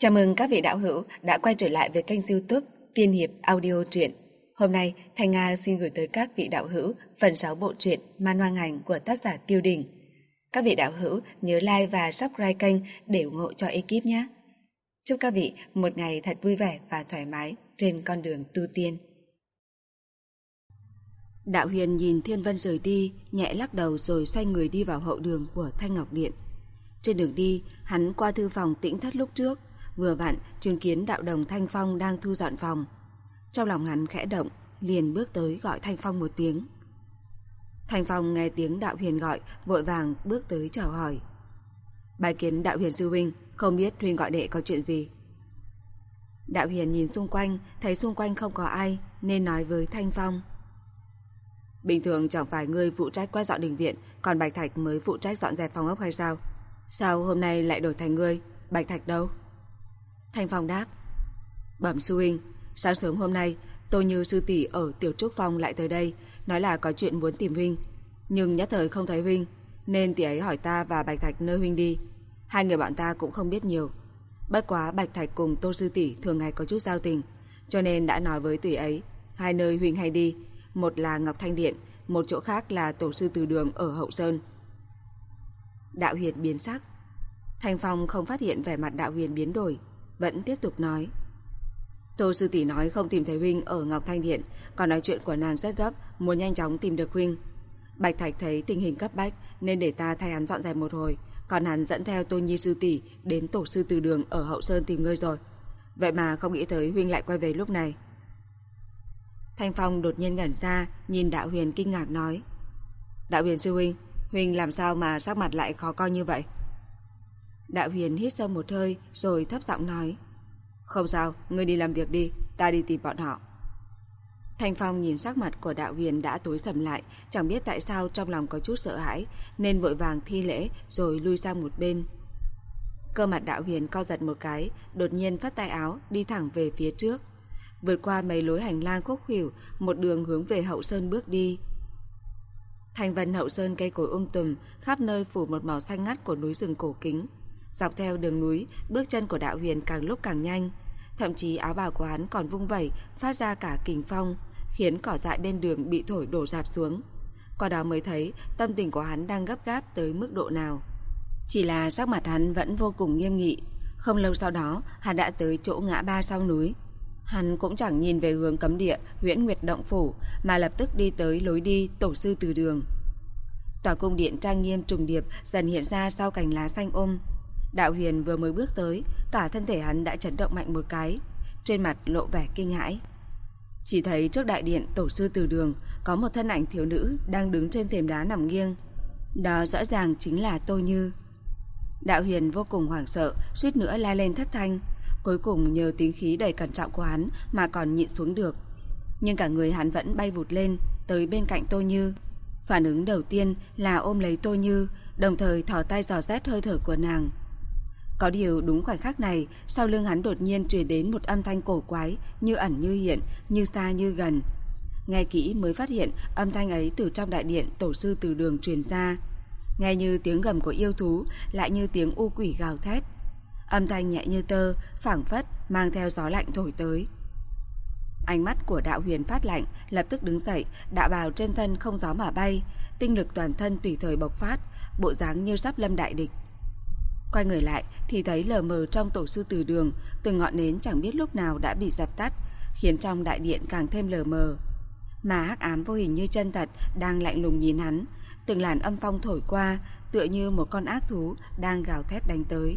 Chào mừng các vị đạo hữu đã quay trở lại với kênh YouTube Tiên Hiệp Audio Truyện. Hôm nay, Thanh Nga xin gửi tới các vị đạo hữu phần 6 bộ truyện Man Hoang Ảnh của tác giả Tiêu Đình. Các vị đạo hữu nhớ like và subscribe kênh để ủng hộ cho ekip nhé. Chúc các vị một ngày thật vui vẻ và thoải mái trên con đường tu tiên. Đạo Huyền nhìn Thiên Vân rời đi, nhẹ lắc đầu rồi xoay người đi vào hậu đường của Thanh Ngọc Điện. Trên đường đi, hắn qua thư phòng Tĩnh Thất lúc trước, vừa vặn chứng kiến đạo đồng Thanh Phong đang thu dọn phòng. Trong lòng hắn khẽ động, liền bước tới gọi Thanh Phong một tiếng. Thanh Phong nghe tiếng Đạo Huyền gọi, vội vàng bước tới chào hỏi. Bái kiến Đạo Huyền sư huynh, không biết huynh gọi đệ có chuyện gì. Đạo Huyền nhìn xung quanh, thấy xung quanh không có ai, nên nói với Thanh Phong. Bình thường chẳng phải ngươi phụ trách quét dọn đình viện, còn Bạch Thạch mới phụ trách dọn dẹp phòng ốc hay sao? Sao hôm nay lại đổi thành ngươi? Bạch Thạch đâu? Thanh Phong đáp. Bẩm sư huynh, sáng sớm hôm nay tôi như sư tỷ ở Tiểu Trúc Phong lại tới đây, nói là có chuyện muốn tìm huynh, nhưng nhất thời không thấy huynh, nên tỷ ấy hỏi ta và Bạch Thạch nơi huynh đi. Hai người bọn ta cũng không biết nhiều, bất quá Bạch Thạch cùng Tô sư tỷ thường ngày có chút giao tình, cho nên đã nói với tỷ ấy hai nơi huynh hay đi, một là Ngọc Thanh Điện, một chỗ khác là Tổ sư Từ Đường ở Hậu Sơn. Đạo Huyền biến sắc. Thanh Phong không phát hiện vẻ mặt Đạo Huyền biến đổi, vẫn tiếp tục nói. Tô sư tỷ nói không tìm thấy huynh ở Ngọc Thanh Điện, còn nói chuyện của nàng rất gấp, muốn nhanh chóng tìm được huynh. Bạch Thạch thấy tình hình cấp bách nên để ta thay hắn dọn dẹp một hồi, còn hắn dẫn theo Tô Nhi sư tỷ đến Tổ sư Từ Đường ở Hậu Sơn tìm ngươi rồi. Vậy mà không nghĩ tới huynh lại quay về lúc này. Thanh Phong đột nhiên ngẩn ra, nhìn Đạo Huyền kinh ngạc nói. Đạo Huyền sư huynh, huynh làm sao mà sắc mặt lại khó coi như vậy? Đạo Huyền hít sâu một hơi rồi thấp giọng nói. Không sao, ngươi đi làm việc đi, ta đi tìm bọn họ. Thanh Phong nhìn sắc mặt của Đạo Huyền đã tối sầm lại, chẳng biết tại sao trong lòng có chút sợ hãi, nên vội vàng thi lễ rồi lui sang một bên. Cơ mặt Đạo Huyền co giật một cái, đột nhiên phất tay áo đi thẳng về phía trước, vượt qua mấy lối hành lang khúc khuỷu, một đường hướng về Hậu Sơn bước đi. Thành vân Hậu Sơn cây cối tùm, khắp nơi phủ một màu xanh ngắt của núi rừng cổ kính. Dọc theo đường núi, bước chân của Đạo Huyền càng lúc càng nhanh, thậm chí áo bào của hắn còn vung vẩy, phát ra cả kình phong, khiến cỏ dại bên đường bị thổi đổ rạp xuống. Qua đó mới thấy tâm tình của hắn đang gấp gáp tới mức độ nào. Chỉ là sắc mặt hắn vẫn vô cùng nghiêm nghị. Không lâu sau đó, hắn đã tới chỗ ngã ba sau núi. Hắn cũng chẳng nhìn về hướng cấm địa Huyễn Nguyệt Động Phủ, mà lập tức đi tới lối đi Tổ sư Từ Đường. Tòa cung điện trang nghiêm trùng điệp dần hiện ra sau cành lá xanh Đạo Huyền vừa mới bước tới, cả thân thể hắn đã chấn động mạnh một cái, trên mặt lộ vẻ kinh hãi. Chỉ thấy trước đại điện Tổ sư Từ Đường có một thân ảnh thiếu nữ đang đứng trên thềm đá nằm nghiêng. Đó rõ ràng chính là Tô Như. Đạo Huyền vô cùng hoảng sợ, suýt nữa la lên thất thanh. Cuối cùng nhờ tính khí đầy cẩn trọng của hắn mà còn nhịn xuống được. Nhưng cả người hắn vẫn bay vụt lên tới bên cạnh Tô Như. Phản ứng đầu tiên là ôm lấy Tô Như, đồng thời thò tay dò xét hơi thở của nàng. Có điều đúng khoảnh khắc này, sau lưng hắn đột nhiên truyền đến một âm thanh cổ quái, như ẩn như hiện, như xa như gần. Nghe kỹ mới phát hiện âm thanh ấy từ trong đại điện Tổ sư Từ Đường truyền ra. Nghe như tiếng gầm của yêu thú, lại như tiếng u quỷ gào thét. Âm thanh nhẹ như tơ, phảng phất mang theo gió lạnh thổi tới. Ánh mắt của Đạo Huyền phát lạnh, lập tức đứng dậy, đạo bào trên thân không gió mà bay, tinh lực toàn thân tùy thời bộc phát, bộ dáng như sắp lâm đại địch. Quay người lại thì thấy lờ mờ trong Tổ sư Từ Đường, từng ngọn nến chẳng biết lúc nào đã bị dập tắt, khiến trong đại điện càng thêm lờ mờ. Mà hắc ám vô hình như chân thật đang lạnh lùng nhìn hắn, từng làn âm phong thổi qua, tựa như một con ác thú đang gào thét đánh tới.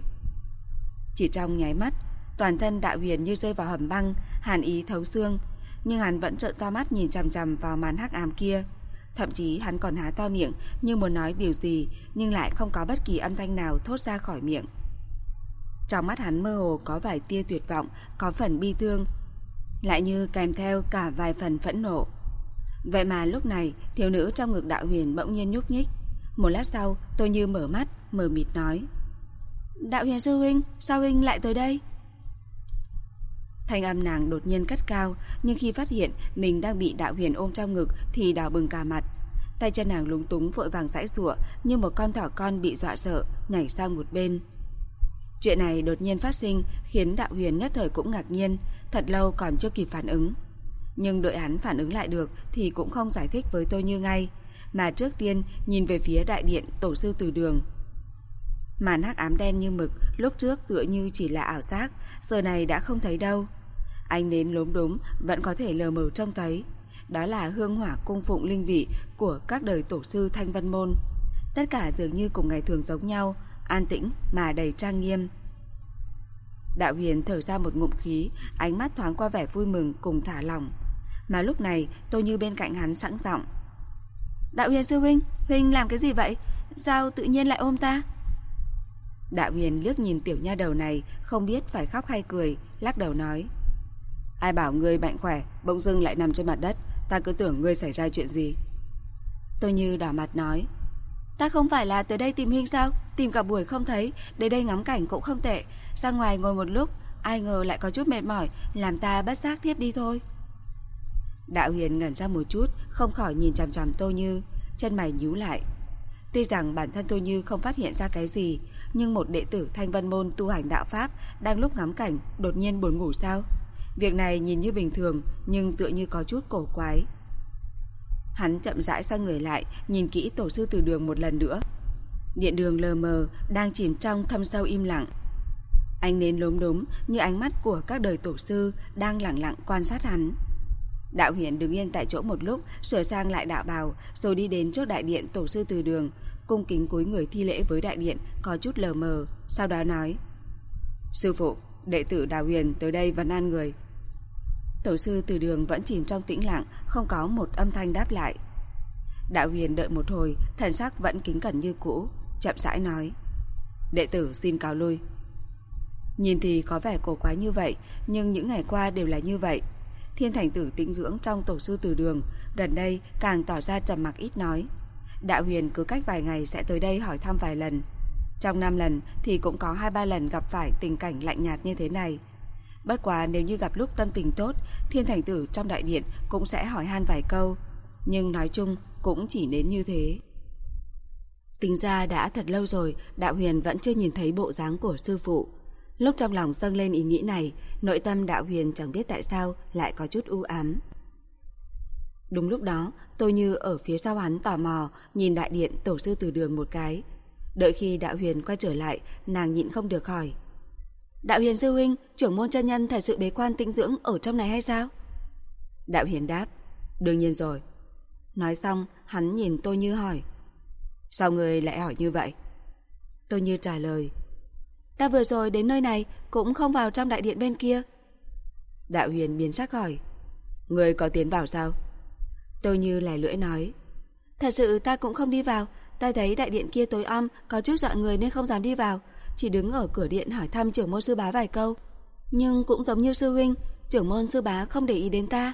Chỉ trong nháy mắt, toàn thân Đạo Huyền như rơi vào hầm băng, hàn ý thấu xương, nhưng hắn vẫn trợn to mắt nhìn chằm chằm vào màn hắc ám kia. Thậm chí hắn còn há to miệng như muốn nói điều gì, nhưng lại không có bất kỳ âm thanh nào thốt ra khỏi miệng. Trong mắt hắn mơ hồ có vài tia tuyệt vọng, có phần bi thương, lại như kèm theo cả vài phần phẫn nộ. Vậy mà lúc này, thiếu nữ trong ngực Đạo Huyền bỗng nhiên nhúc nhích. Một lát sau, Tô Như mở mắt, mờ mịt nói. Đạo Huyền sư huynh, sao huynh lại tới đây? Thanh âm nàng đột nhiên cất cao, nhưng khi phát hiện mình đang bị Đạo Huyền ôm trong ngực thì đỏ bừng cả mặt. Tay chân nàng lúng túng vội vàng giãy giụa như một con thỏ con bị dọa sợ, nhảy sang một bên. Chuyện này đột nhiên phát sinh khiến Đạo Huyền nhất thời cũng ngạc nhiên, thật lâu còn chưa kịp phản ứng. Nhưng đợi hắn phản ứng lại được thì cũng không giải thích với tôi như ngay, mà trước tiên nhìn về phía đại điện tổ sư Từ Đường. Màn hắc ám đen như mực lúc trước tựa như chỉ là ảo giác, giờ này đã không thấy đâu. Ánh nến lốm đốm vẫn có thể lờ mờ trông thấy. Đó là hương hỏa cung phụng linh vị của các đời tổ sư Thanh Vân Môn. Tất cả dường như cùng ngày thường giống nhau, an tĩnh mà đầy trang nghiêm. Đạo Huyền thở ra một ngụm khí, ánh mắt thoáng qua vẻ vui mừng cùng thả lỏng. Mà lúc này tôi như bên cạnh hắn sẵn giọng: Đạo Huyền sư huynh, huynh làm cái gì vậy? Sao tự nhiên lại ôm ta? Đạo Huyền liếc nhìn tiểu nha đầu này, không biết phải khóc hay cười, lắc đầu nói: Ai bảo ngươi mạnh khỏe, bỗng dưng lại nằm trên mặt đất, ta cứ tưởng ngươi xảy ra chuyện gì. Tôi như đỏ mặt nói: Ta không phải là tới đây tìm huynh sao? Tìm cả buổi không thấy, đến đây ngắm cảnh cũng không tệ. Ra ngoài ngồi một lúc, ai ngờ lại có chút mệt mỏi, làm ta bất giác thiếp đi thôi. Đạo Huyền ngẩn ra một chút, không khỏi nhìn chằm chằm Tô Như, chân mày nhíu lại. Tuy rằng bản thân Tô Như không phát hiện ra cái gì, nhưng một đệ tử Thanh Vân Môn tu hành đạo pháp đang lúc ngắm cảnh đột nhiên buồn ngủ sao? Việc này nhìn như bình thường, nhưng tựa như có chút cổ quái. Hắn chậm rãi xoay người lại, nhìn kỹ tổ sư Từ Đường một lần nữa. Điện đường lờ mờ đang chìm trong thâm sâu im lặng. Ánh nến lốm đốm như ánh mắt của các đời tổ sư đang lặng lặng quan sát hắn. Đạo Huyền đứng yên tại chỗ một lúc, sửa sang lại đạo bào, rồi đi đến trước đại điện tổ sư Từ Đường, cung kính cúi người thi lễ với đại điện, có chút lờ mờ, sau đó nói: Sư phụ, đệ tử Đạo Huyền tới đây vấn an người. Tổ sư Từ Đường vẫn chìm trong tĩnh lặng, không có một âm thanh đáp lại. Đạo Huyền đợi một hồi, thần sắc vẫn kính cẩn như cũ, chậm rãi nói: Đệ tử xin cáo lui. Nhìn thì có vẻ cổ quái như vậy, nhưng những ngày qua đều là như vậy. Thiên thành tử tĩnh dưỡng trong tổ sư Từ Đường gần đây càng tỏ ra trầm mặc ít nói. Đạo Huyền cứ cách vài ngày sẽ tới đây hỏi thăm vài lần. Trong 5 lần thì cũng có 2-3 lần gặp phải tình cảnh lạnh nhạt như thế này. Bất quá nếu như gặp lúc tâm tình tốt, Thiên thành tử trong đại điện cũng sẽ hỏi han vài câu, nhưng nói chung cũng chỉ đến như thế. Tính ra đã thật lâu rồi Đạo Huyền vẫn chưa nhìn thấy bộ dáng của sư phụ. Lúc trong lòng dâng lên ý nghĩ này, nội tâm Đạo Huyền chẳng biết tại sao lại có chút u ám. Đúng lúc đó, tôi như ở phía sau hắn tò mò nhìn đại điện tổ sư Từ Đường một cái. Đợi khi Đạo Huyền quay trở lại, nàng nhịn không được hỏi: Đạo Huyền sư huynh, trưởng môn chân nhân thật sự bế quan tĩnh dưỡng ở trong này hay sao? Đạo Huyền đáp: Đương nhiên rồi. Nói xong, hắn nhìn tôi như hỏi: Sao người lại hỏi như vậy? Tôi như trả lời: Ta vừa rồi đến nơi này cũng không vào trong đại điện bên kia. Đạo Huyền biến sắc hỏi: Người có tiến vào sao? Tôi như lẻ lưỡi nói: Thật sự ta cũng không đi vào. Ta thấy đại điện kia tối om, có chút dọa người nên không dám đi vào, chỉ đứng ở cửa điện hỏi thăm trưởng môn sư bá vài câu. Nhưng cũng giống như sư huynh, trưởng môn sư bá không để ý đến ta.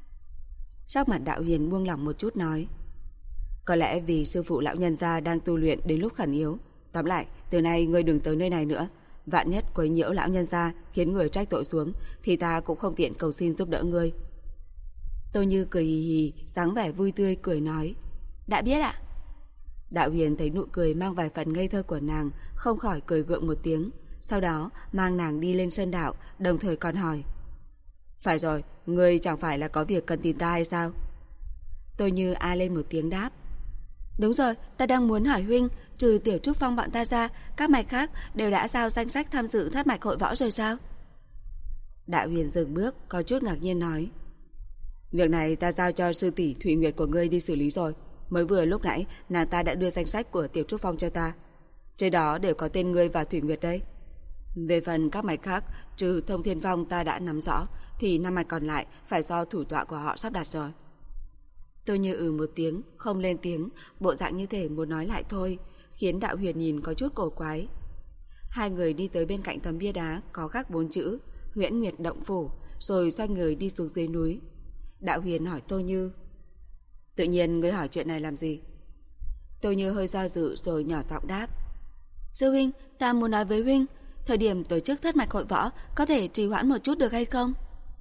Sắc mặt Đạo Huyền buông lỏng một chút nói: Có lẽ vì sư phụ lão nhân gia đang tu luyện đến lúc khẩn yếu. Tóm lại, từ nay ngươi đừng tới nơi này nữa. Vạn nhất quấy nhiễu lão nhân gia khiến người trách tội xuống thì ta cũng không tiện cầu xin giúp đỡ ngươi. Tôi như cười hì hì, dáng vẻ vui tươi cười nói: Đã biết ạ. Đạo Huyền thấy nụ cười mang vài phần ngây thơ của nàng, không khỏi cười gượng một tiếng, sau đó mang nàng đi lên sơn đạo, đồng thời còn hỏi: Phải rồi, ngươi chẳng phải là có việc cần tìm ta hay sao? Tôi như a lên một tiếng đáp: Đúng rồi, ta đang muốn hỏi huynh, trừ Tiểu Trúc Phong bọn ta ra, các mạch khác đều đã giao danh sách tham dự thất mạch hội võ rồi sao? Đạo Huyền dừng bước, có chút ngạc nhiên nói: Việc này ta giao cho sư tỷ Thủy Nguyệt của ngươi đi xử lý rồi. Mới vừa lúc nãy nàng ta đã đưa danh sách của Tiểu Trúc Phong cho ta. Trên đó đều có tên ngươi và Thủy Nguyệt đấy. Về phần các mạch khác, trừ Thông Thiên Phong ta đã nắm rõ, thì 5 mạch còn lại phải do thủ tọa của họ sắp đặt rồi. Tôi như một tiếng, không lên tiếng, bộ dạng như thể muốn nói lại thôi, khiến Đạo Huyền nhìn có chút cổ quái. Hai người đi tới bên cạnh tấm bia đá có khắc 4 chữ Huyễn Nguyệt Động Phủ, rồi xoay người đi xuống dưới núi. Đạo Huyền hỏi Tô Như: Tự nhiên ngươi hỏi chuyện này làm gì? Tô Như hơi do dự rồi nhỏ giọng đáp: Sư huynh, ta muốn nói với huynh, thời điểm tổ chức thất mạch hội võ có thể trì hoãn một chút được hay không?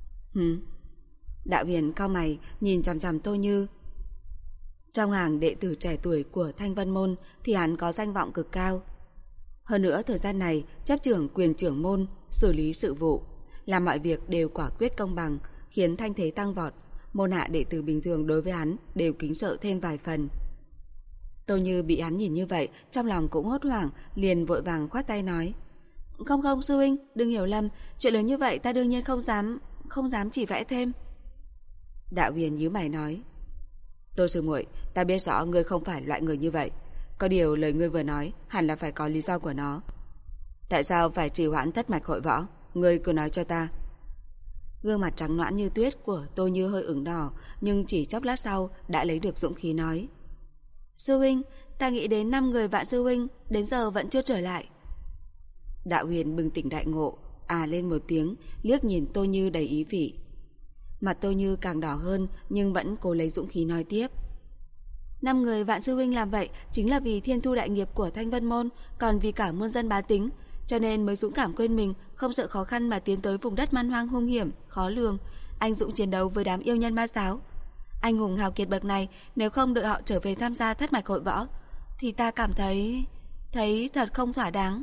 Đạo Huyền cau mày nhìn chằm chằm Tô Như. Trong hàng đệ tử trẻ tuổi của Thanh Vân Môn thì hắn có danh vọng cực cao. Hơn nữa thời gian này chấp trưởng quyền trưởng môn, xử lý sự vụ, làm mọi việc đều quả quyết công bằng, khiến thanh thế tăng vọt. Môn hạ đệ tử bình thường đối với hắn đều kính sợ thêm vài phần. Tôi Như bị hắn nhìn như vậy, trong lòng cũng hốt hoảng, liền vội vàng khoát tay nói: Không không sư huynh, đừng hiểu lầm, chuyện lớn như vậy ta đương nhiên không dám chỉ vẽ thêm. Đạo Huyền nhíu mày nói: Tôi sư muội, ta biết rõ ngươi không phải loại người như vậy, có điều lời ngươi vừa nói hẳn là phải có lý do của nó. Tại sao phải trì hoãn thất mạch hội võ, ngươi cứ nói cho ta. Gương mặt trắng nõn như tuyết của Tôi Như hơi ửng đỏ, nhưng chỉ chốc lát sau đã lấy được dũng khí nói: Sư huynh, ta nghĩ đến 5 người Vạn sư huynh đến giờ vẫn chưa trở lại. Đạo Huyền bừng tỉnh đại ngộ, lên một tiếng, liếc nhìn Tôi Như đầy ý vị. Mặt Tôi Như càng đỏ hơn, nhưng vẫn cố lấy dũng khí nói tiếp: 5 người Vạn sư huynh làm vậy chính là vì thiên thu đại nghiệp của Thanh Vân môn, còn vì cả muôn dân bá tính, cho nên mới dũng cảm quên mình, không sợ khó khăn mà tiến tới vùng đất man hoang hung hiểm, khó lường, anh dũng chiến đấu với đám yêu nhân ma giáo. Anh hùng hào kiệt bậc này, nếu không đợi họ trở về tham gia thất mạch hội võ, thì ta cảm thấy thật không thỏa đáng.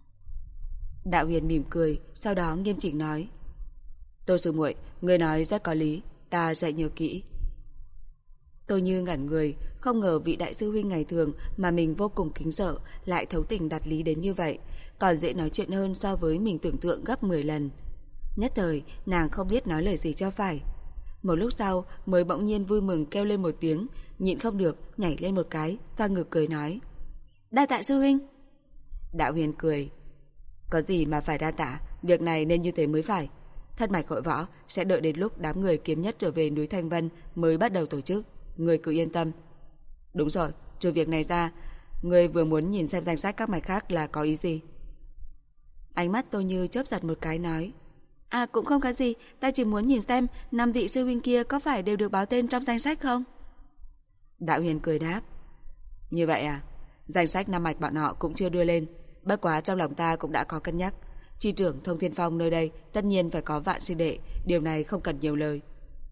Đạo Huyền mỉm cười, sau đó nghiêm chỉnh nói: Tôi sư muội, ngươi nói rất có lý, ta sẽ nhớ kỹ. Tôi Như ngẩn người, không ngờ vị đại sư huynh ngày thường mà mình vô cùng kính sợ lại thấu tình đạt lý đến như vậy, còn dễ nói chuyện hơn so với mình tưởng tượng gấp 10 lần. Nhất thời, nàng không biết nói lời gì cho phải. Một lúc sau mới bỗng nhiên vui mừng kêu lên một tiếng, nhịn không được nhảy lên một cái, xoa ngực cười nói: Đa tạ sư huynh. Đạo Huyền cười: Có gì mà phải đa tạ, việc này nên như thế mới phải. Thất mạch hội võ sẽ đợi đến lúc đám người kiếm nhất trở về núi Thanh Vân mới bắt đầu tổ chức, người cứ yên tâm. Đúng rồi, trừ việc này ra, người vừa muốn nhìn xem danh sách các mạch khác là có ý gì? Ánh mắt Tôi Như chớp giật một cái nói: Cũng không có gì, ta chỉ muốn nhìn xem 5 vị sư huynh kia có phải đều được báo tên trong danh sách không? Đạo Huyền cười đáp: Như vậy à, danh sách 5 mạch bọn họ cũng chưa đưa lên, bất quá trong lòng ta cũng đã có cân nhắc. Chi trưởng Thông Thiên Phong nơi đây tất nhiên phải có Vạn sư đệ, điều này không cần nhiều lời.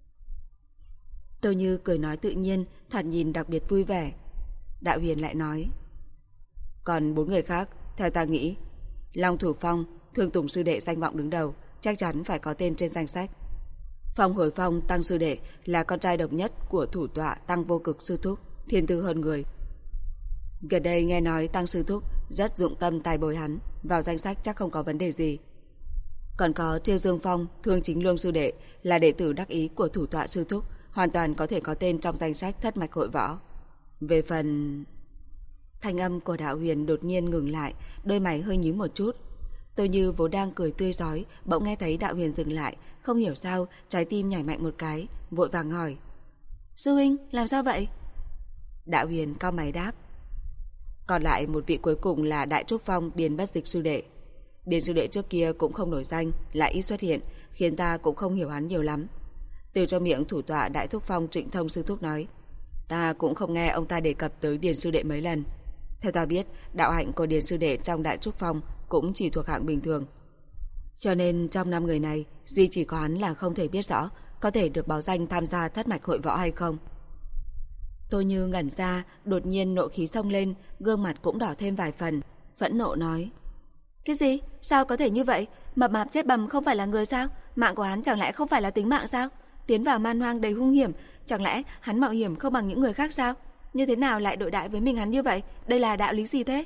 Tôi Như cười nói tự nhiên, thoạt nhìn đặc biệt vui vẻ. Đạo Huyền lại nói: Còn 4 người khác, theo ta nghĩ, Long Thủ Phong, Thương Tùng sư đệ danh vọng đứng đầu, chắc chắn phải có tên trên danh sách. Phong Hồi Phong Tăng sư đệ là con trai độc nhất của thủ tọa Tăng Vô Cực sư thúc, thiên tư hơn người. Gần đây nghe nói Tăng sư thúc rất dụng tâm tài bồi hắn, vào danh sách chắc không có vấn đề gì. Còn có Triêu Dương Phong, Thương Chính Luông sư đệ là đệ tử đắc ý của thủ tọa sư thúc, hoàn toàn có thể có tên trong danh sách thất mạch hội võ. Về phần... Thanh âm của Đạo Huyền đột nhiên ngừng lại, đôi mày hơi nhíu một chút. Tôi Như vốn đang cười tươi rói, bỗng nghe thấy Đạo Huyền dừng lại, không hiểu sao trái tim nhảy mạnh một cái, vội vàng hỏi: Sư huynh, làm sao vậy? Đạo Huyền cau mày đáp: Còn lại một vị cuối cùng là Đại Trúc Phong Điền Bất Dịch sư đệ. Điền sư đệ trước kia cũng không nổi danh, lại ít xuất hiện, khiến ta cũng không hiểu hắn nhiều lắm. Từ trong miệng thủ tọa Đại Trúc Phong Trịnh Thông sư thúc nói, ta cũng không nghe ông ta đề cập tới Điền sư đệ mấy lần. Theo ta biết, đạo hạnh của Điền sư đệ trong Đại Trúc Phong cũng chỉ thuộc hạng bình thường. Cho nên trong 5 người này, duy chỉ có hắn là không thể biết rõ có thể được báo danh tham gia thất mạch hội võ hay không. Tôi Như ngẩn ra, đột nhiên nộ khí xông lên, gương mặt cũng đỏ thêm vài phần, phẫn nộ nói: Cái gì? Sao có thể như vậy? Mập mạp chết bầm không phải là người sao? Mạng của hắn chẳng lẽ không phải là tính mạng sao? Tiến vào man hoang đầy hung hiểm, chẳng lẽ hắn mạo hiểm không bằng những người khác sao? Như thế nào lại đối đãi với mình hắn như vậy? Đây là đạo lý gì thế?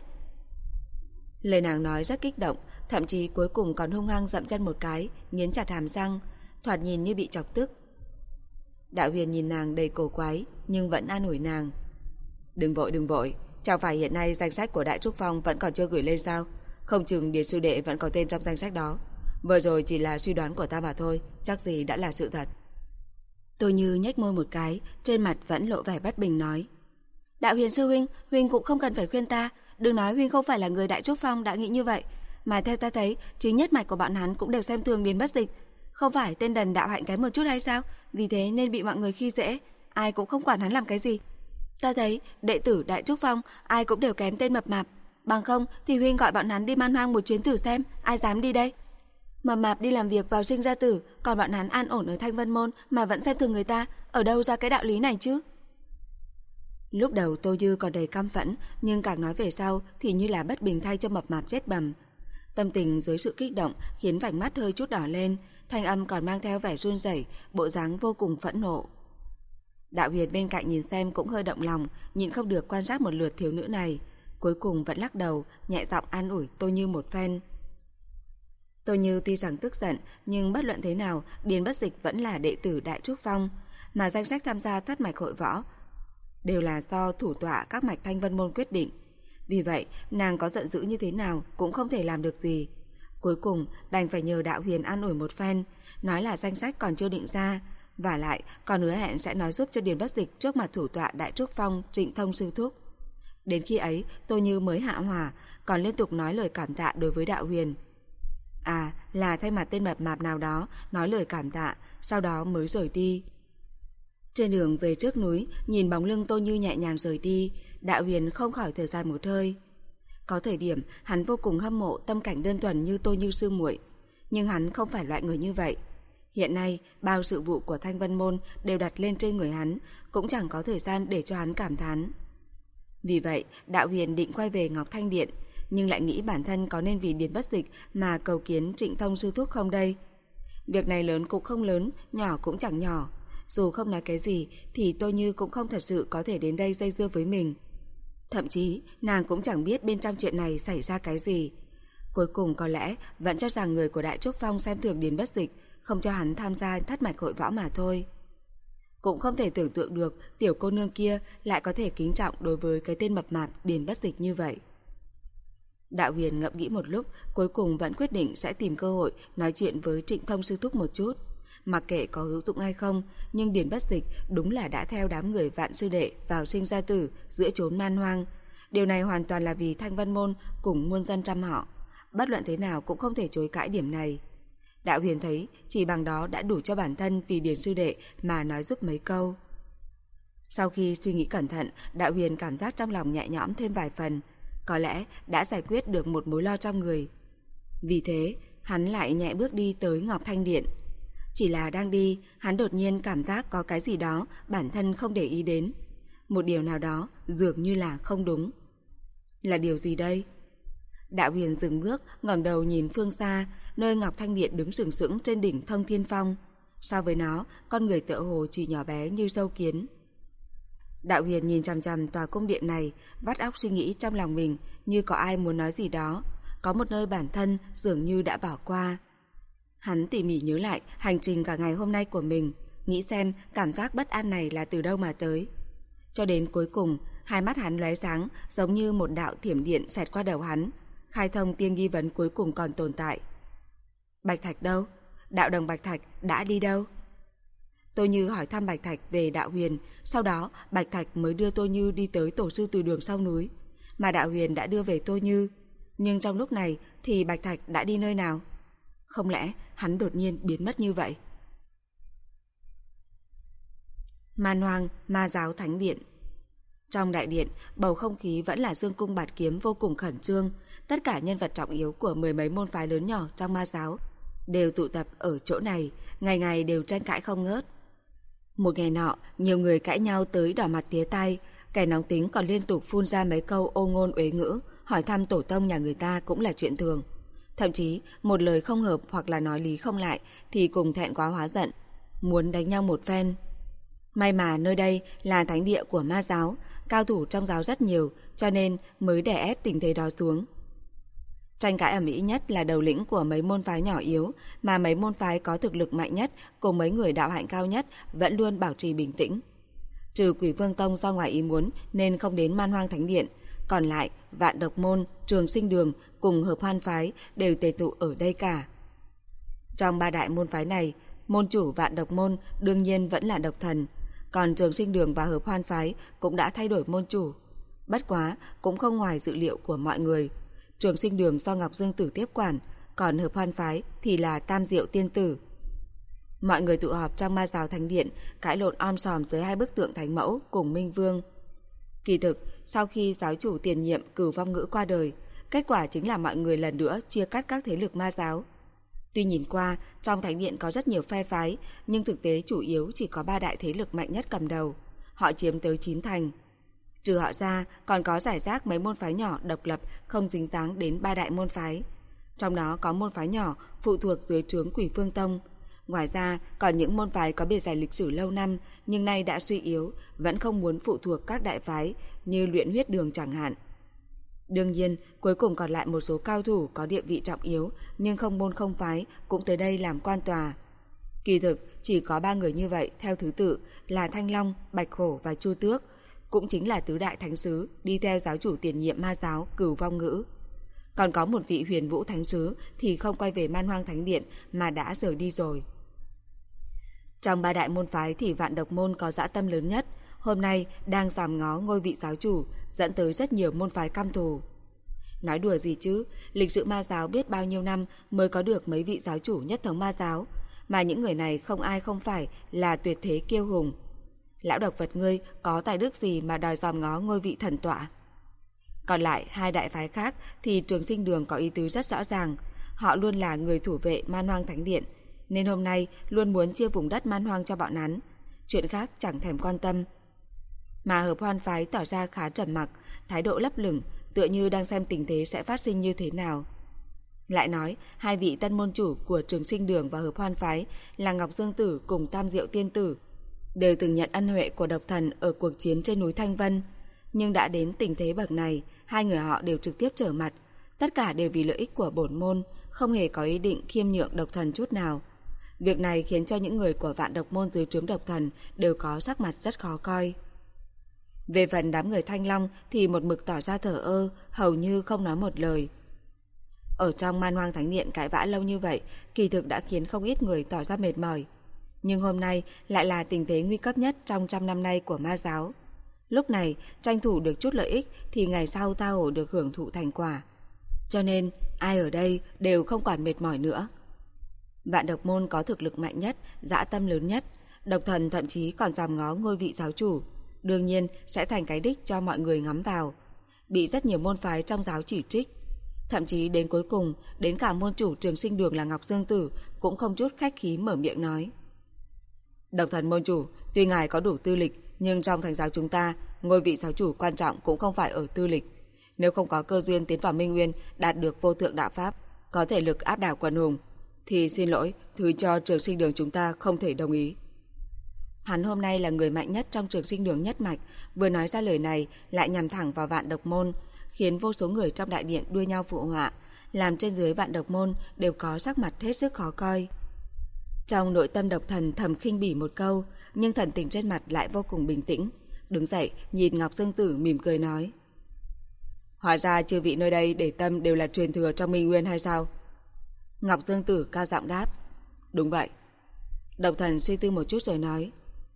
Lời nàng nói rất kích động, thậm chí cuối cùng còn hung hăng dậm chân một cái, nghiến chặt hàm răng, thoạt nhìn như bị chọc tức. Đạo Huyền nhìn nàng đầy cổ quái, nhưng vẫn an ủi nàng: Đừng vội, chẳng phải hiện nay danh sách của Đại Trúc Phong vẫn còn chưa gửi lên sao? Không chừng Điền sư đệ vẫn có tên trong danh sách đó. Vừa rồi chỉ là suy đoán của ta mà thôi, chắc gì đã là sự thật. Tôi Như nhếch môi một cái, trên mặt vẫn lộ vẻ bất bình nói: Đạo Huyền sư huynh, huynh cũng không cần phải khuyên ta. Đừng nói huynh không phải là người Đại Trúc Phong đã nghĩ như vậy, mà theo ta thấy, chính nhất mạch của bọn hắn cũng đều xem thường Điền Bất Dịch. Không phải tên đần đạo hạnh kém một chút hay sao? Vì thế nên bị mọi người khi dễ, ai cũng không quản hắn làm cái gì. Ta thấy đệ tử Đại Trúc Phong ai cũng đều kém tên mập mạp. Bằng không thì huynh gọi bọn hắn đi man hoang một chuyến thử xem, ai dám đi đây? Mập mạp đi làm việc vào sinh ra tử, còn bọn hắn an ổn ở Thanh Vân môn mà vẫn xem thường người ta, ở đâu ra cái đạo lý này chứ? Lúc đầu Tô Như còn đầy căm phẫn, nhưng càng nói về sau thì như là bất bình thay cho mập mạp chết bầm. Tâm tình dưới sự kích động khiến vành mắt hơi chút đỏ lên, thanh âm còn mang theo vẻ run rẩy, bộ dáng vô cùng phẫn nộ. Đạo Huyền bên cạnh nhìn xem cũng hơi động lòng, nhịn không được quan sát một lượt thiếu nữ này, cuối cùng vẫn lắc đầu, nhẹ giọng an ủi Tô Như một phen. Tô Như tuy rằng tức giận, nhưng bất luận thế nào, Điền Bất Dịch vẫn là đệ tử Đại Trúc Phong, mà danh sách tham gia thất mạch hội võ đều là do thủ tọa các mạch Thanh Vân môn quyết định. Vì vậy, nàng có giận dữ như thế nào cũng không thể làm được gì. Cuối cùng, đành phải nhờ Đạo Huyền an ủi một phen, nói là danh sách còn chưa định ra, và lại còn hứa hẹn sẽ nói giúp cho Điền Bất Dịch trước mặt thủ tọa Đại Trúc Phong Trịnh Thông sư thúc. Đến khi ấy, Tô Như mới hạ hỏa, còn liên tục nói lời cảm tạ đối với Đạo Huyền. À, là thay mặt tên mập mạp nào đó nói lời cảm tạ, sau đó mới rời đi. Trên đường về trước núi, nhìn bóng lưng Tô Như nhẹ nhàng rời đi, Đạo Huyền không khỏi thở dài một hơi. Có thời điểm hắn vô cùng hâm mộ tâm cảnh đơn thuần như Tô Như sư muội, nhưng hắn không phải loại người như vậy. Hiện nay, bao sự vụ của Thanh Vân môn đều đặt lên trên người hắn, cũng chẳng có thời gian để cho hắn cảm thán. Vì vậy, Đạo Huyền định quay về Ngọc Thanh Điện, nhưng lại nghĩ bản thân có nên vì Điền Bất Dịch mà cầu kiến Trịnh Thông sư thúc không đây. Việc này lớn cũng không lớn, nhỏ cũng chẳng nhỏ. Dù không nói cái gì thì Tô Như cũng không thật sự có thể đến đây dây dưa với mình. Thậm chí nàng cũng chẳng biết bên trong chuyện này xảy ra cái gì. Cuối cùng có lẽ vẫn cho rằng người của Đại Trúc Phong xem thường Điền Bất Dịch, không cho hắn tham gia thất mạch hội võ mà thôi. Cũng không thể tưởng tượng được tiểu cô nương kia lại có thể kính trọng đối với cái tên mập mạp Điền Bất Dịch như vậy. Đạo Huyền ngẫm nghĩ một lúc, cuối cùng vẫn quyết định sẽ tìm cơ hội nói chuyện với Trịnh Thông sư thúc một chút. Mặc kệ có hữu dụng hay không, nhưng Điền Bất Dịch đúng là đã theo đám người Vạn sư đệ vào sinh ra tử giữa chốn man hoang. Điều này hoàn toàn là vì Thanh Vân môn cùng muôn dân trăm họ. Bất luận thế nào cũng không thể chối cãi điểm này. Đạo Huyền thấy chỉ bằng đó đã đủ cho bản thân vì Điền sư đệ mà nói giúp mấy câu. Sau khi suy nghĩ cẩn thận, Đạo Huyền cảm giác trong lòng nhẹ nhõm thêm vài phần, có lẽ đã giải quyết được một mối lo trong người. Vì thế, hắn lại nhẹ bước đi tới Ngọc Thanh Điện. Chỉ là đang đi, hắn đột nhiên cảm giác có cái gì đó bản thân không để ý đến. Một điều nào đó dường như là không đúng. Là điều gì đây? Đạo Huyền dừng bước, ngẩng đầu nhìn phương xa, nơi Ngọc Thanh Điện đứng sừng sững trên đỉnh Thông Thiên Phong. So với nó, con người tựa hồ chỉ nhỏ bé như sâu kiến. Đạo Huyền nhìn chằm chằm tòa cung điện này, vắt óc suy nghĩ trong lòng mình như có ai muốn nói gì đó, có một nơi bản thân dường như đã bỏ qua. Hắn tỉ mỉ nhớ lại hành trình cả ngày hôm nay của mình, nghĩ xem cảm giác bất an này là từ đâu mà tới. Cho đến cuối cùng, hai mắt hắn lóe sáng giống như một đạo thiểm điện xẹt qua đầu hắn, khai thông tiên nghi vấn cuối cùng còn tồn tại. Bạch Thạch đâu? Đạo đồng Bạch Thạch đã đi đâu? Tô Như hỏi thăm Bạch Thạch về Đạo Huyền, sau đó Bạch Thạch mới đưa Tô Như đi tới tổ sư từ đường sau núi, mà Đạo Huyền đã đưa về Tô Như. Nhưng trong lúc này thì Bạch Thạch đã đi nơi nào? Không lẽ hắn đột nhiên biến mất như vậy? Man Hoang Ma Giáo Thánh Điện. Trong đại điện, bầu không khí vẫn là dương cung bạt kiếm vô cùng khẩn trương. Tất cả nhân vật trọng yếu của mười mấy môn phái lớn nhỏ trong ma giáo đều tụ tập ở chỗ này, ngày ngày đều tranh cãi không ngớt. Một ngày nọ, nhiều người cãi nhau tới đỏ mặt tía tai, kẻ nóng tính còn liên tục phun ra mấy câu ô ngôn uế ngữ, hỏi thăm tổ tông nhà người ta cũng là chuyện thường. Thậm chí, một lời không hợp hoặc là nói lý không lại thì cùng thẹn quá hóa giận, muốn đánh nhau một phen. May mà nơi đây là thánh địa của ma giáo, cao thủ trong giáo rất nhiều, cho nên mới đè ép tình thế đó xuống. Tranh cãi ầm ĩ nhất là đầu lĩnh của mấy môn phái nhỏ yếu, mà mấy môn phái có thực lực mạnh nhất cùng mấy người đạo hạnh cao nhất vẫn luôn bảo trì bình tĩnh. Trừ Quỷ Vương Tông do ngoài ý muốn nên không đến Man Hoang Thánh Điện, còn lại Vạn Độc Môn, Trường Sinh Đường cùng Hợp Hoan Phái đều tề tụ ở đây cả. Trong ba đại môn phái này, môn chủ Vạn Độc Môn đương nhiên vẫn là độc thần, còn Trường Sinh Đường và Hợp Hoan Phái cũng đã thay đổi môn chủ. Bất quá cũng không ngoài dự liệu của mọi người. Trường Sinh Đường do Ngọc Dương Tử tiếp quản, còn Hợp Hoan Phái thì là Tam Diệu Tiên Tử. Mọi người tụ họp trong Ma Giáo Thánh Điện, cãi lộn om sòm dưới hai bức tượng Thánh Mẫu cùng Minh Vương. Kỳ thực, sau khi giáo chủ tiền nhiệm Cửu Vong Ngữ qua đời, kết quả chính là mọi người lần nữa chia cắt các thế lực ma giáo. Tuy nhìn qua, trong Thánh Điện có rất nhiều phe phái, nhưng thực tế chủ yếu chỉ có ba đại thế lực mạnh nhất cầm đầu. Họ chiếm tới 9 thành. Trừ họ ra, còn có rải rác mấy môn phái nhỏ độc lập không dính dáng đến ba đại môn phái. Trong đó có môn phái nhỏ phụ thuộc dưới trướng Quỷ Phương Tông. Ngoài ra, còn những môn phái có bề dày lịch sử lâu năm nhưng nay đã suy yếu, vẫn không muốn phụ thuộc các đại phái như Luyện Huyết Đường chẳng hạn. Đương nhiên, cuối cùng còn lại một số cao thủ có địa vị trọng yếu nhưng không môn không phái cũng tới đây làm quan tòa. Kỳ thực, chỉ có 3 người như vậy theo thứ tự là Thanh Long, Bạch Hổ và Chu Tước, cũng chính là tứ đại thánh sứ đi theo giáo chủ tiền nhiệm ma giáo Cửu Vong Ngữ. Còn có một vị Huyền Vũ thánh sứ thì không quay về Man Hoang Thánh Điện mà đã rời đi rồi. Trong 3 đại môn phái thì Vạn Độc môn có dã tâm lớn nhất, hôm nay đang giòm ngó ngôi vị giáo chủ, dẫn tới rất nhiều môn phái căm thù. Nói đùa gì chứ, lịch sử ma giáo biết bao nhiêu năm mới có được mấy vị giáo chủ nhất thống ma giáo, mà những người này không ai không phải là tuyệt thế kiêu hùng. Lão độc vật ngươi có tài đức gì mà đòi giòm ngó ngôi vị thần tọa? Còn lại 2 đại phái khác thì Trường Sinh Đường có ý tứ rất rõ ràng, họ luôn là người thủ vệ Man Hoang Thánh Điện, nên hôm nay luôn muốn chia vùng đất Man Hoang cho bọn hắn, chuyện khác chẳng thèm quan tâm. Mà Hợp Hoan phái tỏ ra khá trầm mặc, thái độ lấp lửng, tựa như đang xem tình thế sẽ phát sinh như thế nào. Lại nói, 2 vị tân môn chủ của Trường Sinh Đường và Hợp Hoan phái là Ngọc Dương Tử cùng Tam Diệu Tiên Tử đều từng nhận ân huệ của độc thần ở cuộc chiến trên núi Thanh Vân, nhưng đã đến tình thế bậc này, 2 người họ đều trực tiếp trở mặt, tất cả đều vì lợi ích của bổn môn, không hề có ý định khiêm nhượng độc thần chút nào. Việc này khiến cho những người của Vạn Độc môn dưới trướng độc thần đều có sắc mặt rất khó coi. Về phần đám người Thanh Long thì một mực tỏ ra thờ ơ, hầu như không nói một lời. Ở trong Man Hoang Thánh Điện cãi vã lâu như vậy, kỳ thực đã khiến không ít người tỏ ra mệt mỏi. Nhưng hôm nay lại là tình thế nguy cấp nhất trong 100 năm nay của ma giáo. Lúc này, tranh thủ được chút lợi ích thì ngày sau tha hồ được hưởng thụ thành quả. Cho nên, ai ở đây đều không quản mệt mỏi nữa. Vạn Độc môn có thực lực mạnh nhất, dã tâm lớn nhất, độc thần thậm chí còn giòm ngó ngôi vị giáo chủ, đương nhiên sẽ thành cái đích cho mọi người ngắm vào, bị rất nhiều môn phái trong giáo chỉ trích. Thậm chí đến cuối cùng, đến cả môn chủ Trường Sinh Đường là Ngọc Dương Tử cũng không chút khách khí mở miệng nói: Độc thần môn chủ, tuy ngài có đủ tư lịch, nhưng trong thành giáo chúng ta, ngôi vị giáo chủ quan trọng cũng không phải ở tư lịch. Nếu không có cơ duyên tiến vào Minh Nguyên, đạt được vô thượng đạo pháp, có thể lực áp đảo quần hùng, thì xin lỗi, thứ cho Trường Sinh Đường chúng ta không thể đồng ý. Hắn hôm nay là người mạnh nhất trong Trường Sinh Đường nhất mạch, vừa nói ra lời này lại nhằm thẳng vào Vạn Độc môn, khiến vô số người trong đại điện đua nhau phụ họa, làm trên dưới Vạn Độc môn đều có sắc mặt hết sức khó coi. Trong nội tâm độc thần thầm khinh bỉ một câu, nhưng thần tình trên mặt lại vô cùng bình tĩnh, đứng dậy nhìn Ngọc Dương Tử mỉm cười nói: Hóa ra chư vị nơi đây để tâm đều là truyền thừa trong Minh Nguyên hay sao? Ngọc Dương Tử cao giọng đáp: Đúng vậy. Độc thần suy tư một chút rồi nói: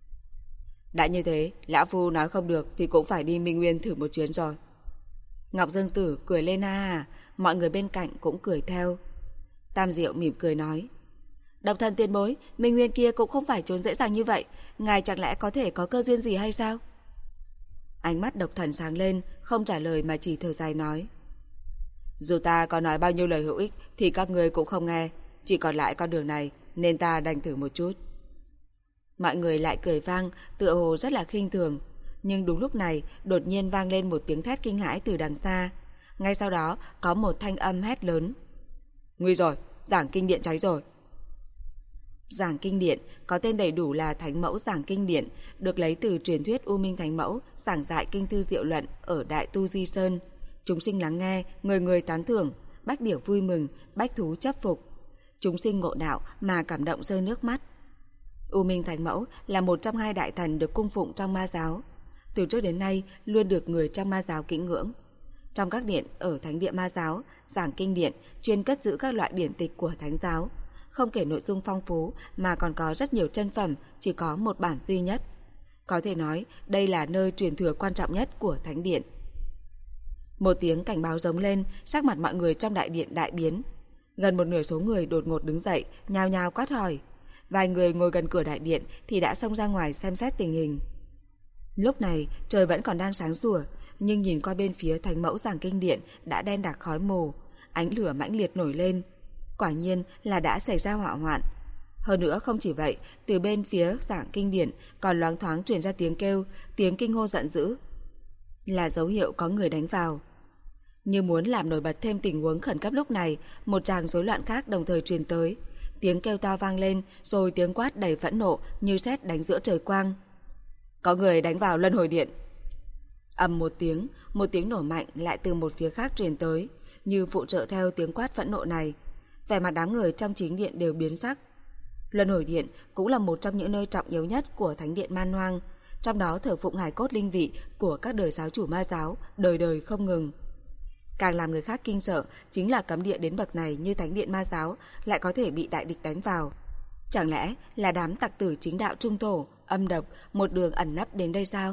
Đã như thế, lão phu nói không được thì cũng phải đi Minh Nguyên thử một chuyến rồi. Ngọc Dương Tử cười lên ha, mọi người bên cạnh cũng cười theo. Tam Diệu mỉm cười nói: Độc thần tiền bối, Minh Nguyên kia cũng không phải trốn dễ dàng như vậy, ngài chẳng lẽ có thể có cơ duyên gì hay sao? Ánh mắt độc thần sáng lên, không trả lời mà chỉ thở dài nói: Dù ta có nói bao nhiêu lời hữu ích thì các ngươi cũng không nghe, chỉ còn lại con đường này nên ta đành thử một chút. Mọi người lại cười vang, tựa hồ rất là khinh thường. Nhưng đúng lúc này đột nhiên vang lên một tiếng thét kinh hãi từ đằng xa. Ngay sau đó có một thanh âm hét lớn: Nguy rồi, Giảng Kinh Điện cháy rồi. Giảng Kinh Điện có tên đầy đủ là Thánh Mẫu Giảng Kinh Điện, được lấy từ truyền thuyết U Minh Thánh Mẫu giảng dạy kinh thư diệu luận ở Đại Tu Di Sơn. Chúng sinh lắng nghe, người người tán thưởng, bách điểu vui mừng, bách thú chấp phục. Chúng sinh ngộ đạo mà cảm động rơi nước mắt. U Minh Thánh Mẫu là một trong 2 đại thần được cung phụng trong ma giáo, từ trước đến nay luôn được người trong ma giáo kính ngưỡng. Trong các điện ở Thánh Địa Ma Giáo, Giảng Kinh Điện chuyên cất giữ các loại điển tịch của Thánh giáo, không kể nội dung phong phú mà còn có rất nhiều chân phẩm, chỉ có một bản duy nhất. Có thể nói đây là nơi truyền thừa quan trọng nhất của Thánh Điện. Một tiếng cảnh báo rống lên, sắc mặt mọi người trong đại điện đại biến. Gần một nửa số người đột ngột đứng dậy, nhao nhao quát hỏi. Vài người ngồi gần cửa đại điện thì đã xông ra ngoài xem xét tình hình. Lúc này trời vẫn còn đang sáng sủa, nhưng nhìn qua bên phía Thánh Mẫu Giảng Kinh Điện đã đen đặc khói mù, ánh lửa mãnh liệt nổi lên. Quả nhiên là đã xảy ra hỏa hoạn. Hơn nữa không chỉ vậy, từ bên phía Giảng Kinh Điện còn loáng thoáng truyền ra tiếng kêu, tiếng kinh hô giận dữ. là dấu hiệu có người đánh vào. Như muốn làm nổi bật thêm tình huống khẩn cấp lúc này, một tràng rối loạn khác đồng thời truyền tới. Tiếng kêu to vang lên, rồi tiếng quát đầy phẫn nộ như sét đánh giữa trời quang. Có người đánh vào luân hồi điện. Ầm một tiếng nổ mạnh lại từ một phía khác truyền tới, như phụ trợ theo tiếng quát phẫn nộ này. Vẻ mặt đám người trong chính điện đều biến sắc. Luân hồi điện cũng là một trong những nơi trọng yếu nhất của thánh điện Man Hoang, trong đó thờ phụng hài cốt linh vị của các đời giáo chủ ma giáo đời đời không ngừng. Càng làm người khác kinh sợ chính là cấm địa đến bậc này như thánh điện ma giáo lại có thể bị đại địch đánh vào. Chẳng lẽ là đám tặc tử chính đạo trung thổ, âm độc, một đường ẩn nấp đến đây sao?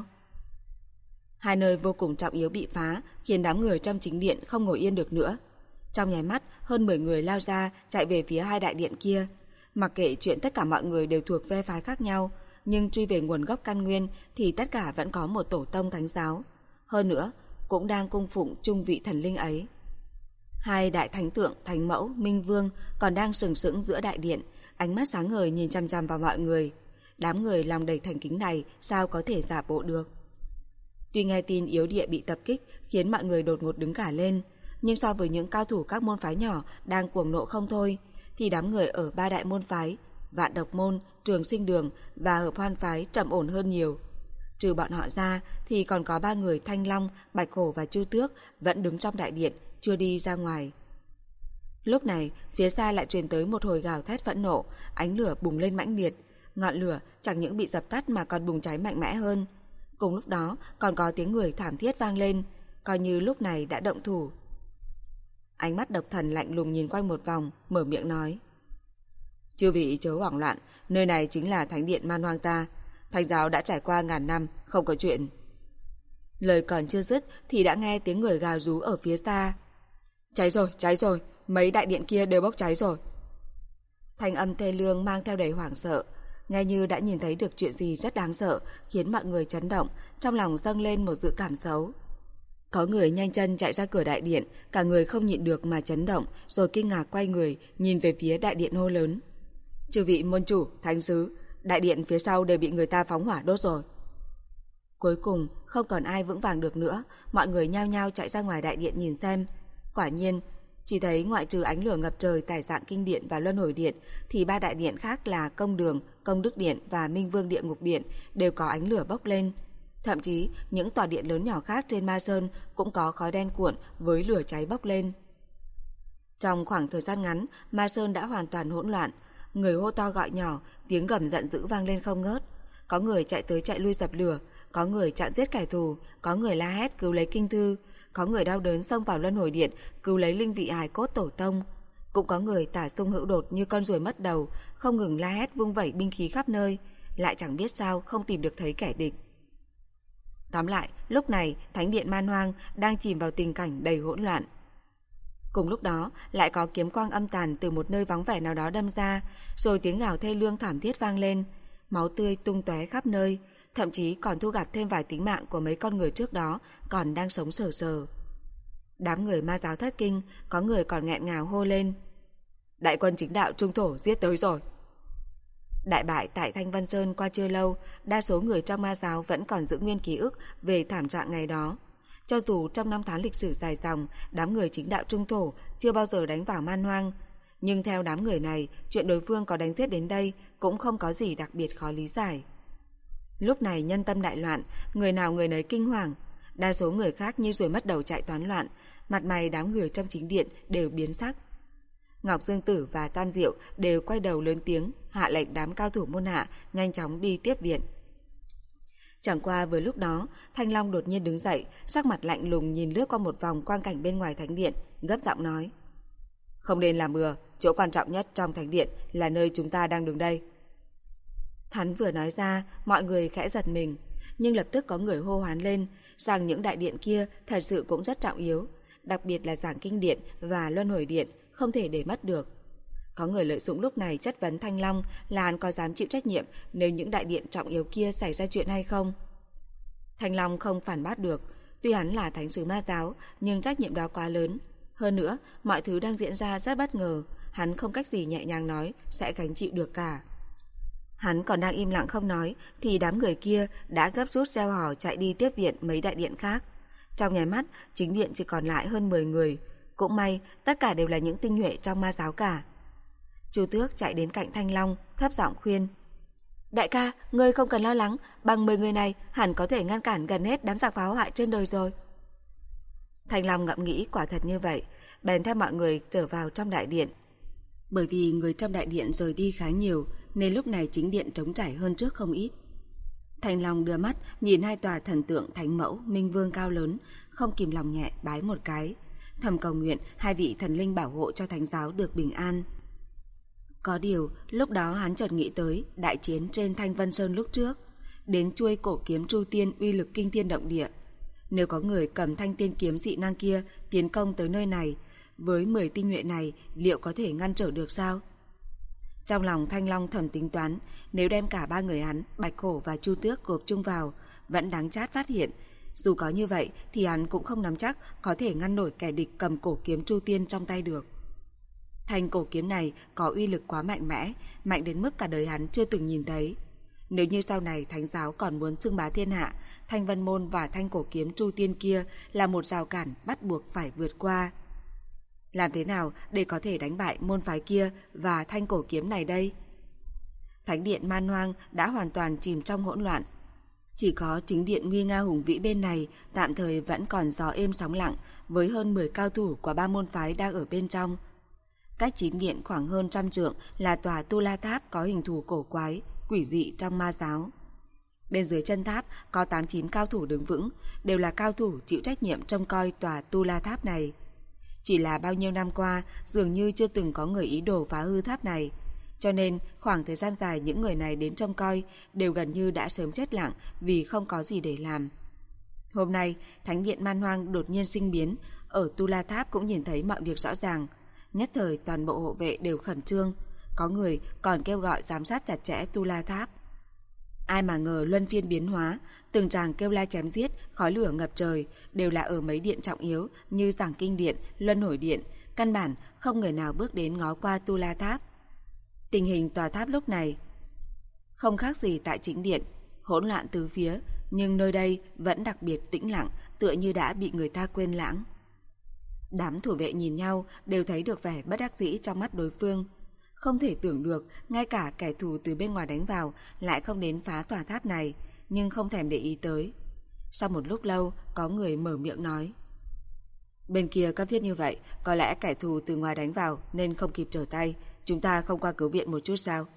Hai nơi vô cùng trọng yếu bị phá khiến đám người trong chính điện không ngồi yên được nữa. Trong nháy mắt, hơn 10 người lao ra chạy về phía hai đại điện kia. Mặc kệ chuyện tất cả mọi người đều thuộc phe phái khác nhau, nhưng truy về nguồn gốc căn nguyên thì tất cả vẫn có một tổ tông thánh giáo. Hơn nữa, cũng đang cung phụng chung vị thần linh ấy. Hai đại thánh tượng, thánh mẫu, minh vương còn đang sừng sững giữa đại điện, ánh mắt sáng ngời nhìn chằm chằm vào mọi người. Đám người lòng đầy thành kính này sao có thể giả bộ được? Tuy nghe tin yếu địa bị tập kích khiến mọi người đột ngột đứng cả lên, nhưng so với những cao thủ các môn phái nhỏ đang cuồng nộ không thôi, thì đám người ở ba đại môn phái, Vạn Độc môn, Trường Sinh đường và Hợp Hoan phái trầm ổn hơn nhiều. Trừ bọn họ ra thì còn có 3 người Thanh Long, Bạch Hổ và Chu Tước vẫn đứng trong đại điện, chưa đi ra ngoài. Lúc này, phía xa lại truyền tới một hồi gào thét phẫn nộ, ánh lửa bùng lên mãnh liệt, ngọn lửa chẳng những bị dập tắt mà còn bùng cháy mạnh mẽ hơn. Cùng lúc đó còn có tiếng người thảm thiết vang lên, coi như lúc này đã động thủ. Ánh mắt độc thần lạnh lùng nhìn quanh một vòng, mở miệng nói: Chư vị chớ hoảng loạn, nơi này chính là thánh điện Man Hoang ta. Thánh giáo đã trải qua ngàn năm, không có chuyện. Lời còn chưa dứt thì đã nghe tiếng người gào rú ở phía xa. Cháy rồi, mấy đại điện kia đều bốc cháy rồi. Thanh âm thê lương mang theo đầy hoảng sợ, nghe như đã nhìn thấy được chuyện gì rất đáng sợ, khiến mọi người chấn động, trong lòng dâng lên một dự cảm xấu. Có người nhanh chân chạy ra cửa đại điện, cả người không nhịn được mà chấn động, rồi kinh ngạc quay người, nhìn về phía đại điện hô lớn: Chư vị môn chủ, thánh sứ, đại điện phía sau đều bị người ta phóng hỏa đốt rồi. Cuối cùng không còn ai vững vàng được nữa, mọi người nhao nhao chạy ra ngoài đại điện nhìn xem. Quả nhiên, chỉ thấy ngoại trừ ánh lửa ngập trời tại Dạng Kinh điện và Luân Hồi điện, thì 3 đại điện khác là Công đường, Công đức điện và Minh Vương địa ngục điện đều có ánh lửa bốc lên. Thậm chí những tòa điện lớn nhỏ khác trên Ma Sơn cũng có khói đen cuộn với lửa cháy bốc lên. Trong khoảng thời gian ngắn, Ma Sơn đã hoàn toàn hỗn loạn. Người hô to gọi nhỏ, tiếng gầm giận dữ vang lên không ngớt. Có người chạy tới chạy lui dập lửa, có người chặn giết kẻ thù, có người la hét cứu lấy kinh thư, có người đau đớn xông vào Luân Hồi điện cứu lấy linh vị hài cốt tổ tông. Cũng có người tả sung hữu đột như con ruồi mất đầu, không ngừng la hét vung vẩy binh khí khắp nơi, lại chẳng biết sao không tìm được thấy kẻ địch. Tóm lại, lúc này thánh điện Man Hoang đang chìm vào tình cảnh đầy hỗn loạn. Cùng lúc đó, lại có kiếm quang âm tàn từ một nơi vắng vẻ nào đó đâm ra, rồi tiếng gào thê lương thảm thiết vang lên, máu tươi tung tóe khắp nơi, thậm chí còn thu gặt thêm vài tính mạng của mấy con người trước đó còn đang sống sờ sờ. Đám người ma giáo thất kinh, có người còn nghẹn ngào hô lên: Đại quân chính đạo trung thổ giết tới rồi. Đại bại tại Thanh Vân Sơn qua chưa lâu, đa số người trong ma giáo vẫn còn giữ nguyên ký ức về thảm trạng ngày đó. Cho dù trong năm tháng lịch sử dài dòng, đám người chính đạo trung thổ chưa bao giờ đánh vào Man Hoang, nhưng theo đám người này, chuyện đối phương có đánh giết đến đây cũng không có gì đặc biệt khó lý giải. Lúc này nhân tâm đại loạn, người nào người nấy kinh hoàng, đa số người khác như ruồi mất đầu chạy toán loạn, mặt mày đám người trong chính điện đều biến sắc. Ngọc Dương Tử và Tam Diệu đều quay đầu lớn tiếng hạ lệnh đám cao thủ môn hạ nhanh chóng đi tiếp viện. Chẳng qua vừa lúc đó, Thanh Long đột nhiên đứng dậy, sắc mặt lạnh lùng nhìn lướt qua một vòng quang cảnh bên ngoài thánh điện, gấp giọng nói: Không nên làm bừa, chỗ quan trọng nhất trong thánh điện là nơi chúng ta đang đứng đây. Hắn vừa nói ra, mọi người khẽ giật mình, nhưng lập tức có người hô hoán lên rằng những đại điện kia thật sự cũng rất trọng yếu, đặc biệt là Giảng Kinh điện và Luân Hồi điện, không thể để mất được. Có người lợi dụng lúc này chất vấn Thanh Long là hắn có dám chịu trách nhiệm nếu những đại điện trọng yếu kia xảy ra chuyện hay không. Thanh Long không phản bác được, tuy hắn là thánh sứ ma giáo, nhưng trách nhiệm đó quá lớn. Hơn nữa, mọi thứ đang diễn ra rất bất ngờ, hắn không cách gì nhẹ nhàng nói sẽ gánh chịu được cả. Hắn còn đang im lặng không nói thì đám người kia đã gấp rút reo hò chạy đi tiếp viện mấy đại điện khác. Trong nháy mắt, chính điện chỉ còn lại hơn 10 người. Cũng may, tất cả đều là những tinh nhuệ trong ma giáo cả. Chu Tước chạy đến cạnh Thanh Long, thấp giọng khuyên. Đại ca, ngươi không cần lo lắng, bằng 10 người này hẳn có thể ngăn cản gần hết đám giặc phá hoại trên đời rồi. Thanh Long ngẫm nghĩ quả thật như vậy, bèn theo mọi người trở vào trong đại điện. Bởi vì người trong đại điện rời đi khá nhiều, nên lúc này chính điện trống trải hơn trước không ít. Thanh Long đưa mắt nhìn hai tòa thần tượng Thánh Mẫu, Minh Vương cao lớn, không kìm lòng nhẹ bái một cái, thầm cầu nguyện hai vị thần linh bảo hộ cho thánh giáo được bình an. Có điều, lúc đó hắn chợt nghĩ tới đại chiến trên Thanh Vân Sơn lúc trước, đến chuôi cổ kiếm Chu Tiên uy lực kinh thiên động địa. Nếu có người cầm thanh tiên kiếm dị năng kia tiến công tới nơi này, với 10 tinh nhuệ này liệu có thể ngăn trở được sao? Trong lòng Thanh Long thầm tính toán, nếu đem cả ba người hắn, Bạch Hổ và Chu Tước gộp chung vào, vẫn đáng chát phát hiện. Dù có như vậy thì hắn cũng không nắm chắc có thể ngăn nổi kẻ địch cầm cổ kiếm Chu Tiên trong tay được. Thanh cổ kiếm này có uy lực quá mạnh mẽ, mạnh đến mức cả đời hắn chưa từng nhìn thấy. Nếu như sau này thánh giáo còn muốn xưng bá thiên hạ, Thanh Vân Môn và thanh cổ kiếm Chu Tiên kia là một rào cản bắt buộc phải vượt qua. Làm thế nào để có thể đánh bại môn phái kia và thanh cổ kiếm này đây? Thánh điện Man Hoang đã hoàn toàn chìm trong hỗn loạn. Chỉ có chính điện nguy nga hùng vĩ bên này tạm thời vẫn còn gió êm sóng lặng, với hơn 10 cao thủ của 3 môn phái đang ở bên trong. Cách chính điện khoảng hơn 100 trượng là tòa Tu La Tháp có hình thù cổ quái, quỷ dị trong ma giáo. Bên dưới chân tháp có 8-9 cao thủ đứng vững, đều là cao thủ chịu trách nhiệm trông coi tòa Tu La Tháp này. Chỉ là bao nhiêu năm qua, dường như chưa từng có người ý đồ phá hư tháp này, cho nên khoảng thời gian dài những người này đến trông coi đều gần như đã sớm chết lặng vì không có gì để làm. Hôm nay, Thánh điện Man Hoang đột nhiên sinh biến, ở Tu La Tháp cũng nhìn thấy mọi việc rõ ràng. Nhất thời toàn bộ hộ vệ đều khẩn trương, có người còn kêu gọi giám sát chặt chẽ Tu La Tháp. Ai mà ngờ luân phiên biến hóa, từng tràng kêu la chém giết, khói lửa ngập trời đều là ở mấy điện trọng yếu như Giảng Kinh Điện, Luân Hồi Điện, căn bản không người nào bước đến ngó qua Tu La Tháp. Tình hình tòa tháp lúc này không khác gì tại chính điện, hỗn loạn tứ phía, nhưng nơi đây vẫn đặc biệt tĩnh lặng, tựa như đã bị người ta quên lãng. Đám thủ vệ nhìn nhau đều thấy được vẻ bất đắc dĩ trong mắt đối phương. Không thể tưởng được, ngay cả kẻ thù từ bên ngoài đánh vào lại không đến phá tòa tháp này, nhưng không thèm để ý tới. Sau một lúc lâu, có người mở miệng nói. Bên kia cấp thiết như vậy, có lẽ kẻ thù từ ngoài đánh vào nên không kịp trở tay, chúng ta không qua cứu viện một chút sao?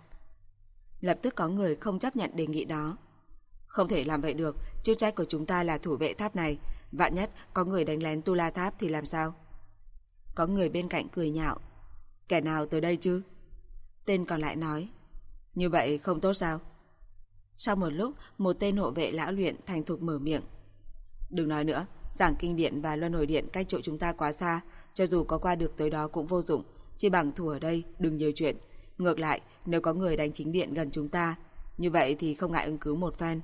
Lập tức có người không chấp nhận đề nghị đó. Không thể làm vậy được, chức trách của chúng ta là thủ vệ tháp này, vạn nhất có người đánh lén Tu La Tháp thì làm sao? Có người bên cạnh cười nhạo. Kẻ nào tới đây chứ? Tên còn lại nói. Như vậy không tốt sao? Sau một lúc, một tên hộ vệ lão luyện thành thục mở miệng. Đừng nói nữa, Giảng Kinh Điện và Luân Hồi Điện cách chỗ chúng ta quá xa, cho dù có qua được tới đó cũng vô dụng, chỉ bằng thủ ở đây, đừng nhiều chuyện. Ngược lại, nếu có người đánh chính điện gần chúng ta, như vậy thì không ngại ứng cứu một phen.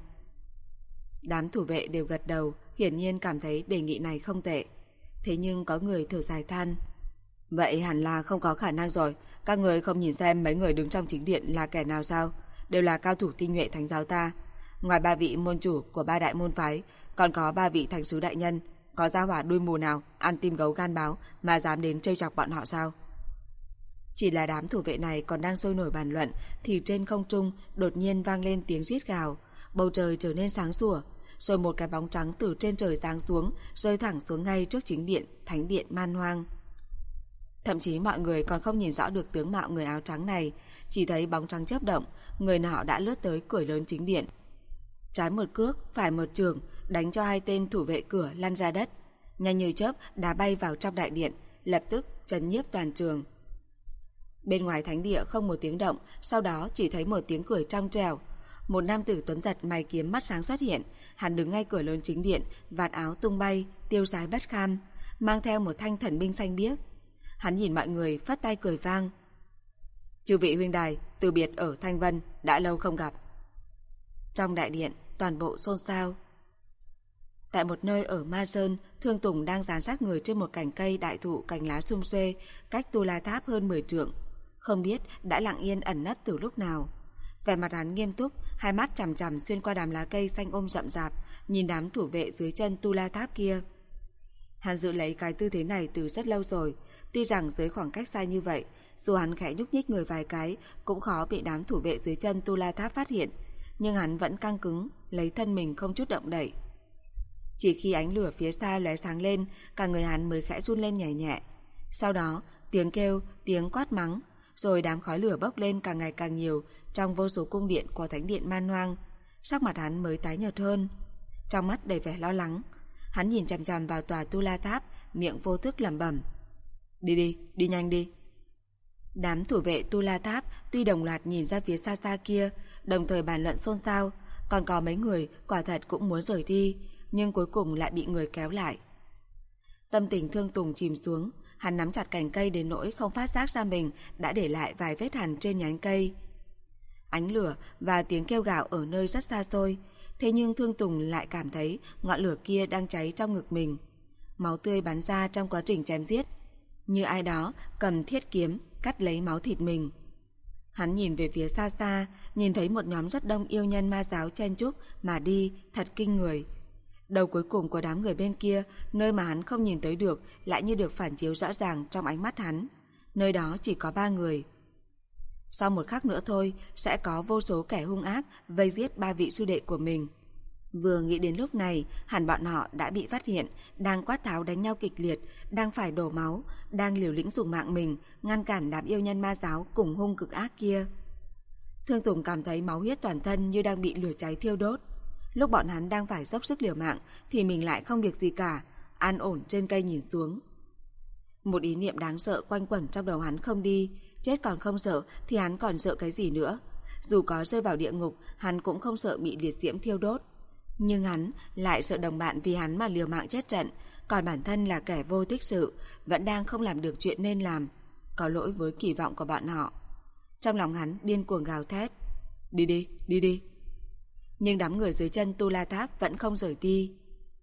Đám thủ vệ đều gật đầu, hiển nhiên cảm thấy đề nghị này không tệ. Thế nhưng có người thở dài than. Vậy hẳn là không có khả năng rồi, các người không nhìn xem mấy người đứng trong chính điện là kẻ nào sao? Đều là cao thủ tinh nhuệ thánh giáo ta. Ngoài 3 vị môn chủ của 3 đại môn phái, còn có 3 vị thánh sứ đại nhân. Có gia hỏa đuôi mù nào ăn tim gấu gan báo mà dám đến trêu chọc bọn họ sao? Chỉ là đám thủ vệ này còn đang sôi nổi bàn luận thì trên không trung đột nhiên vang lên tiếng rít gào, bầu trời trở nên sáng sủa, rồi một cái bóng trắng từ trên trời giáng xuống, rơi thẳng xuống ngay trước chính điện Thánh điện Man Hoang. Thậm chí mọi người còn không nhìn rõ được tướng mạo người áo trắng này, chỉ thấy bóng trắng chớp động, người nọ đã lướt tới cửa lớn chính điện. Trái một cước, phải một chưởng, đánh cho hai tên thủ vệ cửa lăn ra đất, nhanh như chớp đá bay vào trong đại điện, lập tức chấn nhiếp toàn trường. Bên ngoài thánh địa không một tiếng động, sau đó chỉ thấy một tiếng cười trong trẻo. Một nam tử tuấn giật mày kiếm mắt sáng xuất hiện, hắn đứng ngay cửa lớn chính điện, vạt áo tung bay, tiêu sái bất kham, mang theo một thanh thần binh xanh biếc. Hắn nhìn mọi người phất tay cười vang. Chư vị huynh đài, từ biệt ở Thanh Vân, đã lâu không gặp. Trong đại điện, toàn bộ xôn xao. Tại một nơi ở Ma Sơn, Thương Tùng đang giám sát người trên một cành cây đại thụ cành lá sum xuê, cách Tu La Tháp hơn 10 trượng. Không biết đã lặng yên ẩn nấp từ lúc nào. Vẻ mặt hắn nghiêm túc, hai mắt chằm chằm xuyên qua đám lá cây xanh rậm rạp, nhìn đám thủ vệ dưới chân Tu La Tháp kia. Hắn giữ lấy cái tư thế này từ rất lâu rồi, tuy rằng dưới khoảng cách xa như vậy, dù hắn khẽ nhúc nhích người vài cái cũng khó bị đám thủ vệ dưới chân Tu La Tháp phát hiện, nhưng hắn vẫn căng cứng, lấy thân mình không chút động đậy. Chỉ khi ánh lửa phía xa lóe sáng lên, cả người hắn mới khẽ run lên nhẹ nhẹ. Sau đó, tiếng kêu, tiếng quát mắng, rồi đám khói lửa bốc lên càng ngày càng nhiều trong vô số cung điện của thánh điện Man Hoang. Sắc mặt hắn mới tái nhợt hơn, trong mắt đầy vẻ lo lắng. Hắn nhìn chằm chằm vào tòa Tu La Tháp, miệng vô thức lẩm bẩm: "Đi đi, đi nhanh đi." Đám thủ vệ Tu La Tháp tuy đồng loạt nhìn ra phía xa xa kia, đồng thời bàn luận xôn xao, còn có mấy người quả thật cũng muốn rời đi, nhưng cuối cùng lại bị người kéo lại. Tâm tình Thương Tùng chìm xuống, hắn nắm chặt cành cây đến nỗi không phát giác ra mình đã để lại vài vết hằn trên nhánh cây. Ánh lửa và tiếng kêu gào ở nơi rất xa xôi, thế nhưng Thương Tùng lại cảm thấy ngọn lửa kia đang cháy trong ngực mình. Máu tươi bắn ra trong quá trình chém giết, như ai đó cầm thiết kiếm cắt lấy máu thịt mình. Hắn nhìn về phía xa xa, nhìn thấy một nhóm rất đông yêu nhân ma giáo chen chúc mà đi, thật kinh người. Đầu cuối cùng của đám người bên kia, nơi mà hắn không nhìn tới được, lại như được phản chiếu rõ ràng trong ánh mắt hắn. Nơi đó chỉ có 3 người. Sau một khắc nữa thôi, sẽ có vô số kẻ hung ác vây giết 3 vị sư đệ của mình. Vừa nghĩ đến lúc này, hẳn bọn họ đã bị phát hiện, đang quát tháo đánh nhau kịch liệt, đang phải đổ máu, đang liều lĩnh dùng mạng mình ngăn cản đám yêu nhân ma giáo cùng hung cực ác kia. Thương Tùng cảm thấy máu huyết toàn thân như đang bị lửa cháy thiêu đốt. Lúc bọn hắn đang phải dốc sức liều mạng thì mình lại không việc gì cả, an ổn trên cây nhìn xuống. Một ý niệm đáng sợ quanh quẩn trong đầu hắn không đi. Chết còn không sợ thì hắn còn sợ cái gì nữa. Dù có rơi vào địa ngục, hắn cũng không sợ bị liệt diễm thiêu đốt. Nhưng hắn lại sợ đồng bạn vì hắn mà liều mạng chết trận, còn bản thân là kẻ vô tích sự, vẫn đang không làm được chuyện nên làm, có lỗi với kỳ vọng của bọn họ. Trong lòng hắn điên cuồng gào thét: "Đi đi, đi đi." Nhưng đám người dưới chân Tu La Tháp vẫn không rời đi.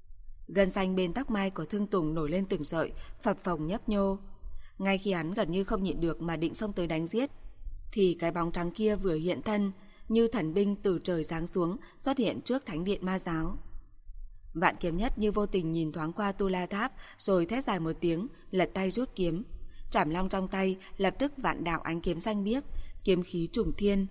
Gân xanh bên tóc mai của Thương Tùng nổi lên từng sợi, phập phồng nhấp nhô. Ngay khi hắn gần như không nhịn được mà định xông tới đánh giết, thì cái bóng trắng kia vừa hiện thân, như thần binh từ trời giáng xuống, xuất hiện trước thánh điện ma giáo. Vạn Kiếm Nhất như vô tình nhìn thoáng qua Tu La Tháp, rồi thét dài một tiếng, lật tay rút kiếm. Trảm long trong tay lập tức vạn đạo ánh kiếm xanh biếc, kiếm khí trùng thiên.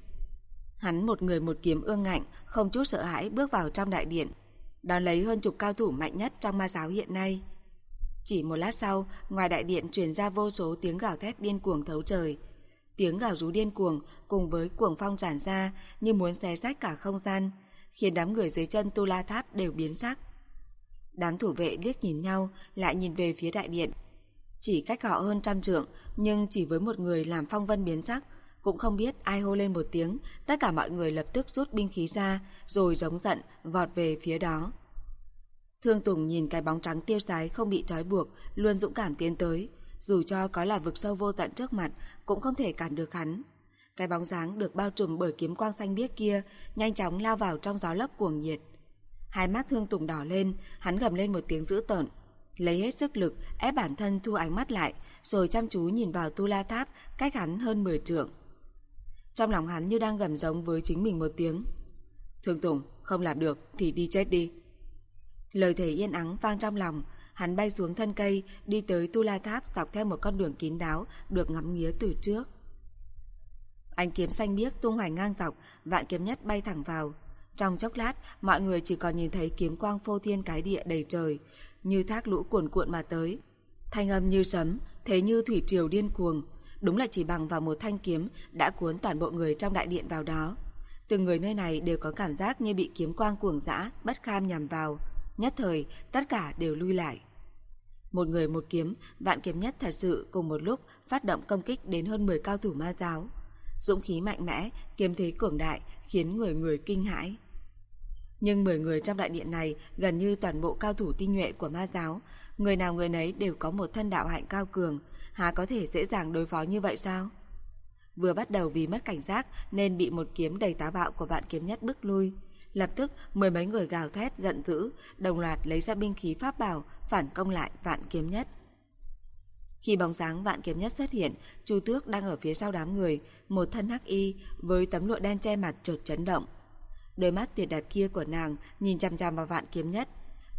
Hắn một người một kiếm ương ngạnh, không chút sợ hãi bước vào trong đại điện, đón lấy hơn chục cao thủ mạnh nhất trong ma giáo hiện nay. Chỉ một lát sau, ngoài đại điện truyền ra vô số tiếng gào thét điên cuồng thấu trời. Tiếng gào rú điên cuồng cùng với cuồng phong tràn ra như muốn xé rách cả không gian, khiến đám người dưới chân Tu La Tháp đều biến sắc. Đám thủ vệ liếc nhìn nhau, lại nhìn về phía đại điện. Chỉ cách họ hơn 100 trượng, nhưng chỉ với một người làm phong vân biến sắc, cũng không biết ai hô lên một tiếng, tất cả mọi người lập tức rút binh khí ra, rồi giống giận vọt về phía đó. Thương Tùng nhìn cái bóng trắng tiêu sái không bị trói buộc, luôn dũng cảm tiến tới, dù cho có là vực sâu vô tận trước mặt cũng không thể cản được hắn. Cái bóng dáng được bao trùm bởi kiếm quang xanh biếc kia nhanh chóng lao vào trong gió lốc cuồng nhiệt. Hai mắt Thương Tùng đỏ lên, hắn gầm lên một tiếng dữ tợn, lấy hết sức lực ép bản thân thu ánh mắt lại, rồi chăm chú nhìn vào Tu La Tháp cách hắn hơn 10 trượng. Trong lòng hắn như đang gầm giống với chính mình một tiếng: "Thương Tùng, không làm được thì đi chết đi." Lời thề yên ắng vang trong lòng, hắn bay xuống thân cây, đi tới Tu La Tháp dọc theo một con đường kín đáo được ngắm nghía từ trước. Ánh kiếm xanh biếc tung hoành ngang dọc, Vạn Kiếm Nhất bay thẳng vào. Trong chốc lát, mọi người chỉ còn nhìn thấy kiếm quang phô thiên cái địa đầy trời, như thác lũ cuồn cuộn mà tới. Thanh âm như sấm, thế như thủy triều điên cuồng, đúng là chỉ bằng vào một thanh kiếm đã cuốn toàn bộ người trong đại điện vào đó. Từng người nơi này đều có cảm giác như bị kiếm quang cuồng dã bất kham nhằm vào, nhất thời tất cả đều lui lại. Một người một kiếm, Vạn Kiếm Nhất thật sự cùng một lúc phát động công kích đến hơn 10 cao thủ ma giáo. Dũng khí mạnh mẽ, kiếm thế cường đại khiến người người kinh hãi. Nhưng 10 người trong đại điện này gần như toàn bộ cao thủ tinh nhuệ của ma giáo, người nào người nấy đều có một thân đạo hạnh cao cường, há có thể dễ dàng đối phó như vậy sao? Vừa bắt đầu vì mất cảnh giác nên bị một kiếm đầy táo bạo của Vạn Kiếm Nhất bức lui. Lập tức 10 mấy người gào thét giận dữ, đồng loạt lấy ra binh khí pháp bảo phản công lại Vạn Kiếm Nhất. Khi bóng dáng Vạn Kiếm Nhất xuất hiện, Chu Tước đang ở phía sau đám người, một thân hắc y với tấm lụa đen che mặt chợt chấn động. Đôi mắt tuyệt đẹp kia của nàng nhìn chằm chằm vào Vạn Kiếm Nhất,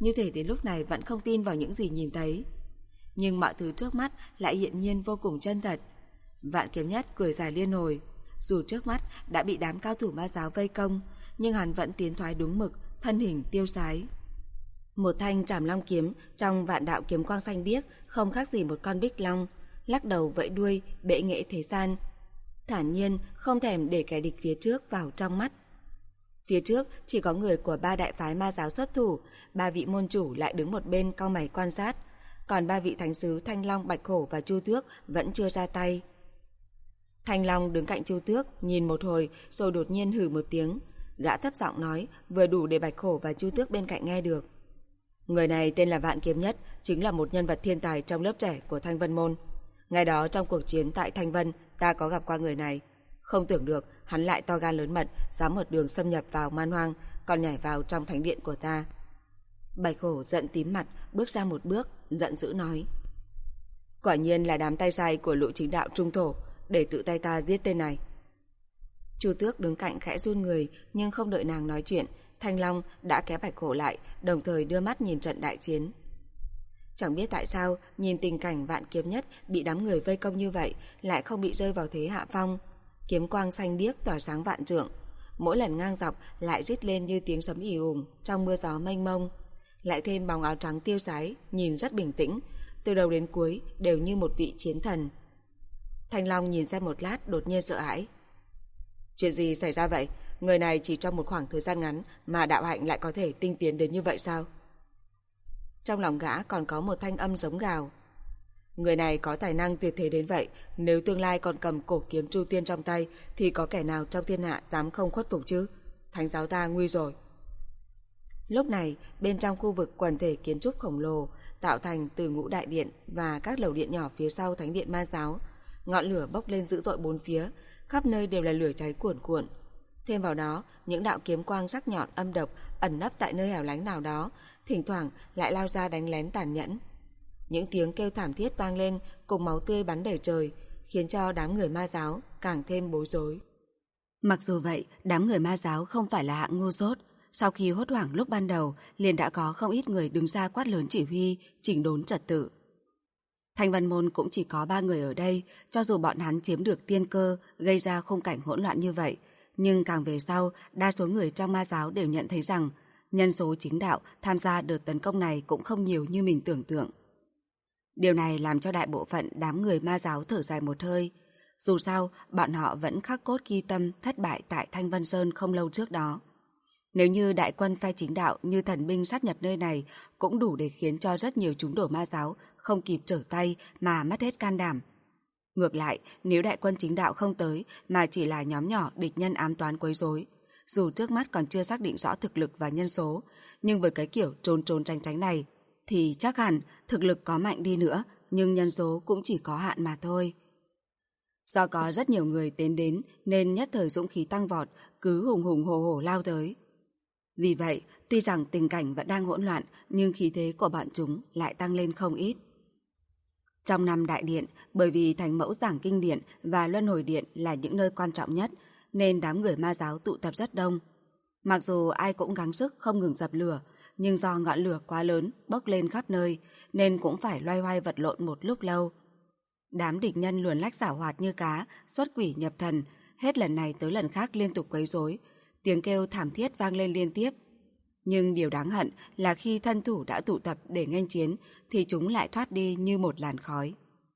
như thể đến lúc này vẫn không tin vào những gì nhìn thấy. Nhưng mọi thứ trước mắt lại hiện nhiên vô cùng chân thật. Vạn Kiếm Nhất cười dài liên hồi. Dù trước mắt đã bị đám cao thủ ma giáo vây công, nhưng hắn vẫn tiến thoái đúng mực, thân hình tiêu sái. Một thanh Trảm Long kiếm trong vạn đạo kiếm quang xanh biếc không khác gì một con bích long, lắc đầu vẫy đuôi, bệ nghệ thế gian. Thản nhiên không thèm để kẻ địch phía trước vào trong mắt. Phía trước chỉ có người của 3 đại phái ma giáo xuất thủ, 3 vị môn chủ lại đứng một bên cau mày quan sát, còn 3 vị thánh sứ Thanh Long, Bạch Hổ và Chu Tước vẫn chưa ra tay. Thanh Long đứng cạnh Chu Tước, nhìn một hồi rồi đột nhiên hừ một tiếng. Gã thấp giọng nói, vừa đủ để Bạch Hổ và Chu Tước bên cạnh nghe được. Người này tên là Vạn Kiếm Nhất, chính là một nhân vật thiên tài trong lớp trẻ của Thanh Vân Môn. Ngày đó trong cuộc chiến tại Thanh Vân, ta có gặp qua người này. Không tưởng được hắn lại to gan lớn mật, dám một đường xâm nhập vào man hoang, còn nhảy vào trong thánh điện của ta. Bạch Hổ giận tím mặt, bước ra một bước, giận dữ nói. Quả nhiên là đám tay sai của Lũ Chính Đạo Trung Thổ, để tự tay ta giết tên này. Chu Tước đứng cạnh khẽ run người, nhưng không đợi nàng nói chuyện, Thanh Long đã kéo Bạch Hổ lại, đồng thời đưa mắt nhìn trận đại chiến. Chẳng biết tại sao, nhìn tình cảnh Vạn Kiếm Nhất bị đám người vây công như vậy, lại không bị rơi vào thế hạ phong. Kiếm quang xanh biếc tỏa sáng vạn trượng, mỗi lần ngang dọc lại rít lên như tiếng sấm ì ùng trong mưa gió mênh mông. Lại thêm bóng áo trắng tiêu sái, nhìn rất bình tĩnh, từ đầu đến cuối đều như một vị chiến thần. Thanh Long nhìn xem một lát, đột nhiên sợ hãi. Chuyện gì xảy ra vậy? Người này chỉ trong một khoảng thời gian ngắn mà đạo hạnh lại có thể tinh tiến đến như vậy sao? Trong lòng gã còn có một thanh âm giống gào. Người này có tài năng tuyệt thế đến vậy, nếu tương lai còn cầm cổ kiếm Chu Tiên trong tay thì có kẻ nào trong thiên hạ dám không khuất phục chứ? Thánh giáo ta nguy rồi. Lúc này, bên trong khu vực quần thể kiến trúc khổng lồ tạo thành từ ngũ đại điện và các lầu điện nhỏ phía sau thánh điện ma giáo, ngọn lửa bốc lên dữ dội bốn phía, khắp nơi đều là lửa cháy cuồn cuộn. Thêm vào đó, những đạo kiếm quang sắc nhọn âm độc ẩn nấp tại nơi hẻo lánh nào đó, thỉnh thoảng lại lao ra đánh lén tàn nhẫn. Những tiếng kêu thảm thiết vang lên cùng máu tươi bắn đầy trời, khiến cho đám người ma giáo càng thêm bối rối. Mặc dù vậy, đám người ma giáo không phải là hạng ngu dốt. Sau khi hốt hoảng lúc ban đầu, liền đã có không ít người đứng ra quát lớn chỉ huy, chỉnh đốn trật tự. Thanh Vân Môn cũng chỉ có 3 người ở đây, cho dù bọn hắn chiếm được tiên cơ, gây ra khung cảnh hỗn loạn như vậy, nhưng càng về sau, đa số người trong ma giáo đều nhận thấy rằng nhân số chính đạo tham gia đợt tấn công này cũng không nhiều như mình tưởng tượng. Điều này làm cho đại bộ phận đám người ma giáo thở dài một hơi. Dù sao, bọn họ vẫn khắc cốt ghi tâm thất bại tại Thanh Vân Sơn không lâu trước đó. Nếu như đại quân phe chính đạo như thần binh sát nhập nơi này cũng đủ để khiến cho rất nhiều chúng đổ ma giáo không kịp trở tay mà mất hết can đảm. Ngược lại, nếu đại quân chính đạo không tới mà chỉ là nhóm nhỏ địch nhân ám toán quấy rối, dù trước mắt còn chưa xác định rõ thực lực và nhân số, nhưng với cái kiểu trốn trốn tránh tránh này, thì chắc hẳn thực lực có mạnh đi nữa, nhưng nhân số cũng chỉ có hạn mà thôi. Do có rất nhiều người tiến đến nên nhất thời dũng khí tăng vọt, cứ hùng hùng hổ hổ lao tới. Vì vậy, tuy rằng tình cảnh vẫn đang hỗn loạn, nhưng khí thế của bọn chúng lại tăng lên không ít. Trong 5 đại điện, bởi vì Thánh Mẫu Giảng Kinh Điện và Luân Hồi Điện là những nơi quan trọng nhất, nên đám người ma giáo tụ tập rất đông. Mặc dù ai cũng gắng sức không ngừng dập lửa, nhưng do ngọn lửa quá lớn, bốc lên khắp nơi, nên cũng phải loay hoay vật lộn một lúc lâu. Đám địch nhân luồn lách giảo hoạt như cá, xuất quỷ nhập thần, hết lần này tới lần khác liên tục quấy rối, tiếng kêu thảm thiết vang lên liên tiếp. Nhưng điều đáng hận là khi thân thủ đã tụ tập để nghênh chiến thì chúng lại thoát đi như một làn khói.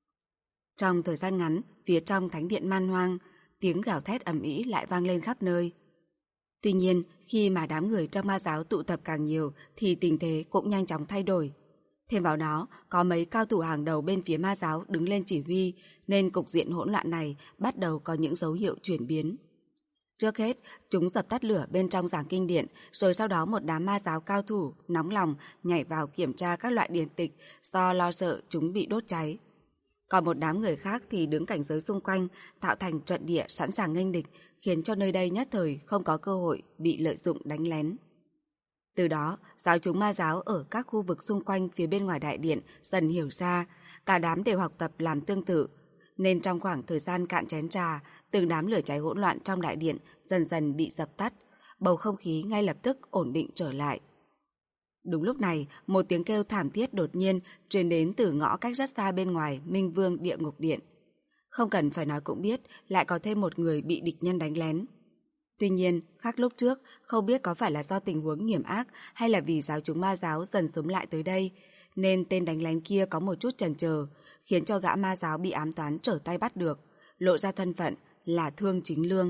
Trong thời gian ngắn, phía trong thánh điện man hoang, tiếng gào thét ầm ĩ lại vang lên khắp nơi. Tuy nhiên, khi mà đám người trong ma giáo tụ tập càng nhiều thì tình thế cũng nhanh chóng thay đổi. Thêm vào đó, có mấy cao thủ hàng đầu bên phía ma giáo đứng lên chỉ huy, nên cục diện hỗn loạn này bắt đầu có những dấu hiệu chuyển biến. Trước hết, chúng dập tắt lửa bên trong giảng kinh điện, rồi sau đó một đám ma giáo cao thủ, nóng lòng, nhảy vào kiểm tra các loại điển tịch do lo sợ chúng bị đốt cháy. Còn một đám người khác thì đứng cảnh giới xung quanh, tạo thành trận địa sẵn sàng nghênh địch, khiến cho nơi đây nhất thời không có cơ hội bị lợi dụng đánh lén. Từ đó, giáo chúng ma giáo ở các khu vực xung quanh phía bên ngoài đại điện dần hiểu ra, cả đám đều học tập làm tương tự, nên trong khoảng thời gian cạn chén trà, từng đám lửa cháy hỗn loạn trong đại điện dần dần bị dập tắt, bầu không khí ngay lập tức ổn định trở lại. Đúng lúc này, một tiếng kêu thảm thiết đột nhiên truyền đến từ ngõ cách rất xa bên ngoài Minh Vương Địa Ngục Điện. Không cần phải nói cũng biết, lại có thêm một người bị địch nhân đánh lén. Tuy nhiên, khác lúc trước, không biết có phải là do tình huống nghiểm ác hay là vì giáo chúng ma giáo dần sống lại tới đây, nên tên đánh lén kia có một chút chần chờ, khiến cho gã ma giáo bị ám toán trở tay bắt được, lộ ra thân phận là Thương Chính Lương.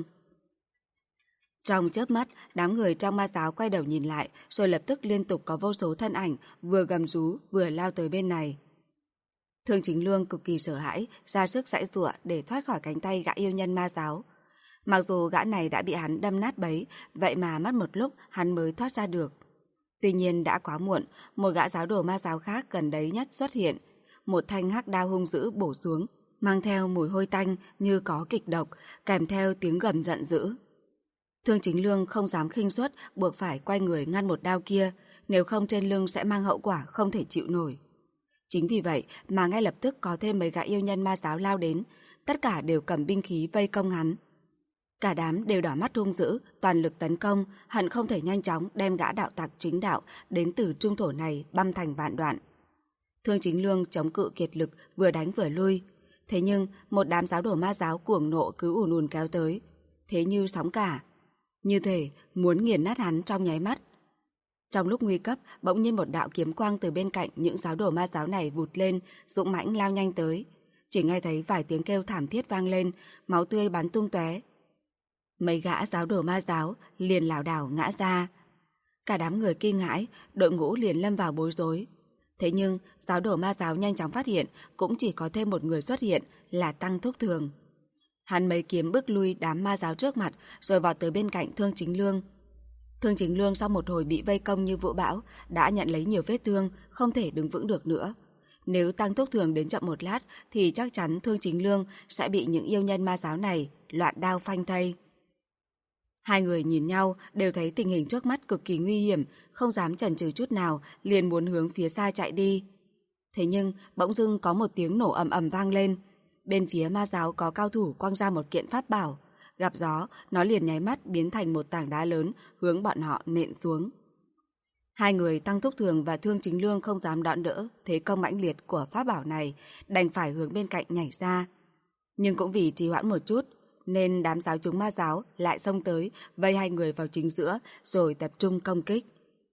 Trong chớp mắt, đám người trong ma giáo quay đầu nhìn lại, rồi lập tức liên tục có vô số thân ảnh vừa gầm rú vừa lao tới bên này. Thương Chính Lương cực kỳ sợ hãi, ra sức giãy giụa để thoát khỏi cánh tay gã yêu nhân ma giáo. Mặc dù gã này đã bị hắn đâm nát bấy, vậy mà mất một lúc hắn mới thoát ra được. Tuy nhiên đã quá muộn, một gã giáo đồ ma giáo khác gần đấy nhất xuất hiện. Một thanh hắc đao hung dữ bổ xuống, mang theo mùi hôi tanh như có kịch độc, kèm theo tiếng gầm giận dữ. Thương Chính Lương không dám khinh suất, buộc phải quay người ngăn một đao kia, nếu không trên lưng sẽ mang hậu quả không thể chịu nổi. Chính vì vậy mà ngay lập tức có thêm mấy gã yêu nhân ma giáo lao đến, tất cả đều cầm binh khí vây công hắn. Cả đám đều đỏ mắt hung dữ, toàn lực tấn công, hận không thể nhanh chóng đem gã đạo tặc chính đạo đến từ trung thổ này băm thành vạn đoạn. Thương Chính Lương chống cự kiệt lực, vừa đánh vừa lui. Thế nhưng một đám giáo đồ ma giáo cuồng nộ cứ ùn ùn kéo tới, thế như sóng cả, như thể muốn nghiền nát hắn trong nháy mắt. Trong lúc nguy cấp, bỗng nhiên một đạo kiếm quang từ bên cạnh những giáo đồ ma giáo này vụt lên, dũng mãnh lao nhanh tới. Chỉ nghe thấy vài tiếng kêu thảm thiết vang lên, máu tươi bắn tung tóe. Mấy gã giáo đồ ma giáo liền lảo đảo ngã ra. Cả đám người kinh hãi, đội ngũ liền lâm vào bối rối. Thế nhưng giáo đồ ma giáo nhanh chóng phát hiện cũng chỉ có thêm một người xuất hiện là Tăng Thúc Thường. Hắn mấy kiếm bước lui đám ma giáo trước mặt rồi vọt tới bên cạnh Thương Chính Lương. Thương Chính Lương sau một hồi bị vây công như vũ bão đã nhận lấy nhiều vết thương, không thể đứng vững được nữa. Nếu Tăng Thúc Thường đến chậm một lát thì chắc chắn Thương Chính Lương sẽ bị những yêu nhân ma giáo này loạn đao phanh thây. Hai người nhìn nhau đều thấy tình hình trước mắt cực kỳ nguy hiểm, không dám chần chừ chút nào, liền muốn hướng phía xa chạy đi. Thế nhưng bỗng dưng có một tiếng nổ ầm ầm vang lên. Bên phía ma giáo có cao thủ quăng ra một kiện pháp bảo. Gặp gió, nó liền nháy mắt biến thành một tảng đá lớn hướng bọn họ nện xuống. Hai người Tăng Thúc Thường và Thương Chính Lương không dám đón đỡ thế công mãnh liệt của pháp bảo này, đành phải hướng bên cạnh nhảy ra. Nhưng cũng vì trì hoãn một chút, nên đám giáo chúng ma giáo lại xông tới, vây hai người vào chính giữa rồi tập trung công kích.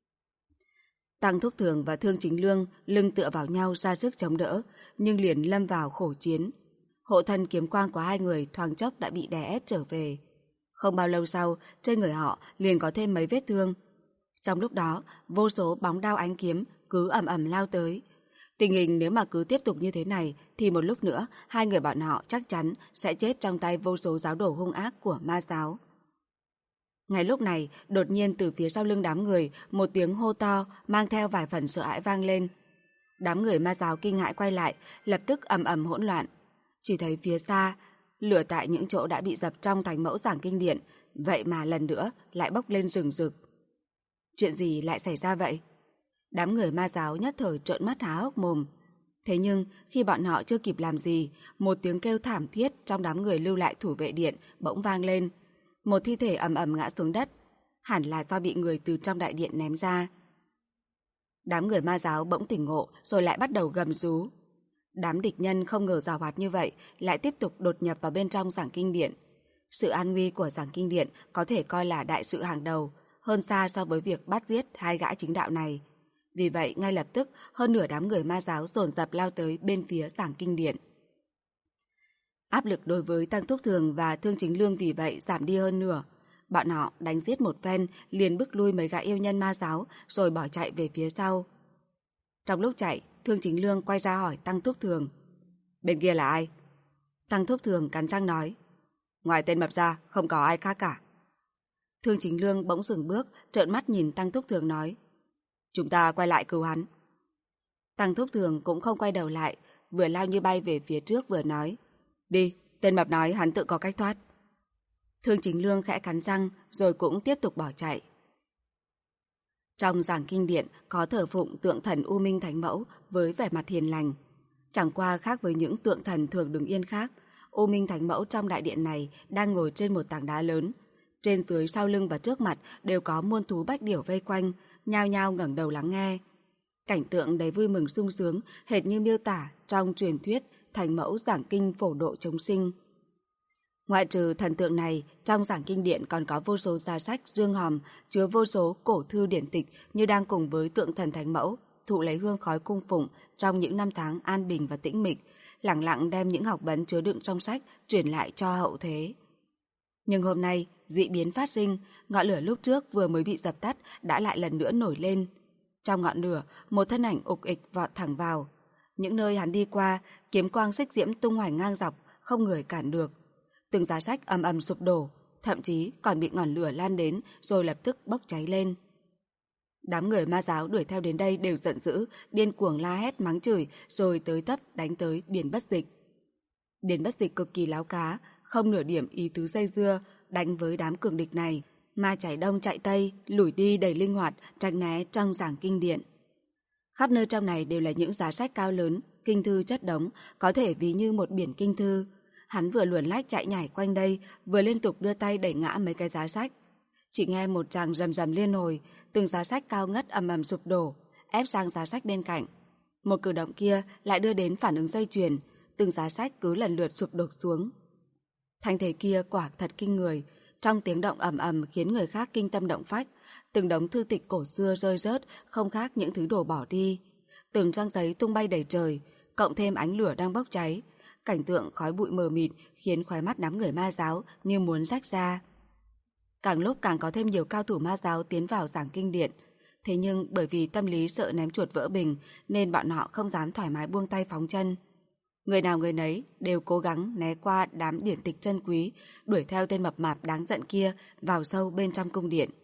Tăng Thúc Thường và Thương Chính Lương lưng tựa vào nhau ra sức chống đỡ, nhưng liền lâm vào khổ chiến. Hộ thân kiếm quang của hai người thoáng chốc đã bị đè ép trở về. Không bao lâu sau, trên người họ liền có thêm mấy vết thương. Trong lúc đó, vô số bóng đao ánh kiếm cứ ầm ầm lao tới. Tình hình nếu mà cứ tiếp tục như thế này thì một lúc nữa hai người bọn họ chắc chắn sẽ chết trong tay vô số giáo đồ hung ác của ma giáo. Ngay lúc này, đột nhiên từ phía sau lưng đám người một tiếng hô to mang theo vài phần sợ hãi vang lên. Đám người ma giáo kinh hãi quay lại, lập tức ầm ầm hỗn loạn. Chỉ thấy phía xa, lửa tại những chỗ đã bị dập trong thành mẫu giảng kinh điện, vậy mà lần nữa lại bốc lên rừng rực. Chuyện gì lại xảy ra vậy? Đám người ma giáo nhất thời trợn mắt há hốc mồm. Thế nhưng khi bọn họ chưa kịp làm gì, một tiếng kêu thảm thiết trong đám người lưu lại thủ vệ điện bỗng vang lên. Một thi thể ầm ầm ngã xuống đất, hẳn là do bị người từ trong đại điện ném ra. Đám người ma giáo bỗng tỉnh ngộ rồi lại bắt đầu gầm rú. Đám địch nhân không ngờ giàu hoạt như vậy lại tiếp tục đột nhập vào bên trong giảng kinh điện. Sự an nguy của giảng kinh điện có thể coi là đại sự hàng đầu, hơn xa so với việc bắt giết hai gã chính đạo này. Vì vậy ngay lập tức hơn nửa đám người ma giáo dồn dập lao tới bên phía giảng kinh điện. Áp lực đối với Tăng Thúc Thường và Thương Chính Lương vì vậy giảm đi hơn nửa. Bọn họ đánh giết một phen liền bức lui mấy gã yêu nhân ma giáo rồi bỏ chạy về phía sau. Trong lúc chạy, Thương Chính Lương quay ra hỏi Tăng Thúc Thường: "Bên kia là ai?" Tăng Thúc Thường cắn răng nói: "Ngoài tên mập ra không có ai khác cả." Thương Chính Lương bỗng dừng bước, trợn mắt nhìn Tăng Thúc Thường nói: "Chúng ta quay lại cứu hắn." Tăng Thúc Thường cũng không quay đầu lại, vừa lao như bay về phía trước vừa nói: "Đi, tên mập nói hắn tự có cách thoát." Thương Chính Lương khẽ cắn răng rồi cũng tiếp tục bỏ chạy. Trong giảng kinh điện có thờ phụng tượng thần U Minh Thánh Mẫu với vẻ mặt hiền lành. Chẳng qua khác với những tượng thần thường đứng yên khác, U Minh Thánh Mẫu trong đại điện này đang ngồi trên một tảng đá lớn. Trên dưới sau lưng và trước mặt đều có muôn thú bách điểu vây quanh, nhao nhao ngẩng đầu lắng nghe. Cảnh tượng đầy vui mừng sung sướng, hệt như miêu tả trong truyền thuyết Thánh Mẫu giảng kinh phổ độ chúng sinh. Ngoại trừ thần tượng này, trong giảng kinh điện còn có vô số giá sách dương hòm chứa vô số cổ thư điển tịch như đang cùng với tượng thần Thánh Mẫu thụ lấy hương khói cung phụng trong những năm tháng an bình và tĩnh mịch, lẳng lặng đem những học vấn chứa đựng trong sách truyền lại cho hậu thế. Nhưng hôm nay, dị biến phát sinh, ngọn lửa lúc trước vừa mới bị dập tắt đã lại lần nữa nổi lên. Trong ngọn lửa, một thân ảnh ục ịch vọt thẳng vào. Những nơi hắn đi qua, kiếm quang xích diễm tung hoành ngang dọc, không người cản được. Từng giá sách ầm ầm sụp đổ, thậm chí còn bị ngọn lửa lan đến rồi lập tức bốc cháy lên. Đám người ma giáo đuổi theo đến đây đều giận dữ, điên cuồng la hét mắng chửi rồi tới tấp đánh tới Điền Bất Dịch. Điền Bất Dịch cực kỳ láo cá, không nửa điểm ý tứ dây dưa đánh với đám cường địch này, mà chạy đông chạy tây, lủi đi đầy linh hoạt, tránh né trong giảng kinh điện. Khắp nơi trong này đều là những giá sách cao lớn, kinh thư chất đống, có thể ví như một biển kinh thư. Hắn vừa luồn lách chạy nhảy quanh đây, vừa liên tục đưa tay đẩy ngã mấy cái giá sách. Chỉ nghe một tràng rầm rầm liên hồi, từng giá sách cao ngất ầm ầm sụp đổ, ép sang giá sách bên cạnh. Một cử động kia lại đưa đến phản ứng dây chuyền, từng giá sách cứ lần lượt sụp đổ xuống. Thanh thế kia quả thật kinh người, trong tiếng động ầm ầm khiến người khác kinh tâm động phách, từng đống thư tịch cổ xưa rơi rớt không khác những thứ đồ bỏ đi. Từng trang giấy tung bay đầy trời, cộng thêm ánh lửa đang bốc cháy, cảnh tượng khói bụi mờ mịt khiến khóe mắt đám người ma giáo như muốn rách ra. Càng lúc càng có thêm nhiều cao thủ ma giáo tiến vào giảng kinh điện, thế nhưng bởi vì tâm lý sợ ném chuột vỡ bình nên bọn họ không dám thoải mái buông tay phóng chân. Người nào người nấy đều cố gắng né qua đám điển tịch chân quý, đuổi theo tên mập mạp đáng giận kia vào sâu bên trong cung điện.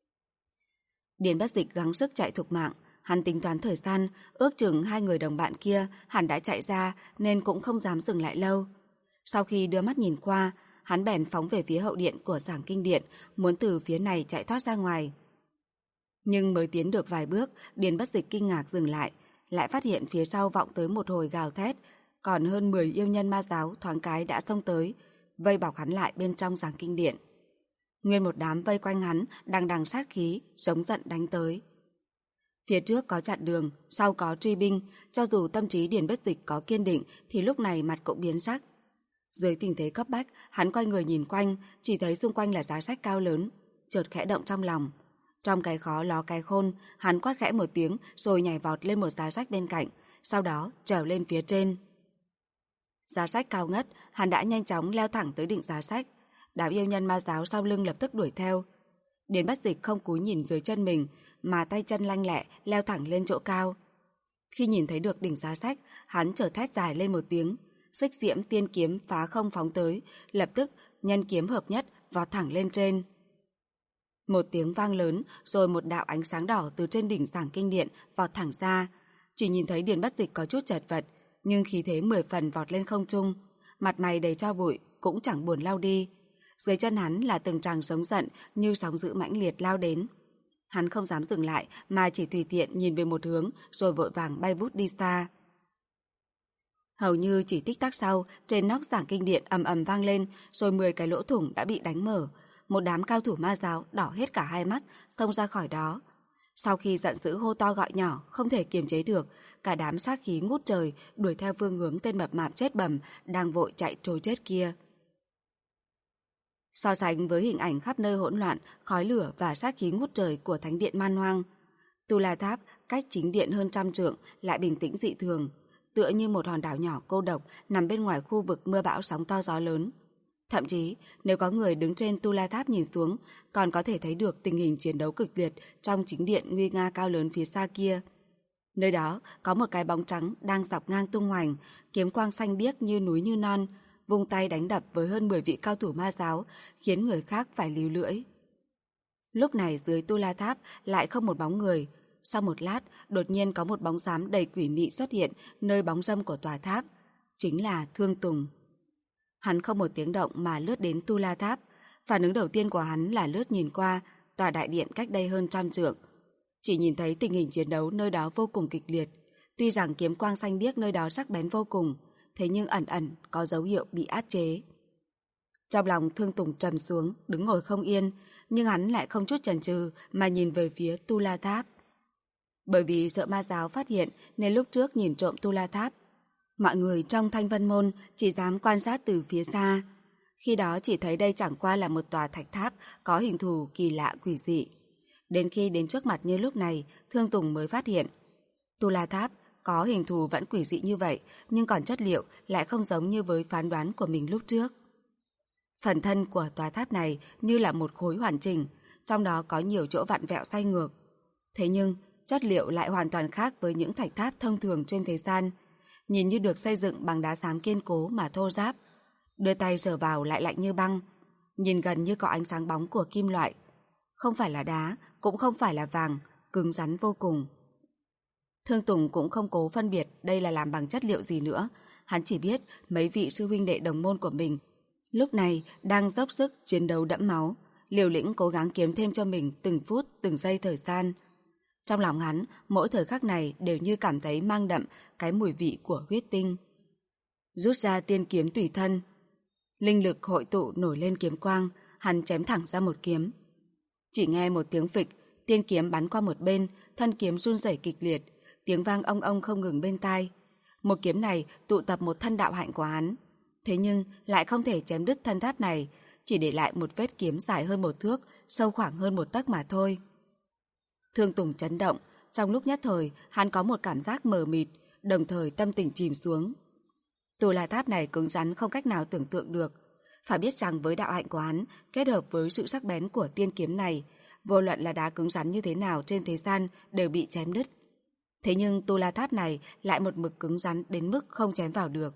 Điền Bất Dịch gắng sức chạy thục mạng, hắn tính toán thời gian, ước chừng hai người đồng bạn kia hẳn đã chạy ra nên cũng không dám dừng lại lâu. Sau khi đưa mắt nhìn qua, hắn bèn phóng về phía hậu điện của giảng kinh điện, muốn từ phía này chạy thoát ra ngoài. Nhưng mới tiến được vài bước, Điền Bất Dịch kinh ngạc dừng lại phát hiện phía sau vọng tới một hồi gào thét, còn hơn 10 yêu nhân ma giáo thoáng cái đã xông tới, vây bọc hắn lại bên trong giảng kinh điện. Nguyên một đám vây quanh hắn, đằng đằng sát khí, giống giận đánh tới. Phía trước có chặn đường, sau có truy binh, cho dù tâm trí Điền Bất Dịch có kiên định thì lúc này mặt cũng biến sắc. Dưới tình thế cấp bách, hắn quay người nhìn quanh, chỉ thấy xung quanh là giá sách cao lớn, chợt khẽ động trong lòng. Trong cái khó ló cái khôn, hắn quát khẽ một tiếng rồi nhảy vọt lên một giá sách bên cạnh, sau đó trèo lên phía trên. Giá sách cao ngất, hắn đã nhanh chóng leo thẳng tới đỉnh giá sách. Đám yêu nhân ma giáo sau lưng lập tức đuổi theo. Điền Bất Dịch không cúi nhìn dưới chân mình, mà tay chân lanh lẹ leo thẳng lên chỗ cao. Khi nhìn thấy được đỉnh giá sách, hắn chợt thét dài lên một tiếng, xích diễm tiên kiếm phá không phóng tới, lập tức nhân kiếm hợp nhất vọt thẳng lên trên. Một tiếng vang lớn, rồi một đạo ánh sáng đỏ từ trên đỉnh giảng kinh điện vọt thẳng ra. Chỉ nhìn thấy Điền Bất Dịch có chút chật vật, nhưng khí thế 10 phần vọt lên không trung, mặt mày đầy tro bụi cũng chẳng buồn lau đi. Dưới chân hắn là từng tràng sống giận như sóng dữ mãnh liệt lao đến. Hắn không dám dừng lại mà chỉ tùy tiện nhìn về một hướng rồi vội vàng bay vút đi xa. Hầu như chỉ tích tắc sau, trên nóc giảng kinh điện ầm ầm vang lên, rồi 10 cái lỗ thủng đã bị đánh mở. Một đám cao thủ ma giáo đỏ hết cả hai mắt xông ra khỏi đó. Sau khi giận dữ hô to gọi nhỏ không thể kiềm chế được, cả đám sát khí ngút trời đuổi theo phương hướng tên mập mạp chết bầm đang vội chạy trối chết kia. So sánh với hình ảnh khắp nơi hỗn loạn, khói lửa và sát khí ngút trời của thánh điện man hoang, Tu La Tháp cách chính điện hơn 100 trượng lại bình tĩnh dị thường, tựa như một hòn đảo nhỏ cô độc nằm bên ngoài khu vực mưa bão sóng to gió lớn. Thậm chí, nếu có người đứng trên Tu La Tháp nhìn xuống, còn có thể thấy được tình hình chiến đấu kịch liệt trong chính điện nguy nga cao lớn phía xa kia. Nơi đó có một cái bóng trắng đang dọc ngang tung hoành, kiếm quang xanh biếc như núi như non, vung tay đánh đập với hơn 10 vị cao thủ ma giáo, khiến người khác phải líu lưỡi. Lúc này dưới Tu La Tháp lại không một bóng người. Sau một lát, đột nhiên có một bóng xám đầy quỷ mị xuất hiện nơi bóng râm của tòa tháp. Chính là Thương Tùng. Hắn không một tiếng động mà lướt đến Tu La Tháp. Phản ứng đầu tiên của hắn là lướt nhìn qua tòa đại điện cách đây hơn 100 trượng. Chỉ nhìn thấy tình hình chiến đấu nơi đó vô cùng kịch liệt. Tuy rằng kiếm quang xanh biếc nơi đó sắc bén vô cùng, thế nhưng ẩn ẩn có dấu hiệu bị áp chế. Trong lòng Thương Tùng trầm xuống, đứng ngồi không yên, nhưng hắn lại không chút chần chừ mà nhìn về phía Tu La Tháp. Bởi vì sợ ma giáo phát hiện nên lúc trước nhìn trộm Tu La Tháp, mọi người trong Thanh Vân Môn chỉ dám quan sát từ phía xa. Khi đó chỉ thấy đây chẳng qua là một tòa thạch tháp có hình thù kỳ lạ quỷ dị. Đến khi đến trước mặt như lúc này, Thương Tùng mới phát hiện Tu La Tháp có hình thù vẫn quỷ dị như vậy, nhưng còn chất liệu lại không giống như với phán đoán của mình lúc trước. Phần thân của tòa tháp này như là một khối hoàn chỉnh, trong đó có nhiều chỗ vặn vẹo xoay ngược. Thế nhưng, chất liệu lại hoàn toàn khác với những thạch tháp thông thường trên thế gian, nhìn như được xây dựng bằng đá xám kiên cố mà thô ráp. Đưa tay sờ vào lại lạnh như băng, nhìn gần như có ánh sáng bóng của kim loại. Không phải là đá, cũng không phải là vàng, cứng rắn vô cùng. Thương Tùng cũng không cố phân biệt đây là làm bằng chất liệu gì nữa, hắn chỉ biết mấy vị sư huynh đệ đồng môn của mình lúc này đang dốc sức chiến đấu đẫm máu, liều lĩnh cố gắng kiếm thêm cho mình từng phút từng giây thời gian. Trong lòng hắn, mỗi thời khắc này đều như cảm thấy mang đậm cái mùi vị của huyết tinh. Rút ra tiên kiếm tùy thân, linh lực hội tụ nổi lên kiếm quang, hắn chém thẳng ra một kiếm. Chỉ nghe một tiếng phịch, tiên kiếm bắn qua một bên, thân kiếm run rẩy kịch liệt, tiếng vang ông ông không ngừng bên tai. Một kiếm này tụ tập một thân đạo hạnh của hắn, thế nhưng lại không thể chém đứt thân tháp này, chỉ để lại một vết kiếm dài hơn 1 thước, sâu khoảng hơn 1 tấc mà thôi. Thương Tùng chấn động, trong lúc nhất thời hắn có một cảm giác mờ mịt, đồng thời tâm tình chìm xuống. Tu La Tháp này cứng rắn không cách nào tưởng tượng được. Phải biết rằng với đạo hạnh của hắn kết hợp với sự sắc bén của tiên kiếm này, vô luận là đá cứng rắn như thế nào trên thế gian đều bị chém đứt. Thế nhưng Tu La Tháp này lại một mực cứng rắn đến mức không chém vào được.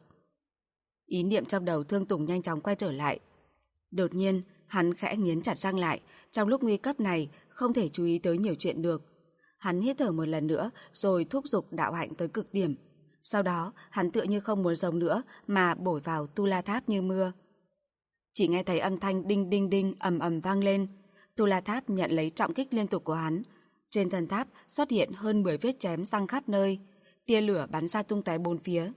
Ý niệm trong đầu Thương Tùng nhanh chóng quay trở lại. Đột nhiên, hắn khẽ nghiến chặt răng lại, trong lúc nguy cấp này không thể chú ý tới nhiều chuyện được. Hắn hít thở một lần nữa rồi thúc giục đạo hạnh tới cực điểm. Sau đó, hắn tựa như không muốn sống nữa mà bổ vào Tu La Tháp như mưa. Chỉ nghe thấy âm thanh đinh đinh đinh ầm ầm vang lên. Tu La Tháp nhận lấy trọng kích liên tục của hắn. Trên thân tháp xuất hiện hơn 10 vết chém răng khắp nơi, tia lửa bắn ra tung tóe bốn phía.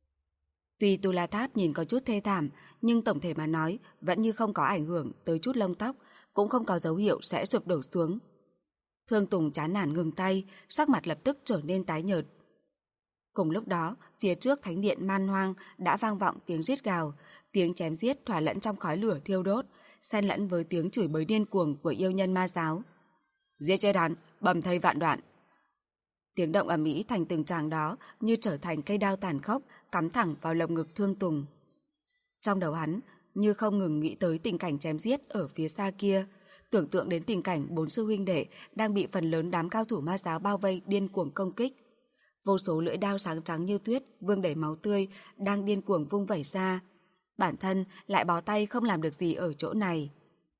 Tuy Tu La Tháp nhìn có chút thê thảm, nhưng tổng thể mà nói vẫn như không có ảnh hưởng tới chút lông tóc, cũng không có dấu hiệu sẽ sụp đổ xuống. Thương Tùng chán nản ngừng tay, sắc mặt lập tức trở nên tái nhợt. Cùng lúc đó, phía trước thánh điện man hoang đã vang vọng tiếng rít gào, tiếng chém giết thỏa lẫn trong khói lửa thiêu đốt, xen lẫn với tiếng chửi bới điên cuồng của yêu nhân ma giáo. Giết chết hắn, bầm thây vạn đoạn. Tiếng động ầm ĩ thành từng tràng đó như trở thành cây đao tàn khốc cắm thẳng vào lồng ngực Thương Tùng. Trong đầu hắn như không ngừng nghĩ tới tình cảnh chém giết ở phía xa kia, tưởng tượng đến tình cảnh 4 sư huynh đệ đang bị phần lớn đám cao thủ ma giáo bao vây điên cuồng công kích. Vô số lưỡi đao sáng trắng như tuyết vương đầy máu tươi đang điên cuồng vung vẩy ra. Bản thân lại bó tay không làm được gì ở chỗ này.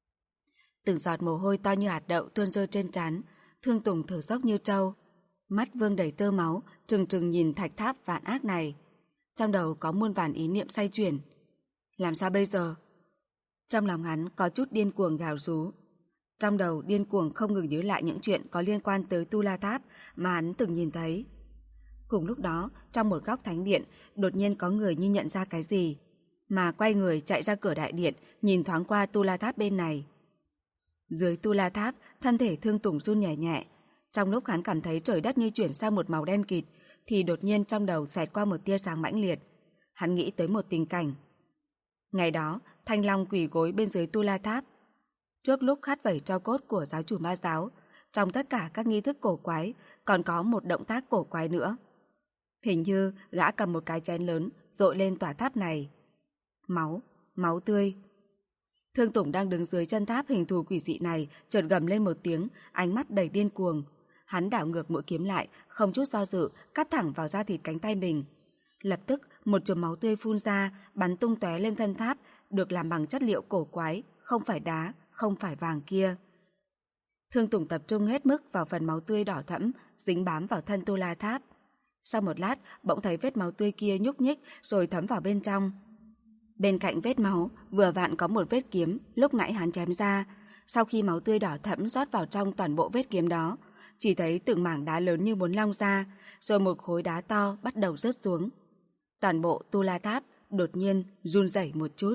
Từng giọt mồ hôi to như hạt đậu tuôn rơi trên trán, Thương Tùng thở dốc như trâu, mắt vương đầy tơ máu, trừng trừng nhìn thạch tháp vạn ác này. Trong đầu có muôn vàn ý niệm xoay chuyển. Làm sao bây giờ? Trong lòng hắn có chút điên cuồng gào rú. Trong đầu điên cuồng không ngừng nhớ lại những chuyện có liên quan tới Tu La Tháp mà hắn từng nhìn thấy. Cùng lúc đó, trong một góc thánh điện, đột nhiên có người như nhận ra cái gì, mà quay người chạy ra cửa đại điện, nhìn thoáng qua Tu La Tháp bên này. Dưới Tu La Tháp, thân thể Thương Tùng run nhẹ nhẹ. Trong lúc hắn cảm thấy trời đất như chuyển sang một màu đen kịt, thì đột nhiên trong đầu xẹt qua một tia sáng mãnh liệt. Hắn nghĩ tới một tình cảnh. Ngày đó, Thanh Long quỳ gối bên dưới Tu La Tháp. Trước lúc khát vẩy tro cốt của giáo chủ ma giáo, trong tất cả các nghi thức cổ quái, còn có một động tác cổ quái nữa. Hình như gã cầm một cái chén lớn dội lên tòa tháp này. Máu, máu tươi. Thương Tùng đang đứng dưới chân tháp hình thù quỷ dị này, chợt gầm lên một tiếng, ánh mắt đầy điên cuồng. Hắn đảo ngược mũi kiếm lại, không chút do dự, cắt thẳng vào da thịt cánh tay mình. Lập tức, một chùm máu tươi phun ra, bắn tung tóe lên thân tháp, được làm bằng chất liệu cổ quái, không phải đá, không phải vàng kia. Thương Tùng tập trung hết mức vào phần máu tươi đỏ thẫm, dính bám vào thân Tu La Tháp. Sau một lát, bỗng thấy vết máu tươi kia nhúc nhích rồi thấm vào bên trong. Bên cạnh vết máu, vừa vặn có một vết kiếm lúc nãy hắn chém ra. Sau khi máu tươi đỏ thẫm rót vào trong toàn bộ vết kiếm đó, chỉ thấy từng mảng đá lớn như muốn long ra, rồi một khối đá to bắt đầu rớt xuống. Toàn bộ Tu La Tháp đột nhiên run rẩy một chút.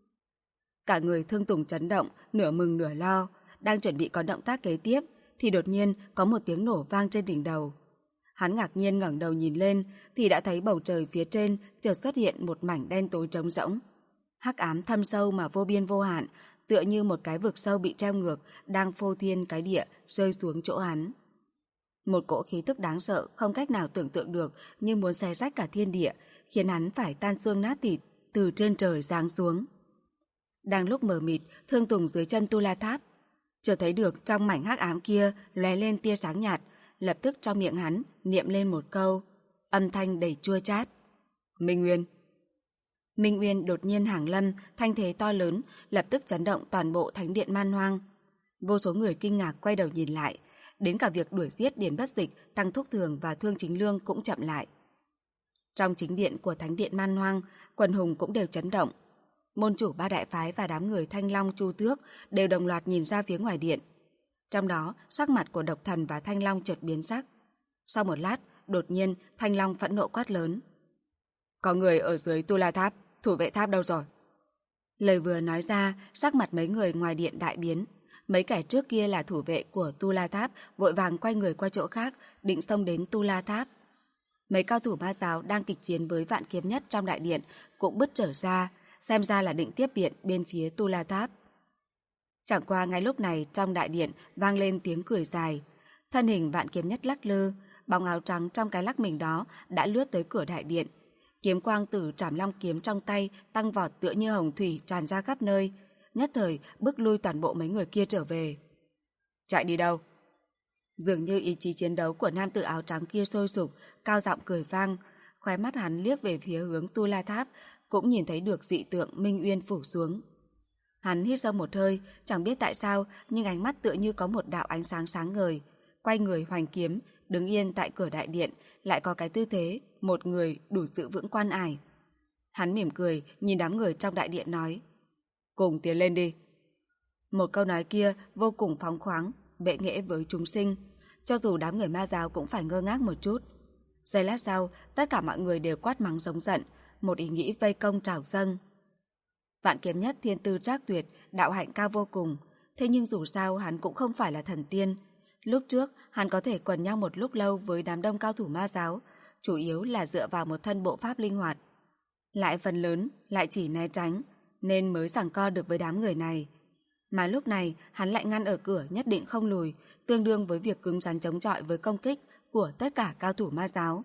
Cả người Thương Tùng chấn động, nửa mừng nửa lo, đang chuẩn bị có động tác kế tiếp, thì đột nhiên có một tiếng nổ vang trên đỉnh đầu. Hắn ngạc nhiên ngẩng đầu nhìn lên thì đã thấy bầu trời phía trên chợt xuất hiện một mảnh đen tối trống rỗng. Hắc ám thâm sâu mà vô biên vô hạn, tựa như một cái vực sâu bị treo ngược đang phô thiên cái địa rơi xuống chỗ hắn. Một cỗ khí tức đáng sợ không cách nào tưởng tượng được, như muốn xé rách cả thiên địa, khiến hắn phải tan xương nát thịt từ trên trời giáng xuống. Đang lúc mờ mịt, Thương Tùng dưới chân Tu La Tháp chợt thấy được trong mảnh hắc ám kia lóe lên tia sáng nhạt, lập tức trong miệng hắn niệm lên một câu, âm thanh đầy chua chát. Minh Nguyên. Minh Nguyên đột nhiên hàng lâm, thanh thế to lớn, lập tức chấn động toàn bộ thánh điện Man Hoang. Vô số người kinh ngạc quay đầu nhìn lại, đến cả việc đuổi giết Điền Bất Dịch, Tăng Thúc Thường và Thương Chính Lương cũng chậm lại. Trong chính điện của thánh điện Man Hoang, quần hùng cũng đều chấn động. Môn chủ ba đại phái và đám người Thanh Long, Chu Tước đều đồng loạt nhìn ra phía ngoài điện. Trong đó, sắc mặt của Độc Thần và Thanh Long chợt biến sắc. Sau một lát, đột nhiên Thanh Long phẫn nộ quát lớn. Có người ở dưới Tu La Tháp, thủ vệ tháp đâu rồi? Lời vừa nói ra, sắc mặt mấy người ngoài điện đại biến. Mấy kẻ trước kia là thủ vệ của Tu La Tháp vội vàng quay người qua chỗ khác, định xông đến Tu La Tháp. Mấy cao thủ ma giáo đang kịch chiến với Vạn Kiếm Nhất trong đại điện cũng bứt trở ra, xem ra là định tiếp viện bên phía Tu La Tháp. Chẳng qua ngay lúc này trong đại điện vang lên tiếng cười dài. Thân hình Vạn Kiếm Nhất lắc lư, bóng áo trắng trong cái lắc mình đó đã lướt tới cửa đại điện. Kiếm quang từ Trảm Long kiếm trong tay tăng vọt tựa như hồng thủy tràn ra khắp nơi, nhất thời bức lui toàn bộ mấy người kia trở về. Chạy đi đâu? Dường như ý chí chiến đấu của nam tử áo trắng kia sôi sục, cao giọng cười vang, khóe mắt hắn liếc về phía hướng Tu La Tháp, cũng nhìn thấy được dị tượng Minh Uyên phủ xuống. Hắn hít sâu một hơi, chẳng biết tại sao, nhưng ánh mắt tựa như có một đạo ánh sáng sáng ngời, quay người hoành kiếm, đứng yên tại cửa đại điện, lại có cái tư thế một người đủ giữ vững quan ải. Hắn mỉm cười, nhìn đám người trong đại điện nói: cùng tiến lên đi. Một câu nói kia vô cùng phóng khoáng, bệ nghệ với chúng sinh, cho dù đám người ma giáo cũng phải ngơ ngác một chút. Giây lát sau, tất cả mọi người đều quát mắng giống giận, một ý nghĩ vây công trào dâng. Vạn Kiếm Nhất thiên tư trác tuyệt, đạo hạnh cao vô cùng, thế nhưng dù sao hắn cũng không phải là thần tiên. Lúc trước, hắn có thể quần nhau một lúc lâu với đám đông cao thủ ma giáo, chủ yếu là dựa vào một thân bộ pháp linh hoạt. Lại phần lớn, lại chỉ né tránh, nên mới giằng co được với đám người này. Mà lúc này, hắn lại ngăn ở cửa nhất định không lùi, tương đương với việc cứng rắn chống chọi với công kích của tất cả cao thủ ma giáo.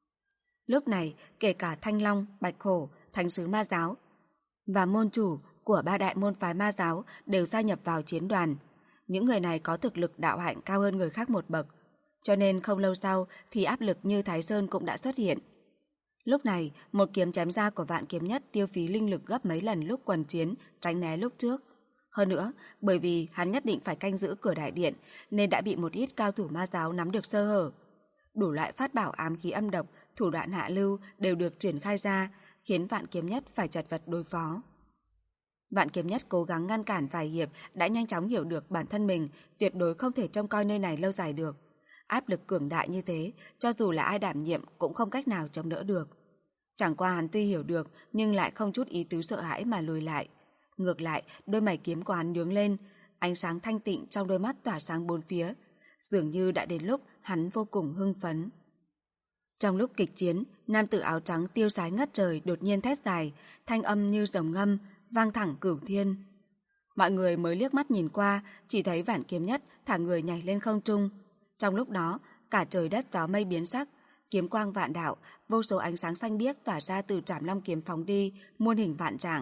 Lúc này, kể cả Thanh Long, Bạch Hổ, Thánh sứ ma giáo và môn chủ của ba đại môn phái ma giáo đều gia nhập vào chiến đoàn. Những người này có thực lực đạo hạnh cao hơn người khác một bậc, cho nên không lâu sau thì áp lực như Thái Sơn cũng đã xuất hiện. Lúc này, một kiếm chém ra của Vạn Kiếm Nhất tiêu phí linh lực gấp mấy lần lúc quần chiến, tránh né lúc trước. Hơn nữa, bởi vì hắn nhất định phải canh giữ cửa đại điện, nên đã bị một ít cao thủ ma giáo nắm được sơ hở. Đủ loại phát bảo ám khí âm độc, thủ đoạn hạ lưu đều được triển khai ra, khiến Vạn Kiếm Nhất phải chật vật đối phó. Vạn Kiếm Nhất cố gắng ngăn cản vài hiệp đã nhanh chóng hiểu được bản thân mình tuyệt đối không thể trông coi nơi này lâu dài được. Áp lực cường đại như thế, cho dù là ai đảm nhiệm cũng không cách nào chống đỡ được. Chẳng qua hắn tuy hiểu được nhưng lại không chút ý tứ sợ hãi mà lùi lại. Ngược lại, đôi mày kiếm của hắn nhướng lên, ánh sáng thanh tịnh trong đôi mắt tỏa sáng bốn phía. Dường như đã đến lúc hắn vô cùng hưng phấn. Trong lúc kịch chiến, nam tử áo trắng tiêu sái ngất trời đột nhiên thét dài, thanh âm như rồng ngâm, vang thẳng cửu thiên. Mọi người mới liếc mắt nhìn qua, chỉ thấy Vạn Kiếm Nhất thả người nhảy lên không trung. Trong lúc đó, cả trời đất gió mây biến sắc, kiếm quang vạn đạo, vô số ánh sáng xanh biếc tỏa ra từ Trảm Long kiếm phóng đi, muôn hình vạn trạng.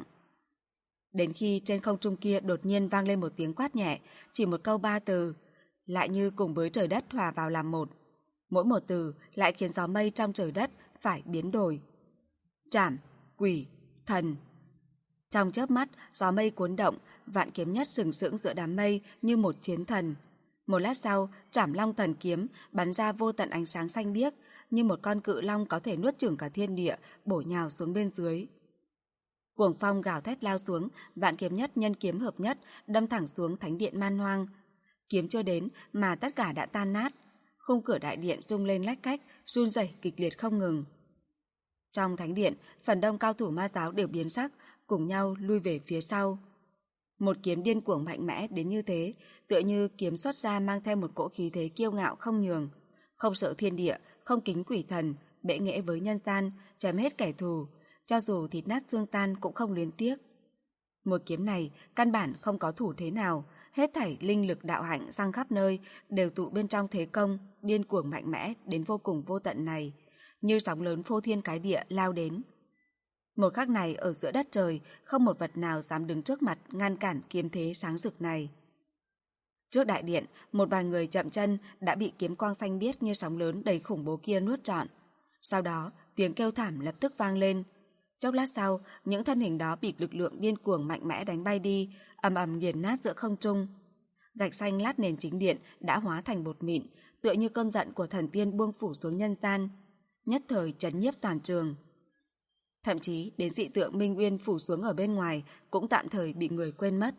Đến khi trên không trung kia đột nhiên vang lên một tiếng quát nhẹ, chỉ một câu ba từ, lại như cùng với trời đất hòa vào làm một. Mỗi một từ lại khiến gió mây trong trời đất phải biến đổi. Trảm, quỷ, thần. Trong chớp mắt, gió mây cuốn động, Vạn Kiếm Nhất sừng sững giữa đám mây như một chiến thần. Một lát sau, Trảm Long thần kiếm bắn ra vô tận ánh sáng xanh biếc, như một con cự long có thể nuốt chửng cả thiên địa, bổ nhào xuống bên dưới. Cuồng phong gào thét lao xuống, Vạn Kiếm Nhất nhân kiếm hợp nhất, đâm thẳng xuống thánh điện Man Hoang. Kiếm chưa đến mà tất cả đã tan nát. Khung cửa đại điện rung lên lách cách, run rẩy kịch liệt không ngừng. Trong thánh điện, phần đông cao thủ ma giáo đều biến sắc, cùng nhau lui về phía sau. Một kiếm điên cuồng mạnh mẽ đến như thế, tựa như kiếm xuất ra mang theo một cỗ khí thế kiêu ngạo không nhường, không sợ thiên địa, không kính quỷ thần, bệ nghệ với nhân gian, chém hết kẻ thù, cho dù thịt nát xương tan cũng không luyến tiếc. Một kiếm này căn bản không có thủ thế nào, hết thảy linh lực đạo hạnh sang khắp nơi đều tụ bên trong thế công, điên cuồng mạnh mẽ đến vô cùng vô tận này, như sóng lớn phô thiên cái địa lao đến. Một khắc này ở giữa đất trời, không một vật nào dám đứng trước mặt ngăn cản kiếm thế sáng rực này. Trước đại điện, một vài người chậm chân đã bị kiếm quang xanh biếc như sóng lớn đầy khủng bố kia nuốt trọn. Sau đó, tiếng kêu thảm lập tức vang lên. Chốc lát sau, những thân hình đó bị lực lượng điên cuồng mạnh mẽ đánh bay đi, ầm ầm nghiền nát giữa không trung. Gạch xanh lát nền chính điện đã hóa thành bột mịn, tựa như cơn giận của thần tiên buông phủ xuống nhân gian, nhất thời chấn nhiếp toàn trường. Thậm chí đến dị tượng Minh Uyên phủ xuống ở bên ngoài cũng tạm thời bị người quên mất.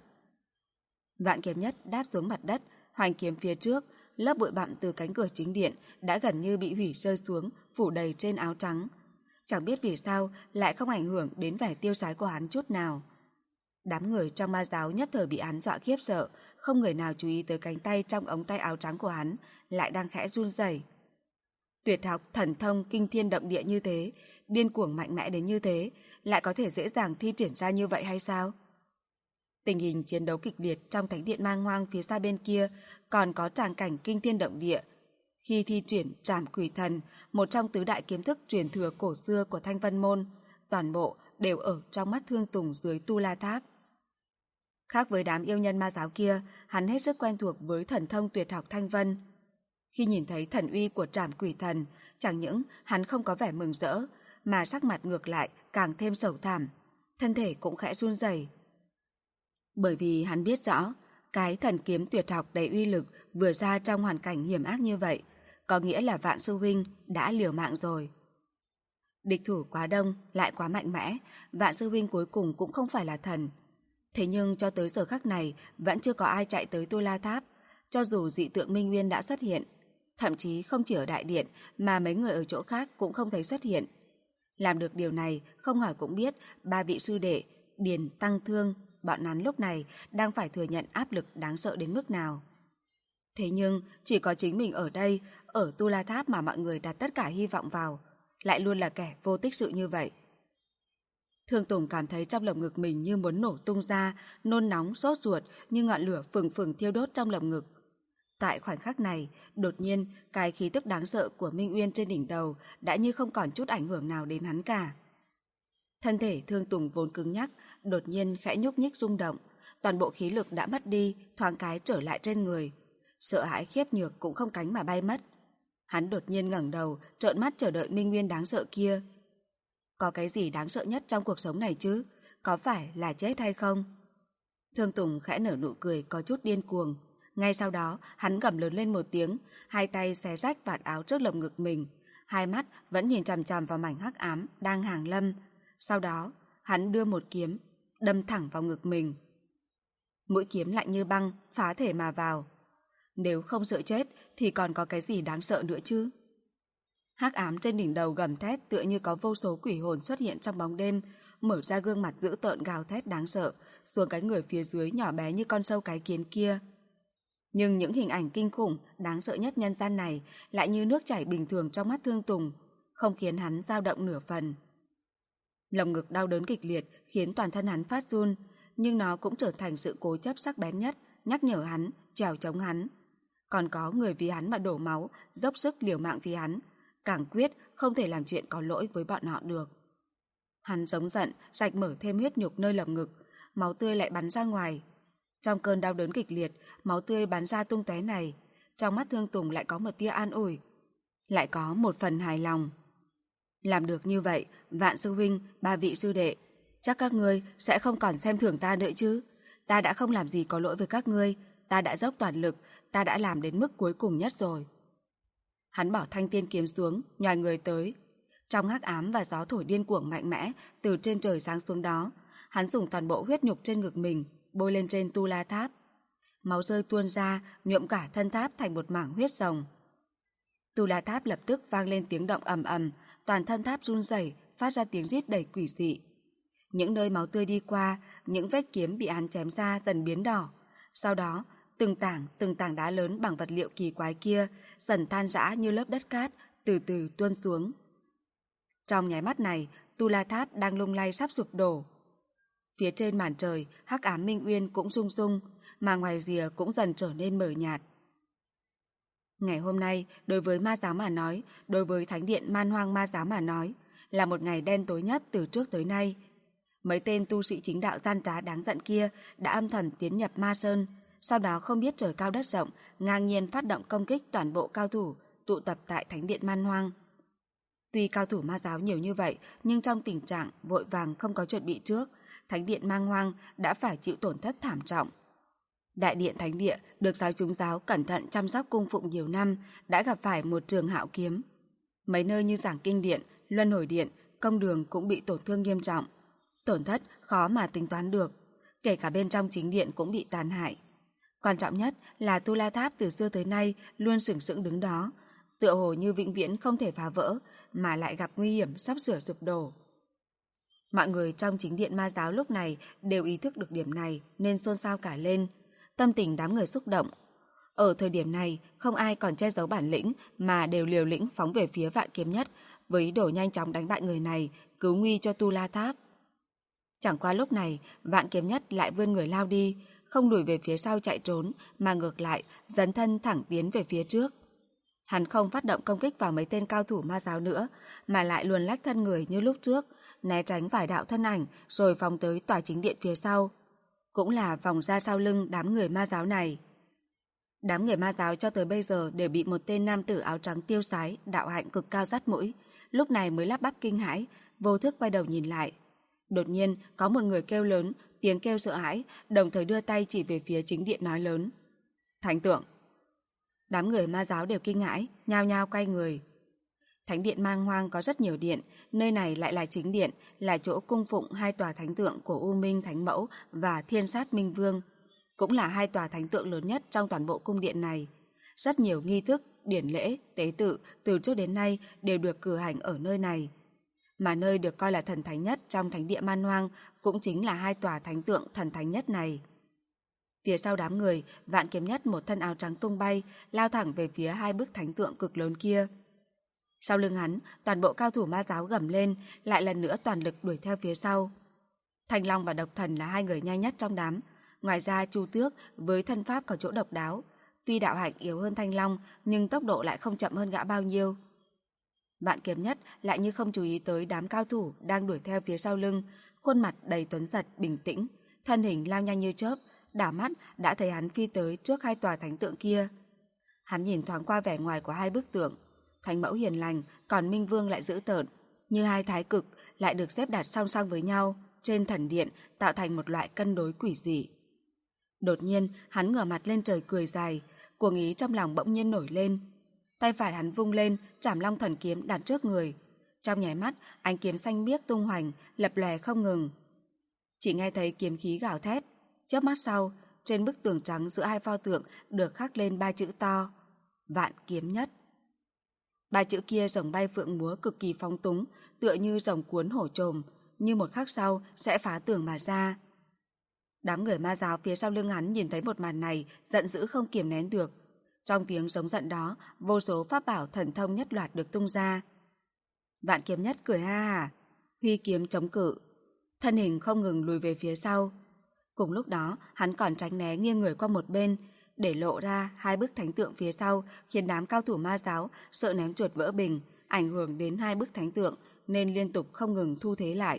Vạn kiếm nhất đáp xuống mặt đất, hoành kiếm phía trước, lớp bụi bặm từ cánh cửa chính điện đã gần như bị hủy rơi xuống, phủ đầy trên áo trắng. Chẳng biết vì sao lại không ảnh hưởng đến vẻ tiêu sái của hắn chút nào. Đám người trong ma giáo nhất thời bị hắn dọa khiếp sợ, không người nào chú ý tới cánh tay trong ống tay áo trắng của hắn lại đang khẽ run rẩy. Tuyệt học thần thông kinh thiên động địa như thế, điên cuồng mạnh mẽ đến như thế, lại có thể dễ dàng thi triển ra như vậy hay sao? Tình hình chiến đấu kịch liệt trong thánh điện Man Hoang phía xa bên kia còn có tràng cảnh kinh thiên động địa. Khi thi triển Trảm Quỷ Thần, một trong tứ đại kiếm thức truyền thừa cổ xưa của Thanh Vân Môn, toàn bộ đều ở trong mắt Thương Tùng dưới Tu La Tháp. Khác với đám yêu nhân ma giáo kia, hắn hết sức quen thuộc với thần thông tuyệt học Thanh Vân. Khi nhìn thấy thần uy của Trảm Quỷ Thần, chẳng những hắn không có vẻ mừng rỡ, mà sắc mặt ngược lại càng thêm sầu thảm, thân thể cũng khẽ run rẩy. Bởi vì hắn biết rõ, cái thần kiếm tuyệt học đầy uy lực vừa ra trong hoàn cảnh hiểm ác như vậy, có nghĩa là Vạn sư huynh đã liều mạng rồi. Địch thủ quá đông, lại quá mạnh mẽ, Vạn sư huynh cuối cùng cũng không phải là thần. Thế nhưng cho tới giờ khắc này vẫn chưa có ai chạy tới Tu La Tháp, cho dù dị tượng Minh Nguyên đã xuất hiện. Thậm chí không chỉ ở đại điện mà mấy người ở chỗ khác cũng không thấy xuất hiện. Làm được điều này, không hỏi cũng biết ba vị sư đệ, Điền, Tăng, Thương, bọn hắn lúc này đang phải thừa nhận áp lực đáng sợ đến mức nào. Thế nhưng, chỉ có chính mình ở đây, ở Tu La Tháp mà mọi người đặt tất cả hy vọng vào, lại luôn là kẻ vô tích sự như vậy. Thương Tùng cảm thấy trong lồng ngực mình như muốn nổ tung ra, nôn nóng, sốt ruột như ngọn lửa phừng phừng thiêu đốt trong lồng ngực. Tại khoảnh khắc này, đột nhiên, cái khí tức đáng sợ của Minh Uyên trên đỉnh đầu đã như không còn chút ảnh hưởng nào đến hắn cả. Thân thể Thương Tùng vốn cứng nhắc, đột nhiên khẽ nhúc nhích rung động, toàn bộ khí lực đã mất đi, thoáng cái trở lại trên người. Sợ hãi khiếp nhược cũng không cánh mà bay mất. Hắn đột nhiên ngẩng đầu, trợn mắt chờ đợi Minh Nguyên đáng sợ kia. Có cái gì đáng sợ nhất trong cuộc sống này chứ? Có phải là chết hay không? Thương Tùng khẽ nở nụ cười có chút điên cuồng. Ngay sau đó, hắn gầm lớn lên một tiếng, hai tay xé rách vạt áo trước lồng ngực mình, hai mắt vẫn nhìn chằm chằm vào mảnh hắc ám đang hàng lâm. Sau đó, hắn đưa một kiếm, đâm thẳng vào ngực mình. Mũi kiếm lạnh như băng, phá thể mà vào. Nếu không sợ chết thì còn có cái gì đáng sợ nữa chứ? Hắc ám trên đỉnh đầu gầm thét tựa như có vô số quỷ hồn xuất hiện trong bóng đêm, mở ra gương mặt dữ tợn gào thét đáng sợ xuống cái người phía dưới nhỏ bé như con sâu cái kiến kia. Nhưng những hình ảnh kinh khủng, đáng sợ nhất nhân gian này lại như nước chảy bình thường trong mắt Thương Tùng, không khiến hắn dao động nửa phần. Lồng ngực đau đớn kịch liệt khiến toàn thân hắn phát run, nhưng nó cũng trở thành sự cố chấp sắc bén nhất, nhắc nhở hắn, trèo chống hắn. Còn có người vì hắn mà đổ máu, dốc sức liều mạng vì hắn, càng quyết không thể làm chuyện có lỗi với bọn họ được. Hắn giống giận, rạch mở thêm huyết nhục nơi lồng ngực, máu tươi lại bắn ra ngoài. Trong cơn đau đớn kịch liệt, máu tươi bắn ra tung tóe này, trong mắt Thương Tùng lại có một tia an ủi, lại có một phần hài lòng. Làm được như vậy, Vạn sư huynh, ba vị sư đệ, chắc các ngươi sẽ không còn xem thường ta nữa chứ? Ta đã không làm gì có lỗi với các ngươi, ta đã dốc toàn lực, ta đã làm đến mức cuối cùng nhất rồi. Hắn bỏ thanh tiên kiếm xuống, nhòi người tới. Trong hắc ám và gió thổi điên cuồng mạnh mẽ từ trên trời giáng xuống đó, hắn dùng toàn bộ huyết nhục trên ngực mình bôi lên trên Tu La Tháp. Máu rơi tuôn ra, nhuộm cả thân tháp thành một mảng huyết rồng. Tu La Tháp lập tức vang lên tiếng động ầm ầm, toàn thân tháp run rẩy, phát ra tiếng rít đầy quỷ dị. Những nơi máu tươi đi qua, những vết kiếm bị hắn chém ra dần biến đỏ. Sau đó, từng tảng đá lớn bằng vật liệu kỳ quái kia dần tan rã như lớp đất cát, từ từ tuôn xuống. Trong nháy mắt này, Tu La Tháp đang lung lay sắp sụp đổ. Phía trên màn trời, hắc ám minh uyên cũng rung rung, mà ngoài rìa cũng dần trở nên mờ nhạt. Ngày hôm nay, đối với ma giáo mà nói, đối với thánh điện Man Hoang ma giáo mà nói, là một ngày đen tối nhất từ trước tới nay. Mấy tên tu sĩ chính đạo gian trá đáng giận kia đã âm thầm tiến nhập Ma Sơn, sau đó không biết trời cao đất rộng, ngang nhiên phát động công kích toàn bộ cao thủ tụ tập tại thánh điện Man Hoang. Tuy cao thủ ma giáo nhiều như vậy, nhưng trong tình trạng vội vàng không có chuẩn bị trước, thánh điện Man Hoang đã phải chịu tổn thất thảm trọng. Đại điện thánh địa được giáo chúng giáo cẩn thận chăm sóc cung phụng nhiều năm đã gặp phải một trường hạo kiếm. Mấy nơi như Giảng Kinh Điện, Luân Hồi Điện, Công Đường cũng bị tổn thương nghiêm trọng. Tổn thất khó mà tính toán được, kể cả bên trong chính điện cũng bị tàn hại. Quan trọng nhất là Tu La Tháp từ xưa tới nay luôn sừng sững đứng đó, tựa hồ như vĩnh viễn không thể phá vỡ, mà lại gặp nguy hiểm sắp sửa sụp đổ. Mọi người trong chính điện ma giáo lúc này đều ý thức được điểm này nên xôn xao cả lên, tâm tình đám người xúc động. Ở thời điểm này, không ai còn che giấu bản lĩnh mà đều liều lĩnh phóng về phía Vạn Kiếm Nhất với ý đồ nhanh chóng đánh bại người này, cứu nguy cho Tu La Tháp. Chẳng qua lúc này, Vạn Kiếm Nhất lại vươn người lao đi, không lùi về phía sau chạy trốn, mà ngược lại dấn thân thẳng tiến về phía trước. Hắn không phát động công kích vào mấy tên cao thủ ma giáo nữa, mà lại luồn lách thân người như lúc trước, né tránh vài đạo thân ảnh rồi phóng tới tòa chính điện phía sau. Cũng là vòng ra sau lưng đám người ma giáo này. Đám người ma giáo cho tới bây giờ đều bị một tên nam tử áo trắng tiêu sái, đạo hạnh cực cao dắt mũi, lúc này mới lắp bắp kinh hãi, vô thức quay đầu nhìn lại. Đột nhiên có một người kêu lớn, tiếng kêu sợ hãi, đồng thời đưa tay chỉ về phía chính điện nói lớn: Thánh tượng! Đám người ma giáo đều kinh hãi, nhao nhao quay người. Thánh điện Man Hoang có rất nhiều điện, nơi này lại là chính điện, là chỗ cung phụng hai tòa thánh tượng của U Minh Thánh Mẫu và Thiên Sát Minh Vương, cũng là hai tòa thánh tượng lớn nhất trong toàn bộ cung điện này. Rất nhiều nghi thức, điển lễ, tế tự từ trước đến nay đều được cử hành ở nơi này. Mà nơi được coi là thần thánh nhất trong thánh địa Man Hoang cũng chính là hai tòa thánh tượng thần thánh nhất này. Phía sau đám người, Vạn Kiếm Nhất một thân áo trắng tung bay, lao thẳng về phía hai bức thánh tượng cực lớn kia. Sau lưng hắn, toàn bộ cao thủ ma giáo gầm lên, lại lần nữa toàn lực đuổi theo phía sau. Thanh Long và Độc Thần là hai người nhanh nhất trong đám. Ngoài ra Chu Tước với thân pháp có chỗ độc đáo, tuy đạo hạnh yếu hơn Thanh Long nhưng tốc độ lại không chậm hơn gã bao nhiêu. Vạn Kiếm Nhất lại như không chú ý tới đám cao thủ đang đuổi theo phía sau lưng, khuôn mặt đầy tuấn giật bình tĩnh, thân hình lao nhanh như chớp, đảo mắt đã thấy hắn phi tới trước hai tòa thánh tượng kia. Hắn nhìn thoáng qua vẻ ngoài của hai bức tượng, Thánh Mẫu hiền lành, còn Minh Vương lại dữ tợn, như hai thái cực lại được xếp đặt song song với nhau trên thần điện, tạo thành một loại cân đối quỷ dị. Đột nhiên, hắn ngửa mặt lên trời cười dài, cuồng ý trong lòng bỗng nhiên nổi lên. Tay phải hắn vung lên, Trảm Long thần kiếm đặt trước người. Trong nháy mắt, ánh kiếm xanh biếc tung hoành, lập lòe không ngừng. Chỉ nghe thấy kiếm khí gào thét. Chớp mắt sau, trên bức tường trắng giữa hai pho tượng được khắc lên ba chữ to: Vạn Kiếm Nhất. Ba chữ kia rồng bay phượng múa cực kỳ phóng túng, tựa như rồng cuốn hổ trồm, như một khắc sau sẽ phá tường mà ra. Đám người ma giáo phía sau lưng hắn nhìn thấy một màn này, giận dữ không kiềm nén được. Trong tiếng giống giận đó, vô số pháp bảo thần thông nhất loạt được tung ra. Vạn Kiếm Nhất cười ha hả, huy kiếm chống cự, thân hình không ngừng lùi về phía sau. Cùng lúc đó, hắn còn tránh né nghiêng người qua một bên, để lộ ra hai bức thánh tượng phía sau, khiến đám cao thủ ma giáo sợ ném chuột vỡ bình, ảnh hưởng đến hai bức thánh tượng nên liên tục không ngừng thu thế lại.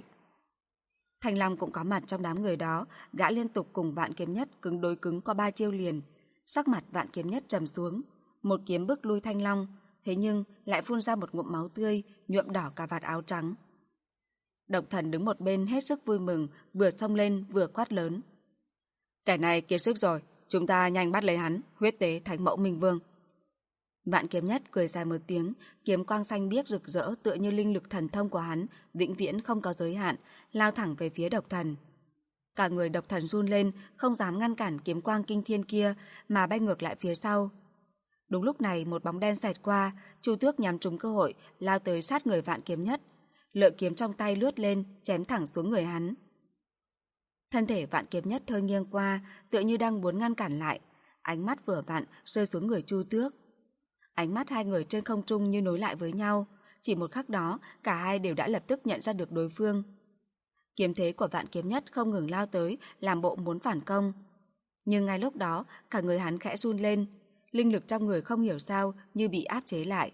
Thanh Long cũng có mặt trong đám người đó, gã liên tục cùng Vạn Kiếm Nhất cứng đối cứng qua 3 chiêu liền. Sắc mặt Vạn Kiếm Nhất trầm xuống, một kiếm bức lui Thanh Long, thế nhưng lại phun ra một ngụm máu tươi, nhuộm đỏ cả vạt áo trắng. Độc Thần đứng một bên hết sức vui mừng, vừa xông lên vừa quát lớn: Kẻ này kiệt sức rồi, chúng ta nhanh bắt lấy hắn, huyết tế Thánh Mẫu Minh Vương. Vạn Kiếm Nhất cười dài một tiếng, kiếm quang xanh biếc rực rỡ tựa như linh lực thần thông của hắn, vĩnh viễn không có giới hạn, lao thẳng về phía Độc Thần. Cả người Độc Thần run lên, không dám ngăn cản kiếm quang kinh thiên kia, mà bay ngược lại phía sau. Đúng lúc này một bóng đen xẹt qua, Chu Tước nhắm trúng cơ hội, lao tới sát người Vạn Kiếm Nhất. Lợi kiếm trong tay lướt lên, chém thẳng xuống người hắn. Thân thể Vạn Kiếm Nhất hơi nghiêng qua, tựa như đang muốn ngăn cản lại, ánh mắt vừa vặn rơi xuống người Chu Tước. Ánh mắt hai người trên không trung như nối lại với nhau, chỉ một khắc đó cả hai đều đã lập tức nhận ra được đối phương. Kiếm thế của Vạn Kiếm Nhất không ngừng lao tới, làm bộ muốn phản công. Nhưng ngay lúc đó, cả người hắn khẽ run lên, linh lực trong người không hiểu sao như bị áp chế lại.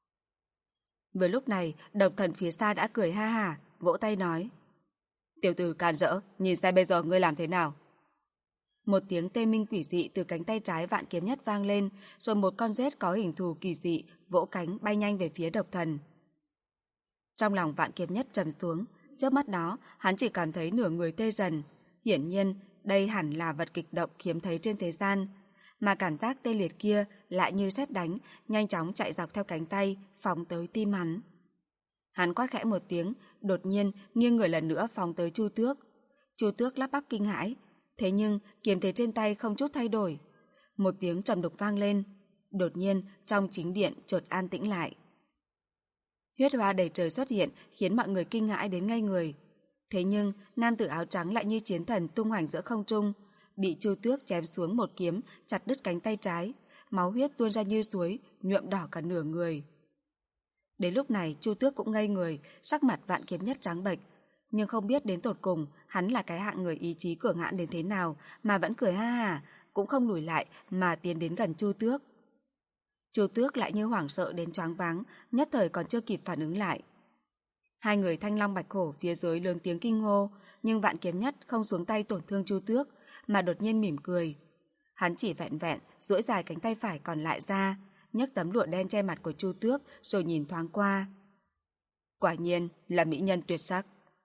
Vừa lúc này, Độc Thần phía xa đã cười ha hả, vỗ tay nói: "Tiểu tử càn rỡ, nhìn xem bây giờ ngươi làm thế nào." Một tiếng tê minh quỷ dị từ cánh tay trái Vạn Kiếm Nhất vang lên, rồi một con rết có hình thù kỳ dị vỗ cánh bay nhanh về phía Độc Thần. Trong lòng Vạn Kiếm Nhất trầm xuống, chớp mắt đó hắn chỉ cảm thấy nửa người tê dần. Hiển nhiên đây hẳn là vật kịch độc hiếm thấy trên thế gian, mà cảm giác tê liệt kia lại như sét đánh, nhanh chóng chạy dọc theo cánh tay, phóng tới tim hắn. Hắn quát khẽ một tiếng, đột nhiên nghiêng người lần nữa phóng tới Chu Tước. Chu Tước lắp bắp kinh hãi, thế nhưng kiếm thế trên tay không chút thay đổi. Một tiếng trầm đục vang lên, đột nhiên trong chính điện chợt an tĩnh lại. Huyết hoa đầy trời xuất hiện khiến mọi người kinh hãi đến ngây người. Thế nhưng nam tử áo trắng lại như chiến thần tung hoành giữa không trung, bị Chu Tước chém xuống một kiếm chặt đứt cánh tay trái, máu huyết tuôn ra như suối, nhuộm đỏ cả nửa người. Đến lúc này Chu Tước cũng ngây người, sắc mặt Vạn Kiếm Nhất trắng bệch, nhưng không biết đến tột cùng hắn là cái hạng người ý chí cường hãn đến thế nào mà vẫn cười ha hả, cũng không lùi lại mà tiến đến gần Chu Tước. Chu Tước lại như hoảng sợ đến choáng váng, nhất thời còn chưa kịp phản ứng lại. Hai người Thanh Long Bạch Hổ phía dưới lớn tiếng kinh hô, nhưng Vạn Kiếm Nhất không xuống tay tổn thương Chu Tước, mà đột nhiên mỉm cười. Hắn chỉ vẹn vẹn duỗi dài cánh tay phải còn lại ra, nhấc tấm lụa đen che mặt của Chu Tước rồi nhìn thoáng qua. Quả nhiên là mỹ nhân tuyệt sắc.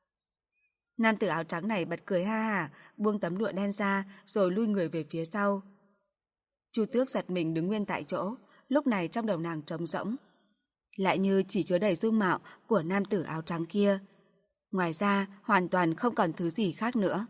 Nam tử áo trắng này bật cười ha hả, buông tấm lụa đen ra rồi lui người về phía sau. Chu Tước giật mình đứng nguyên tại chỗ, lúc này trong đầu nàng trống rỗng, lại như chỉ chứa đầy dung mạo của nam tử áo trắng kia. Ngoài ra hoàn toàn không còn thứ gì khác nữa.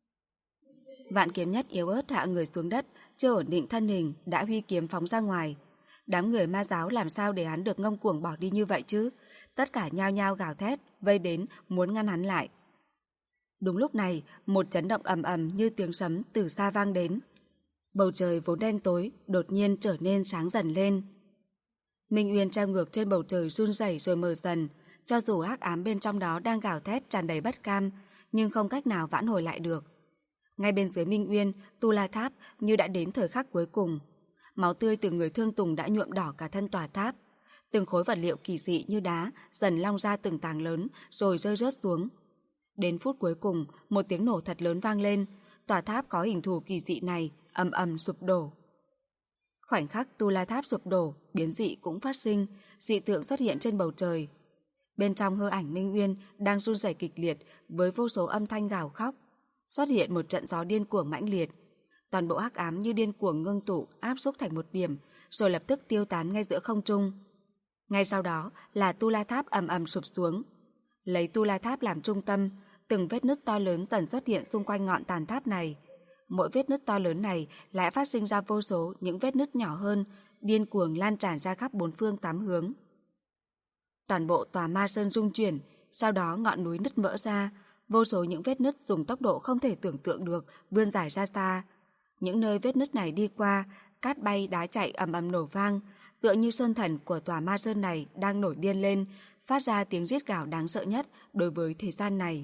Vạn Kiếm Nhất yếu ớt hạ người xuống đất, chưa ổn định thân hình đã huy kiếm phóng ra ngoài. Đám người ma giáo làm sao để hắn được ngông cuồng bỏ đi như vậy chứ? Tất cả nhao nhao gào thét, vây đến muốn ngăn hắn lại. Đúng lúc này, một chấn động ầm ầm như tiếng sấm từ xa vang đến. Bầu trời vốn đen tối, đột nhiên trở nên sáng dần lên. Minh Uyên treo ngược trên bầu trời run rẩy rồi mờ dần, cho dù hắc ám bên trong đó đang gào thét tràn đầy bất cam, nhưng không cách nào vãn hồi lại được. Ngay bên dưới Minh Uyên, Tu La Tháp như đã đến thời khắc cuối cùng. Máu tươi từ người Thương Tùng đã nhuộm đỏ cả thân tòa tháp. Từng khối vật liệu kỳ dị như đá dần long ra từng tảng lớn rồi rơi rớt xuống. Đến phút cuối cùng, một tiếng nổ thật lớn vang lên, tòa tháp có hình thù kỳ dị này ầm ầm sụp đổ. Khoảnh khắc Tu La Tháp sụp đổ, biến dị cũng phát sinh, dị tượng xuất hiện trên bầu trời. Bên trong hư ảnh Minh Uyên đang run rẩy kịch liệt với vô số âm thanh gào khóc. Xuất hiện một trận gió điên cuồng mãnh liệt. Toàn bộ hắc ám như điên cuồng ngưng tụ áp xúc thành một điểm, rồi lập tức tiêu tán ngay giữa không trung. Ngay sau đó là Tu La Tháp ầm ầm sụp xuống. Lấy Tu La Tháp làm trung tâm, từng vết nứt to lớn dần xuất hiện xung quanh ngọn tàn tháp này. Mỗi vết nứt to lớn này lại phát sinh ra vô số những vết nứt nhỏ hơn, điên cuồng lan tràn ra khắp bốn phương tám hướng. Toàn bộ tòa Ma Sơn rung chuyển, sau đó ngọn núi nứt vỡ ra, vô số những vết nứt dùng tốc độ không thể tưởng tượng được vươn dài ra xa. Những nơi vết nứt này đi qua, cát bay đá chạy ầm ầm nổ vang, tựa như sơn thần của tòa Ma Sơn này đang nổi điên lên, phát ra tiếng rít gào đáng sợ nhất đối với thế gian này.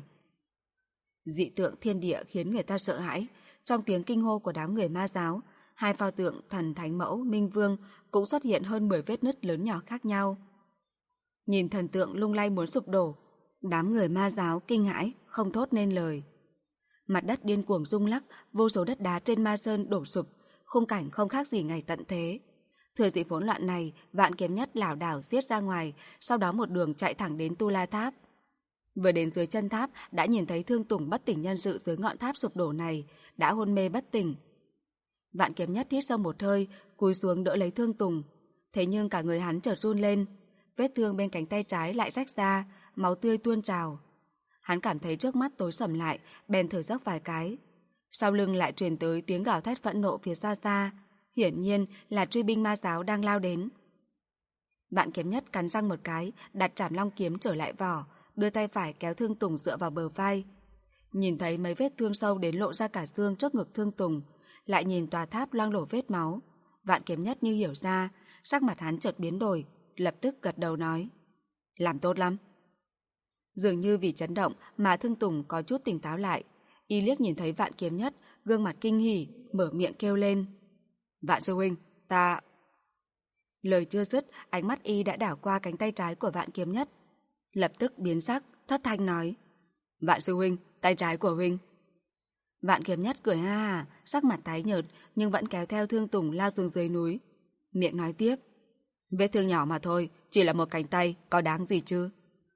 Dị tượng thiên địa khiến người ta sợ hãi. Trong tiếng kinh hô của đám người ma giáo, hai pho tượng thần Thánh Mẫu, Minh Vương cũng xuất hiện hơn 10 vết nứt lớn nhỏ khác nhau. Nhìn thần tượng lung lay muốn sụp đổ, đám người ma giáo kinh hãi không thốt nên lời. Mặt đất điên cuồng rung lắc, vô số đất đá trên Ma Sơn đổ sụp, khung cảnh không khác gì ngày tận thế. Thừa dịp hỗn loạn này, Vạn Kiếm Nhất lảo đảo xiết ra ngoài, sau đó một đường chạy thẳng đến Tu La Tháp. Vừa đến dưới chân tháp đã nhìn thấy Thương Tùng bất tỉnh nhân sự dưới ngọn tháp sụp đổ này, đã hôn mê bất tỉnh. Vạn Kiếm Nhất hít sâu một hơi, cúi xuống đỡ lấy Thương Tùng. Thế nhưng cả người hắn chợt run lên, vết thương bên cánh tay trái lại rách ra, máu tươi tuôn trào. Hắn cảm thấy trước mắt tối sầm lại, bèn thở dốc vài cái. Sau lưng lại truyền tới tiếng gào thét phẫn nộ phía xa xa, hiển nhiên là truy binh ma giáo đang lao đến. Vạn Kiếm Nhất cắn răng một cái, đặt Trảm Long kiếm trở lại vỏ, đưa tay phải kéo Thương Tùng dựa vào bờ vai. Nhìn thấy mấy vết thương sâu đến lộ ra cả xương trước ngực Thương Tùng, lại nhìn tòa tháp loang lổ vết máu, Vạn Kiếm Nhất như hiểu ra, sắc mặt hắn chợt biến đổi, lập tức gật đầu nói. Làm tốt lắm. Dường như vì chấn động mà Thương Tùng có chút tỉnh táo lại. Y liếc nhìn thấy Vạn Kiếm Nhất, gương mặt kinh hỉ, mở miệng kêu lên. Vạn sư huynh, ta... Lời chưa dứt, ánh mắt Y đã đảo qua cánh tay trái của Vạn Kiếm Nhất. Lập tức biến sắc, thất thanh nói. Vạn sư huynh, tay trái của huynh. Vạn Kiếm Nhất cười ha ha, sắc mặt tái nhợt nhưng vẫn kéo theo Thương Tùng lao xuống dưới núi. Miệng nói tiếp. Vết thương nhỏ mà thôi, chỉ là một cánh tay, có đáng gì chứ?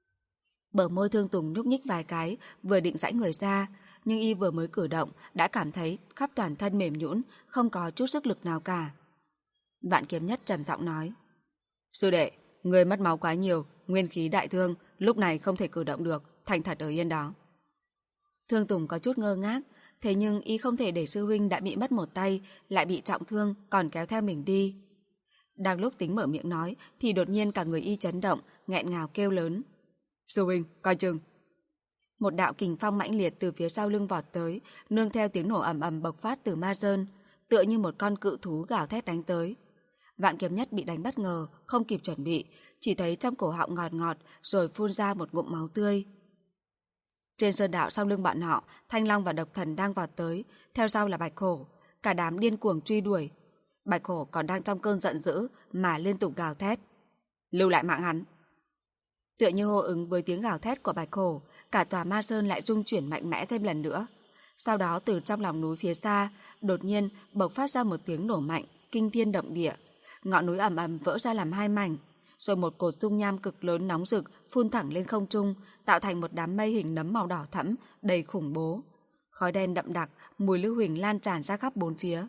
Bờ môi Thương Tùng nhúc nhích vài cái, vừa định giãy người ra, nhưng Y vừa mới cử động đã cảm thấy khắp toàn thân mềm nhũn, không có chút sức lực nào cả. Vạn Kiếm Nhất trầm giọng nói. Sư đệ, người mất máu quá nhiều, nguyên khí đại thương, lúc này không thể cử động được, thành thật ở yên đó. Thương Tùng có chút ngơ ngác, thế nhưng Y không thể để sư huynh đã bị mất một tay, lại bị trọng thương, còn kéo theo mình đi. Đang lúc tính mở miệng nói, thì đột nhiên cả người Y chấn động, nghẹn ngào kêu lớn. Sư huynh, coi chừng. Một đạo kình phong mãnh liệt từ phía sau lưng vọt tới, nương theo tiếng nổ ầm ầm bộc phát từ ma sơn, tựa như một con cự thú gào thét đánh tới. Vạn Kiếm Nhất bị đánh bất ngờ, không kịp chuẩn bị, chỉ thấy trong cổ họng ngọt ngọt rồi phun ra một ngụm máu tươi. Trên sơn đạo sau lưng bọn họ, Thanh Long và Độc Thần đang vọt tới, theo sau là Bạch Hổ, cả đám điên cuồng truy đuổi. Bạch Hổ còn đang trong cơn giận dữ mà liên tục gào thét. Lưu lại mạng hắn. Tựa như hô ứng với tiếng gào thét của Bạch Hổ, cả tòa ma sơn lại rung chuyển mạnh mẽ thêm lần nữa. Sau đó từ trong lòng núi phía xa, đột nhiên bộc phát ra một tiếng nổ mạnh, kinh thiên động địa. Ngọn núi ầm ầm vỡ ra làm hai mảnh, rồi một cột dung nham cực lớn nóng rực phun thẳng lên không trung, tạo thành một đám mây hình nấm màu đỏ thẫm, đầy khủng bố. Khói đen đậm đặc, mùi lưu huỳnh lan tràn ra khắp bốn phía.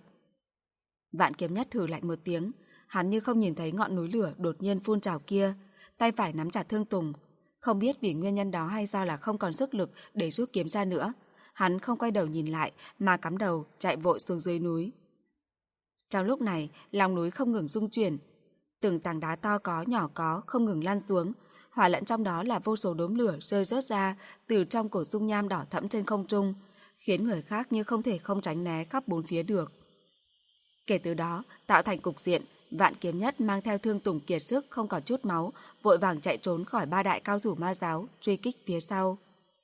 Vạn Kiếm Nhất hừ lạnh một tiếng, hắn như không nhìn thấy ngọn núi lửa đột nhiên phun trào kia, tay phải nắm chặt Thương Tùng. Không biết vì nguyên nhân đó hay do là không còn sức lực để rút kiếm ra nữa, hắn không quay đầu nhìn lại mà cắm đầu chạy vội xuống dưới núi. Trong lúc này, lòng núi không ngừng rung chuyển, từng tảng đá to có nhỏ có không ngừng lan xuống, hòa lẫn trong đó là vô số đốm lửa rơi rớt ra từ trong cổ dung nham đỏ thẫm trên không trung, khiến người khác như không thể không tránh né khắp bốn phía được. Kể từ đó, tạo thành cục diện, Vạn Kiếm Nhất mang theo Thương Tùng kiệt sức không còn chút máu, vội vàng chạy trốn khỏi ba đại cao thủ ma giáo, truy kích phía sau.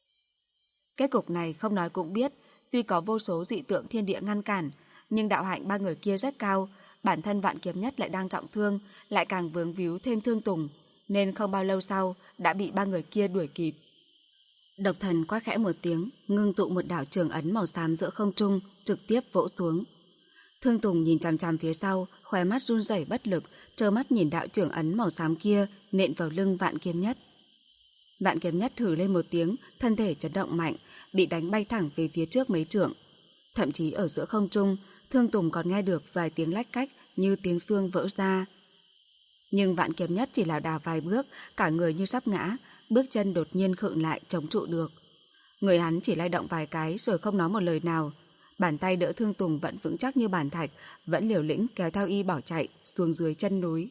Kết cục này không nói cũng biết, tuy có vô số dị tượng thiên địa ngăn cản, nhưng đạo hạnh ba người kia rất cao, bản thân Vạn Kiếm Nhất lại đang trọng thương, lại càng vướng víu thêm Thương Tùng, nên không bao lâu sau đã bị ba người kia đuổi kịp. Độc Thần quát khẽ một tiếng, ngưng tụ một đạo trường ấn màu xám giữa không trung, trực tiếp vỗ xuống. Thương Tùng nhìn chằm chằm phía sau, khóe mắt run rẩy bất lực, trơ mắt nhìn đạo trưởng ấn màu xám kia nện vào lưng Vạn Kiếm Nhất. Vạn Kiếm Nhất hừ lên một tiếng, thân thể chấn động mạnh, bị đánh bay thẳng về phía trước mấy trượng. Thậm chí ở giữa không trung, Thương Tùng còn nghe được vài tiếng lách cách như tiếng xương vỡ ra. Nhưng Vạn Kiếm Nhất chỉ lảo đảo vài bước, cả người như sắp ngã, bước chân đột nhiên khựng lại chống trụ được. Người hắn chỉ lay động vài cái rồi không nói một lời nào. Bàn tay đỡ Thương Tùng vẫn vững chắc như bàn thạch, vẫn liều lĩnh kéo theo Y bỏ chạy xuống dưới chân núi.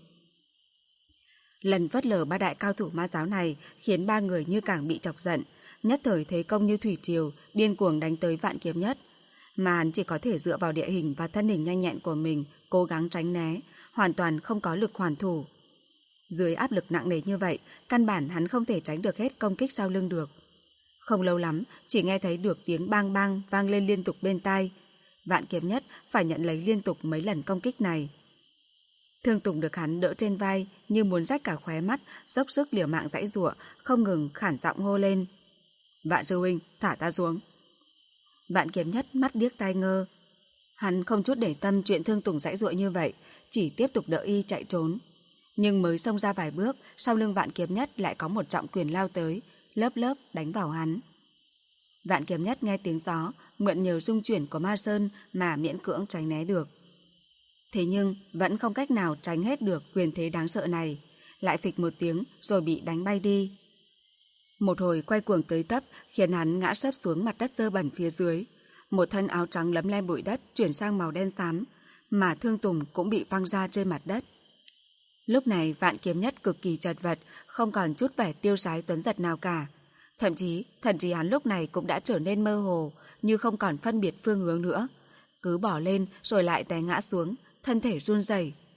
Lần phớt lờ ba đại cao thủ ma giáo này khiến ba người như càng bị chọc giận, nhất thời thế công như thủy triều, điên cuồng đánh tới Vạn Kiếm Nhất. Mà hắn chỉ có thể dựa vào địa hình và thân hình nhanh nhẹn của mình, cố gắng tránh né, hoàn toàn không có lực hoàn thủ. Dưới áp lực nặng nề như vậy, căn bản hắn không thể tránh được hết công kích sau lưng được. Không lâu lắm, chỉ nghe thấy được tiếng bang bang vang lên liên tục bên tai. Vạn Kiếm Nhất phải nhận lấy liên tục mấy lần công kích này. Thương Tùng được hắn đỡ trên vai như muốn rách cả khóe mắt, dốc sức liều mạng giãy giụa, không ngừng khản giọng hô lên. Vạn sư huynh, thả ta xuống. Vạn Kiếm Nhất mắt điếc tai ngơ. Hắn không chút để tâm chuyện Thương Tùng giãy giụa như vậy, chỉ tiếp tục đỡ Y chạy trốn. Nhưng mới xông ra vài bước, sau lưng Vạn Kiếm Nhất lại có một trọng quyền lao tới, lớp lớp đánh vào hắn. Vạn Kiếm Nhất nghe tiếng gió, mượn nhờ rung chuyển của ma sơn mà miễn cưỡng tránh né được. Thế nhưng vẫn không cách nào tránh hết được quyền thế đáng sợ này, lại phịch một tiếng rồi bị đánh bay đi. Một hồi quay cuồng tới tấp khiến hắn ngã sấp xuống mặt đất dơ bẩn phía dưới. Một thân áo trắng lấm lem bụi đất chuyển sang màu đen xám, mà Thương Tùng cũng bị văng ra trên mặt đất. Lúc này Vạn Kiếm Nhất cực kỳ chật vật, không còn chút vẻ tiêu sái tuấn giật nào cả. Thậm chí thần trí hắn lúc này cũng đã trở nên mơ hồ, như không còn phân biệt phương hướng nữa. Cứ bỏ lên rồi lại té ngã xuống, thân thể run rẩy.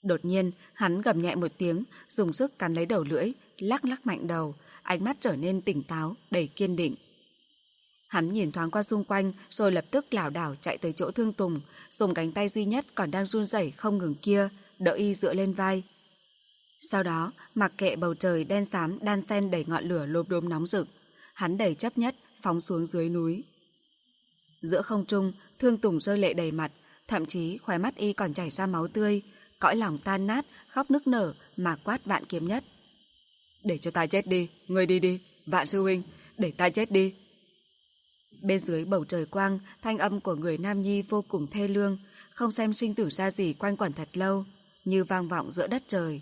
Đột nhiên, hắn gầm nhẹ một tiếng, dùng sức cắn lấy đầu lưỡi, lắc lắc mạnh đầu, ánh mắt trở nên tỉnh táo, đầy kiên định. Hắn nhìn thoáng qua xung quanh, rồi lập tức lảo đảo chạy tới chỗ Thương Tùng, dùng cánh tay duy nhất còn đang run rẩy không ngừng kia, đỡ y dựa lên vai. Sau đó, mặc kệ bầu trời đen xám đan xen đầy ngọn lửa lốp đốm nóng rực, hắn đầy chấp nhất phóng xuống dưới núi. Giữa không trung, Thương Tùng rơi lệ đầy mặt, thậm chí khóe mắt y còn chảy ra máu tươi, cõi lòng tan nát, khóc nức nở mà quát Vạn Kiếm Nhất. Để cho ta chết đi, ngươi đi đi, Vạn sư huynh, để ta chết đi. Bên dưới bầu trời quang, thanh âm của người nam nhi vô cùng thê lương, không xem sinh tử ra gì quanh quẩn thật lâu, như vang vọng giữa đất trời.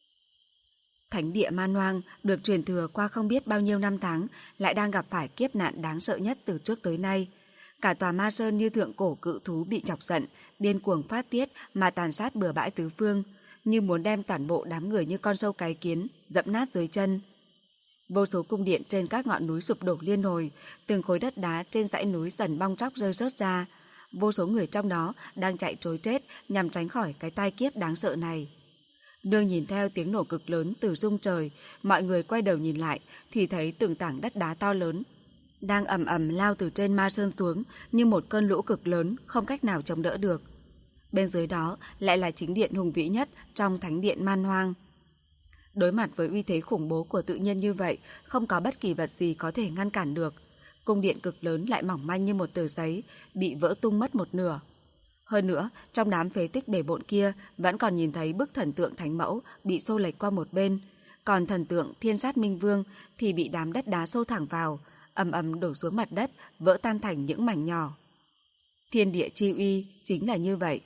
Thánh địa Man Hoang được truyền thừa qua không biết bao nhiêu năm tháng, lại đang gặp phải kiếp nạn đáng sợ nhất từ trước tới nay. Cả tòa Ma Sơn như thượng cổ cự thú bị chọc giận, điên cuồng phát tiết mà tàn sát bừa bãi tứ phương, như muốn đem toàn bộ đám người như con sâu cái kiến dẫm nát dưới chân. Vô số cung điện trên các ngọn núi sụp đổ liên hồi, từng khối đất đá trên dãy núi dần bong tróc rơi rớt ra. Vô số người trong đó đang chạy trối chết nhằm tránh khỏi cái tai kiếp đáng sợ này. Nương nhìn theo tiếng nổ cực lớn từ rung trời, mọi người quay đầu nhìn lại thì thấy từng tảng đất đá to lớn đang ầm ầm lao từ trên Ma Sơn xuống như một cơn lũ cực lớn không cách nào chống đỡ được. Bên dưới đó lại là chính điện hùng vĩ nhất trong thánh điện Man Hoang. Đối mặt với uy thế khủng bố của tự nhiên như vậy, không có bất kỳ vật gì có thể ngăn cản được. Cung điện cực lớn lại mỏng manh như một tờ giấy, bị vỡ tung mất một nửa. Hơn nữa, trong đám phế tích bể bộn kia vẫn còn nhìn thấy bức thần tượng Thánh Mẫu bị xô lệch qua một bên, còn thần tượng Thiên Sát Minh Vương thì bị đám đất đá xô thẳng vào, ầm ầm đổ xuống mặt đất, vỡ tan thành những mảnh nhỏ. Thiên địa chi uy chính là như vậy.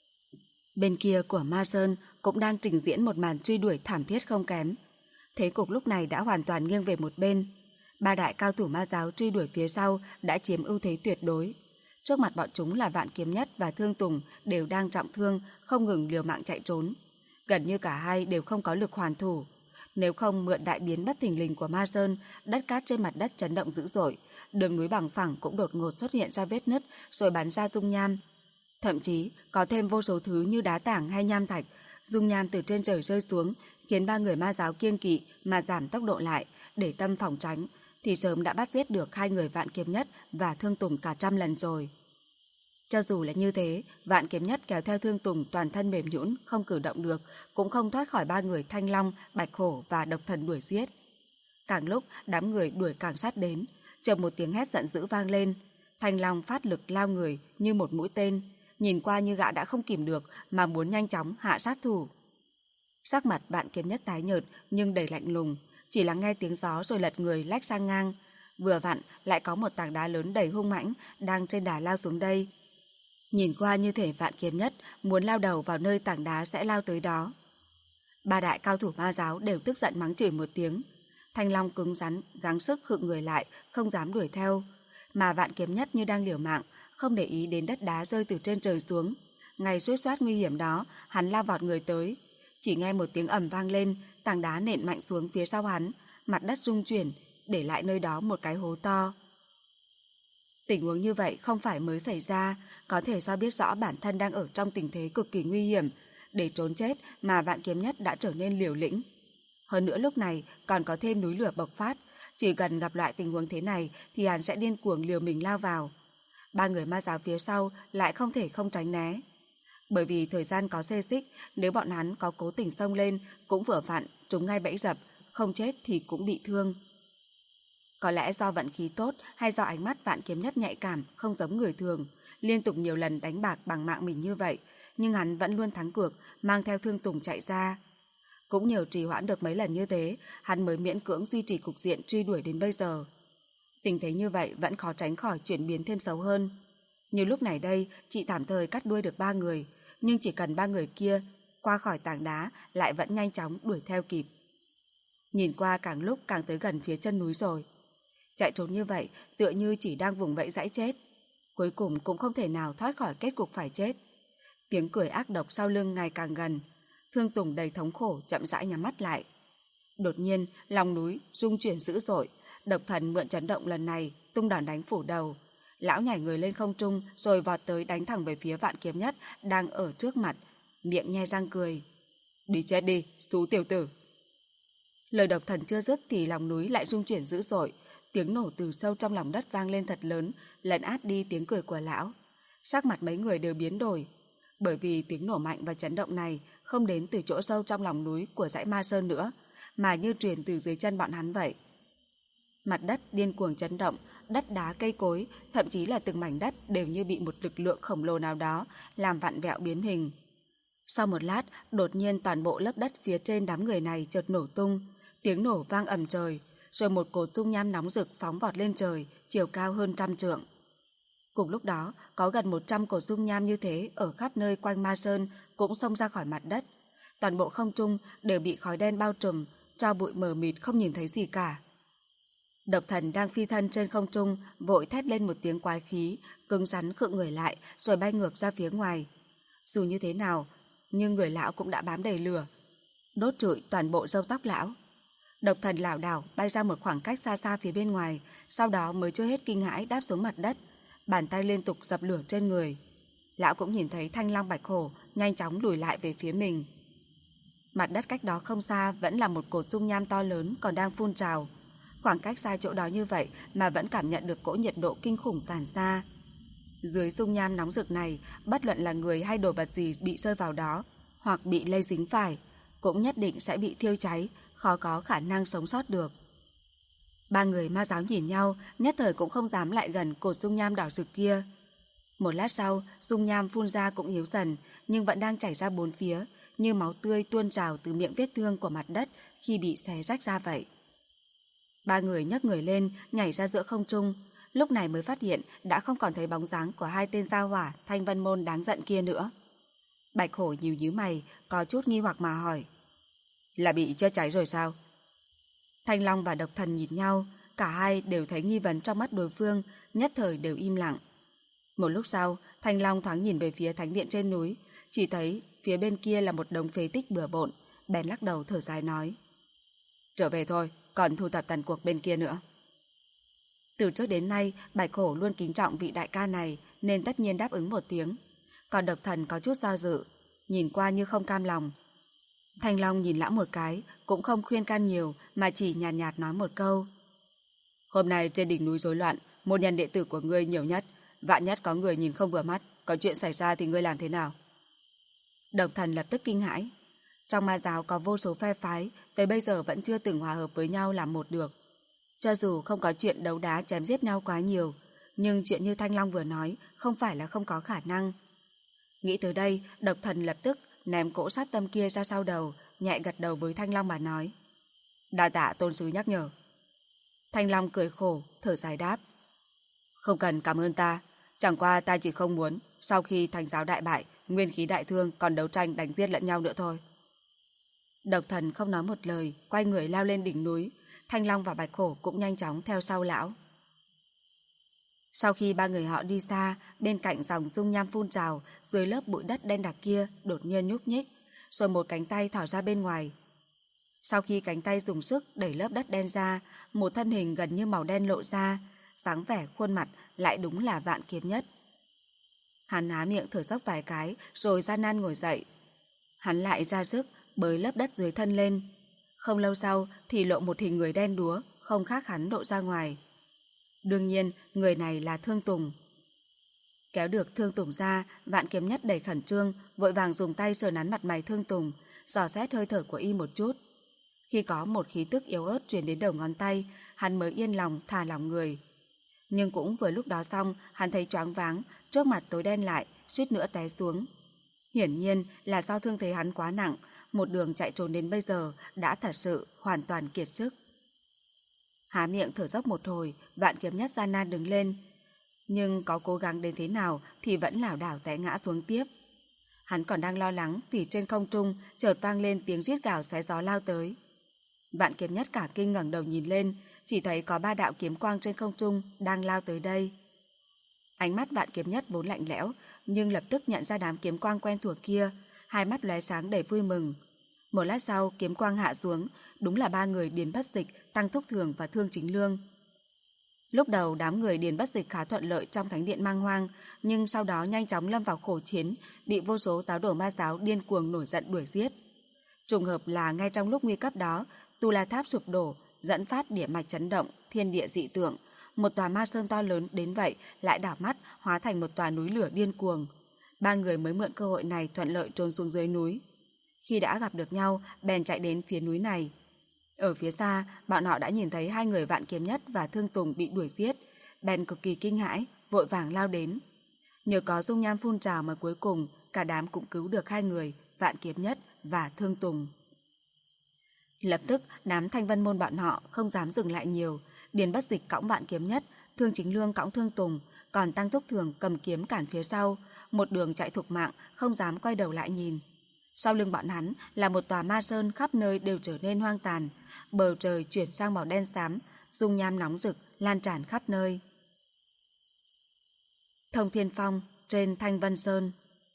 Bên kia của Ma Sơn cũng đang trình diễn một màn truy đuổi thảm thiết không kém. Thế cục lúc này đã hoàn toàn nghiêng về một bên. Ba đại cao thủ ma giáo truy đuổi phía sau đã chiếm ưu thế tuyệt đối. Trước mặt bọn chúng là Vạn Kiếm Nhất và Thương Tùng đều đang trọng thương, không ngừng liều mạng chạy trốn. Gần như cả hai đều không có lực hoàn thủ. Nếu không mượn đại biến bất thình lình của Ma Sơn, đất cát trên mặt đất chấn động dữ dội, đường núi bằng phẳng cũng đột ngột xuất hiện ra vết nứt rồi bắn ra dung nham. Thậm chí có thêm vô số thứ như đá tảng hay nham thạch, dung nham từ trên trời rơi xuống, khiến ba người ma giáo kiêng kỵ mà giảm tốc độ lại để tâm phòng tránh, thì sớm đã bắt giết được hai người Vạn Kiếm Nhất và Thương Tùng cả 100 lần rồi. Cho dù là như thế, Vạn Kiếm Nhất kéo theo Thương Tùng toàn thân mềm nhũn, không cử động được, cũng không thoát khỏi ba người Thanh Long, Bạch Hổ và Độc Thần đuổi giết. Càng lúc đám người đuổi càng sát đến, chợt một tiếng hét giận dữ vang lên. Thanh Long phát lực lao người như một mũi tên, nhìn qua như gã đã không kìm được mà muốn nhanh chóng hạ sát thủ. Sắc mặt Vạn Kiếm Nhất tái nhợt nhưng đầy lạnh lùng, chỉ là nghe tiếng gió rồi lật người lách sang ngang. Vừa vặn lại có một tảng đá lớn đầy hung mãnh đang trên đà lao xuống đây. Nhìn qua như thể Vạn Kiếm Nhất muốn lao đầu vào nơi tảng đá sẽ lao tới đó. Ba đại cao thủ ma giáo đều tức giận mắng chửi một tiếng. Thanh Long cứng rắn gắng sức khựng người lại, không dám đuổi theo, mà Vạn Kiếm Nhất như đang liều mạng, không để ý đến đất đá rơi từ trên trời xuống. Ngay suýt soát nguy hiểm đó, hắn lao vọt người tới. Chỉ nghe một tiếng ầm vang lên, tảng đá nện mạnh xuống phía sau hắn, mặt đất rung chuyển, để lại nơi đó một cái hố to. Tình huống như vậy không phải mới xảy ra, có thể do biết rõ bản thân đang ở trong tình thế cực kỳ nguy hiểm, để trốn chết mà Vạn Kiếm Nhất đã trở nên liều lĩnh. Hơn nữa lúc này còn có thêm núi lửa bộc phát, chỉ cần gặp loại tình huống thế này thì hắn sẽ điên cuồng liều mình lao vào. Ba người ma giáo phía sau lại không thể không tránh né. Bởi vì thời gian có xê xích, nếu bọn hắn có cố tình xông lên cũng vừa vặn trúng ngay bẫy dập, không chết thì cũng bị thương. Có lẽ do vận khí tốt hay do ánh mắt Vạn Kiếm Nhất nhạy cảm, không giống người thường, liên tục nhiều lần đánh bạc bằng mạng mình như vậy, nhưng hắn vẫn luôn thắng cược, mang theo Thương Tùng chạy ra. Cũng nhờ trì hoãn được mấy lần như thế, hắn mới miễn cưỡng duy trì cục diện truy đuổi đến bây giờ. Tình thế như vậy vẫn khó tránh khỏi chuyển biến thêm xấu hơn. Như lúc này đây, chị tạm thời cắt đuôi được 3 người, nhưng chỉ cần 3 người kia qua khỏi tảng đá lại vẫn nhanh chóng đuổi theo kịp. Nhìn qua càng lúc càng tới gần phía chân núi rồi. Chạy trốn như vậy tựa như chỉ đang vùng vẫy dãy chết. Cuối cùng cũng không thể nào thoát khỏi kết cục phải chết. Tiếng cười ác độc sau lưng ngày càng gần. Thương Tùng đầy thống khổ chậm rãi nhắm mắt lại. Đột nhiên lòng núi rung chuyển dữ dội. Độc Thần mượn chấn động lần này tung đòn đánh phủ đầu. Lão nhảy người lên không trung rồi vọt tới đánh thẳng về phía Vạn Kiếm Nhất đang ở trước mặt, miệng nhe răng cười. Đi chết đi, xú tiểu tử. Lời độc thần chưa dứt thì lòng núi lại rung chuyển dữ dội, tiếng nổ từ sâu trong lòng đất vang lên thật lớn, lấn át đi tiếng cười của lão. Sắc mặt mấy người đều biến đổi, bởi vì tiếng nổ mạnh và chấn động này không đến từ chỗ sâu trong lòng núi của dãy Ma Sơn nữa, mà như truyền từ dưới chân bọn hắn vậy. Mặt đất điên cuồng chấn động, đất đá cây cối, thậm chí là từng mảnh đất đều như bị một lực lượng khổng lồ nào đó làm vặn vẹo biến hình. Sau một lát, đột nhiên toàn bộ lớp đất phía trên đám người này chợt nổ tung, tiếng nổ vang ầm trời, rồi một cột dung nham nóng rực phóng vọt lên trời, chiều cao hơn 100 trượng. Cùng lúc đó, có gần 100 cột dung nham như thế ở khắp nơi quanh Ma Sơn cũng xông ra khỏi mặt đất. Toàn bộ không trung đều bị khói đen bao trùm, tro bụi mờ mịt không nhìn thấy gì cả. Độc thần đang phi thân trên không trung, vội thét lên một tiếng quái khí, cứng rắn khựng người lại, rồi bay ngược ra phía ngoài. Dù như thế nào, nhưng người lão cũng đã bám đầy lửa, đốt trụi toàn bộ râu tóc lão. Độc thần lảo đảo bay ra một khoảng cách xa xa phía bên ngoài, sau đó mới chưa hết kinh hãi đáp xuống mặt đất, bàn tay liên tục dập lửa trên người. Lão cũng nhìn thấy Thanh Long Bạch Hổ nhanh chóng lùi lại về phía mình. Mặt đất cách đó không xa vẫn là một cột dung nham to lớn còn đang phun trào. Khoảng cách xa chỗ đó như vậy mà vẫn cảm nhận được cỗ nhiệt độ kinh khủng tản ra. Dưới dung nham nóng rực này, bất luận là người hay đồ vật gì bị rơi vào đó, hoặc bị lây dính phải, cũng nhất định sẽ bị thiêu cháy, khó có khả năng sống sót được. Ba người ma giáo nhìn nhau, nhất thời cũng không dám lại gần cột dung nham đỏ rực kia. Một lát sau, dung nham phun ra cũng yếu dần, nhưng vẫn đang chảy ra bốn phía, như máu tươi tuôn trào từ miệng vết thương của mặt đất khi bị xé rách ra vậy. Ba người nhấc người lên, nhảy ra giữa không trung, lúc này mới phát hiện đã không còn thấy bóng dáng của hai tên gia hỏa Thanh Vân Môn đáng giận kia nữa. Bạch Hổ nhíu mày, có chút nghi hoặc mà hỏi: là bị chết cháy rồi sao? Thanh Long và Độc Thần nhìn nhau, cả hai đều thấy nghi vấn trong mắt đối phương, nhất thời đều im lặng. Một lúc sau, Thanh Long thoáng nhìn về phía thánh điện trên núi, chỉ thấy phía bên kia là một đống phế tích bừa bộn, bèn lắc đầu thở dài nói: trở về thôi, còn thu thập tàn cuộc bên kia nữa. Từ trước đến nay, Bạch Hổ luôn kính trọng vị đại ca này, nên tất nhiên đáp ứng một tiếng. Còn Độc Thần có chút do dự, nhìn qua như không cam lòng. Thanh Long nhìn lão một cái, cũng không khuyên can nhiều, mà chỉ nhàn nhạt nói một câu: hôm nay trên đỉnh núi rối loạn, môn nhân đệ tử của ngươi nhiều nhất, vạn nhất có người nhìn không vừa mắt, có chuyện xảy ra thì ngươi làm thế nào? Độc Thần lập tức kinh hãi. Trong ma giáo có vô số phe phái, tới bây giờ vẫn chưa từng hòa hợp với nhau làm một được. Cho dù không có chuyện đấu đá chém giết nhau quá nhiều, nhưng chuyện như Thanh Long vừa nói không phải là không có khả năng. Nghĩ tới đây, Độc Thần lập tức ném cỗ sát tâm kia ra sau đầu, nhẹ gật đầu với Thanh Long mà nói: đa tạ tôn sứ nhắc nhở. Thanh Long cười khổ, thở dài đáp: không cần cảm ơn ta, chẳng qua ta chỉ không muốn sau khi Thánh giáo đại bại, nguyên khí đại thương còn đấu tranh đánh giết lẫn nhau nữa thôi. Độc Thần không nói một lời, quay người lao lên đỉnh núi. Thanh Long và Bạch Hổ cũng nhanh chóng theo sau lão. Sau khi ba người họ đi xa, bên cạnh dòng dung nham phun trào, dưới lớp bụi đất đen đặc kia đột nhiên nhúc nhích, rồi một cánh tay thỏ ra bên ngoài. Sau khi cánh tay dùng sức đẩy lớp đất đen ra, một thân hình gần như màu đen lộ ra, dáng vẻ khuôn mặt lại đúng là Vạn Kiếm Nhất. Hắn há miệng thở dốc vài cái, rồi gian nan ngồi dậy. Hắn lại ra sức bới lớp đất dưới thân lên. Không lâu sau thì lộ một hình người đen đúa, không khác hắn lộ ra ngoài. Đương nhiên, người này là Thương Tùng. Kéo được Thương Tùng ra, Vạn Kiếm Nhất đầy khẩn trương, vội vàng dùng tay sờ nắn mặt mày Thương Tùng, dò xét hơi thở của y một chút. Khi có một khí tức yếu ớt truyền đến đầu ngón tay, hắn mới yên lòng thả lỏng người. Nhưng cũng vừa lúc đó xong, hắn thấy choáng váng, trước mặt tối đen lại, suýt nữa té xuống. Hiển nhiên là do thương thế hắn quá nặng, một đường chạy trốn đến bây giờ đã thật sự hoàn toàn kiệt sức. Há miệng thở dốc một hồi, Vạn Kiếm Nhất gian nan đứng lên, nhưng có cố gắng đến thế nào thì vẫn lảo đảo té ngã xuống tiếp. Hắn còn đang lo lắng thì trên không trung chợt vang lên tiếng rít gào xé gió lao tới. Vạn Kiếm Nhất cả kinh ngẩng đầu nhìn lên, chỉ thấy có 3 đạo kiếm quang trên không trung đang lao tới đây. Ánh mắt Vạn Kiếm Nhất vốn lạnh lẽo, nhưng lập tức nhận ra đám kiếm quang quen thuộc kia, hai mắt lóe sáng đầy vui mừng. Một lát sau, kiếm quang hạ xuống, đúng là 3 người Điền Bất Dịch, Tăng Thúc Thường và Thương Chính Lương. Lúc đầu đám người Điền Bất Dịch khá thuận lợi trong thánh điện Mang Hoang, nhưng sau đó nhanh chóng lâm vào khổ chiến, bị vô số giáo đồ ma giáo điên cuồng nổi giận đuổi giết. Trùng hợp là ngay trong lúc nguy cấp đó, Tu La Tháp sụp đổ, dẫn phát địa mạch chấn động, thiên địa dị tượng. Một tòa ma sơn to lớn đến vậy lại đảo mắt hóa thành một tòa núi lửa điên cuồng. Ba người mới mượn cơ hội này thuận lợi trốn xuống dưới núi. Khi đã gặp được nhau, bèn chạy đến phía núi này. Ở phía xa, bọn họ đã nhìn thấy hai người Vạn Kiếm Nhất và Thương Tùng bị đuổi giết, bèn cực kỳ kinh hãi, vội vàng lao đến. Nhờ có dung nham phun trào mà cuối cùng cả đám cũng cứu được hai người Vạn Kiếm Nhất và Thương Tùng. Lập tức đám Thanh Vân môn bọn họ không dám dừng lại nhiều. Điền Bất Dịch cõng Vạn Kiếm Nhất, Thương Chính Lương cõng Thương Tùng, còn Tăng Thúc Thường cầm kiếm cản phía sau, một đường chạy thục mạng, không dám quay đầu lại nhìn. Sau lưng bọn hắn là một tòa ma sơn, khắp nơi đều trở nên hoang tàn, bầu trời chuyển sang màu đen xám, dung nham nóng rực lan tràn khắp nơi. Thông Thiên Phong trên Thanh Vân Sơn.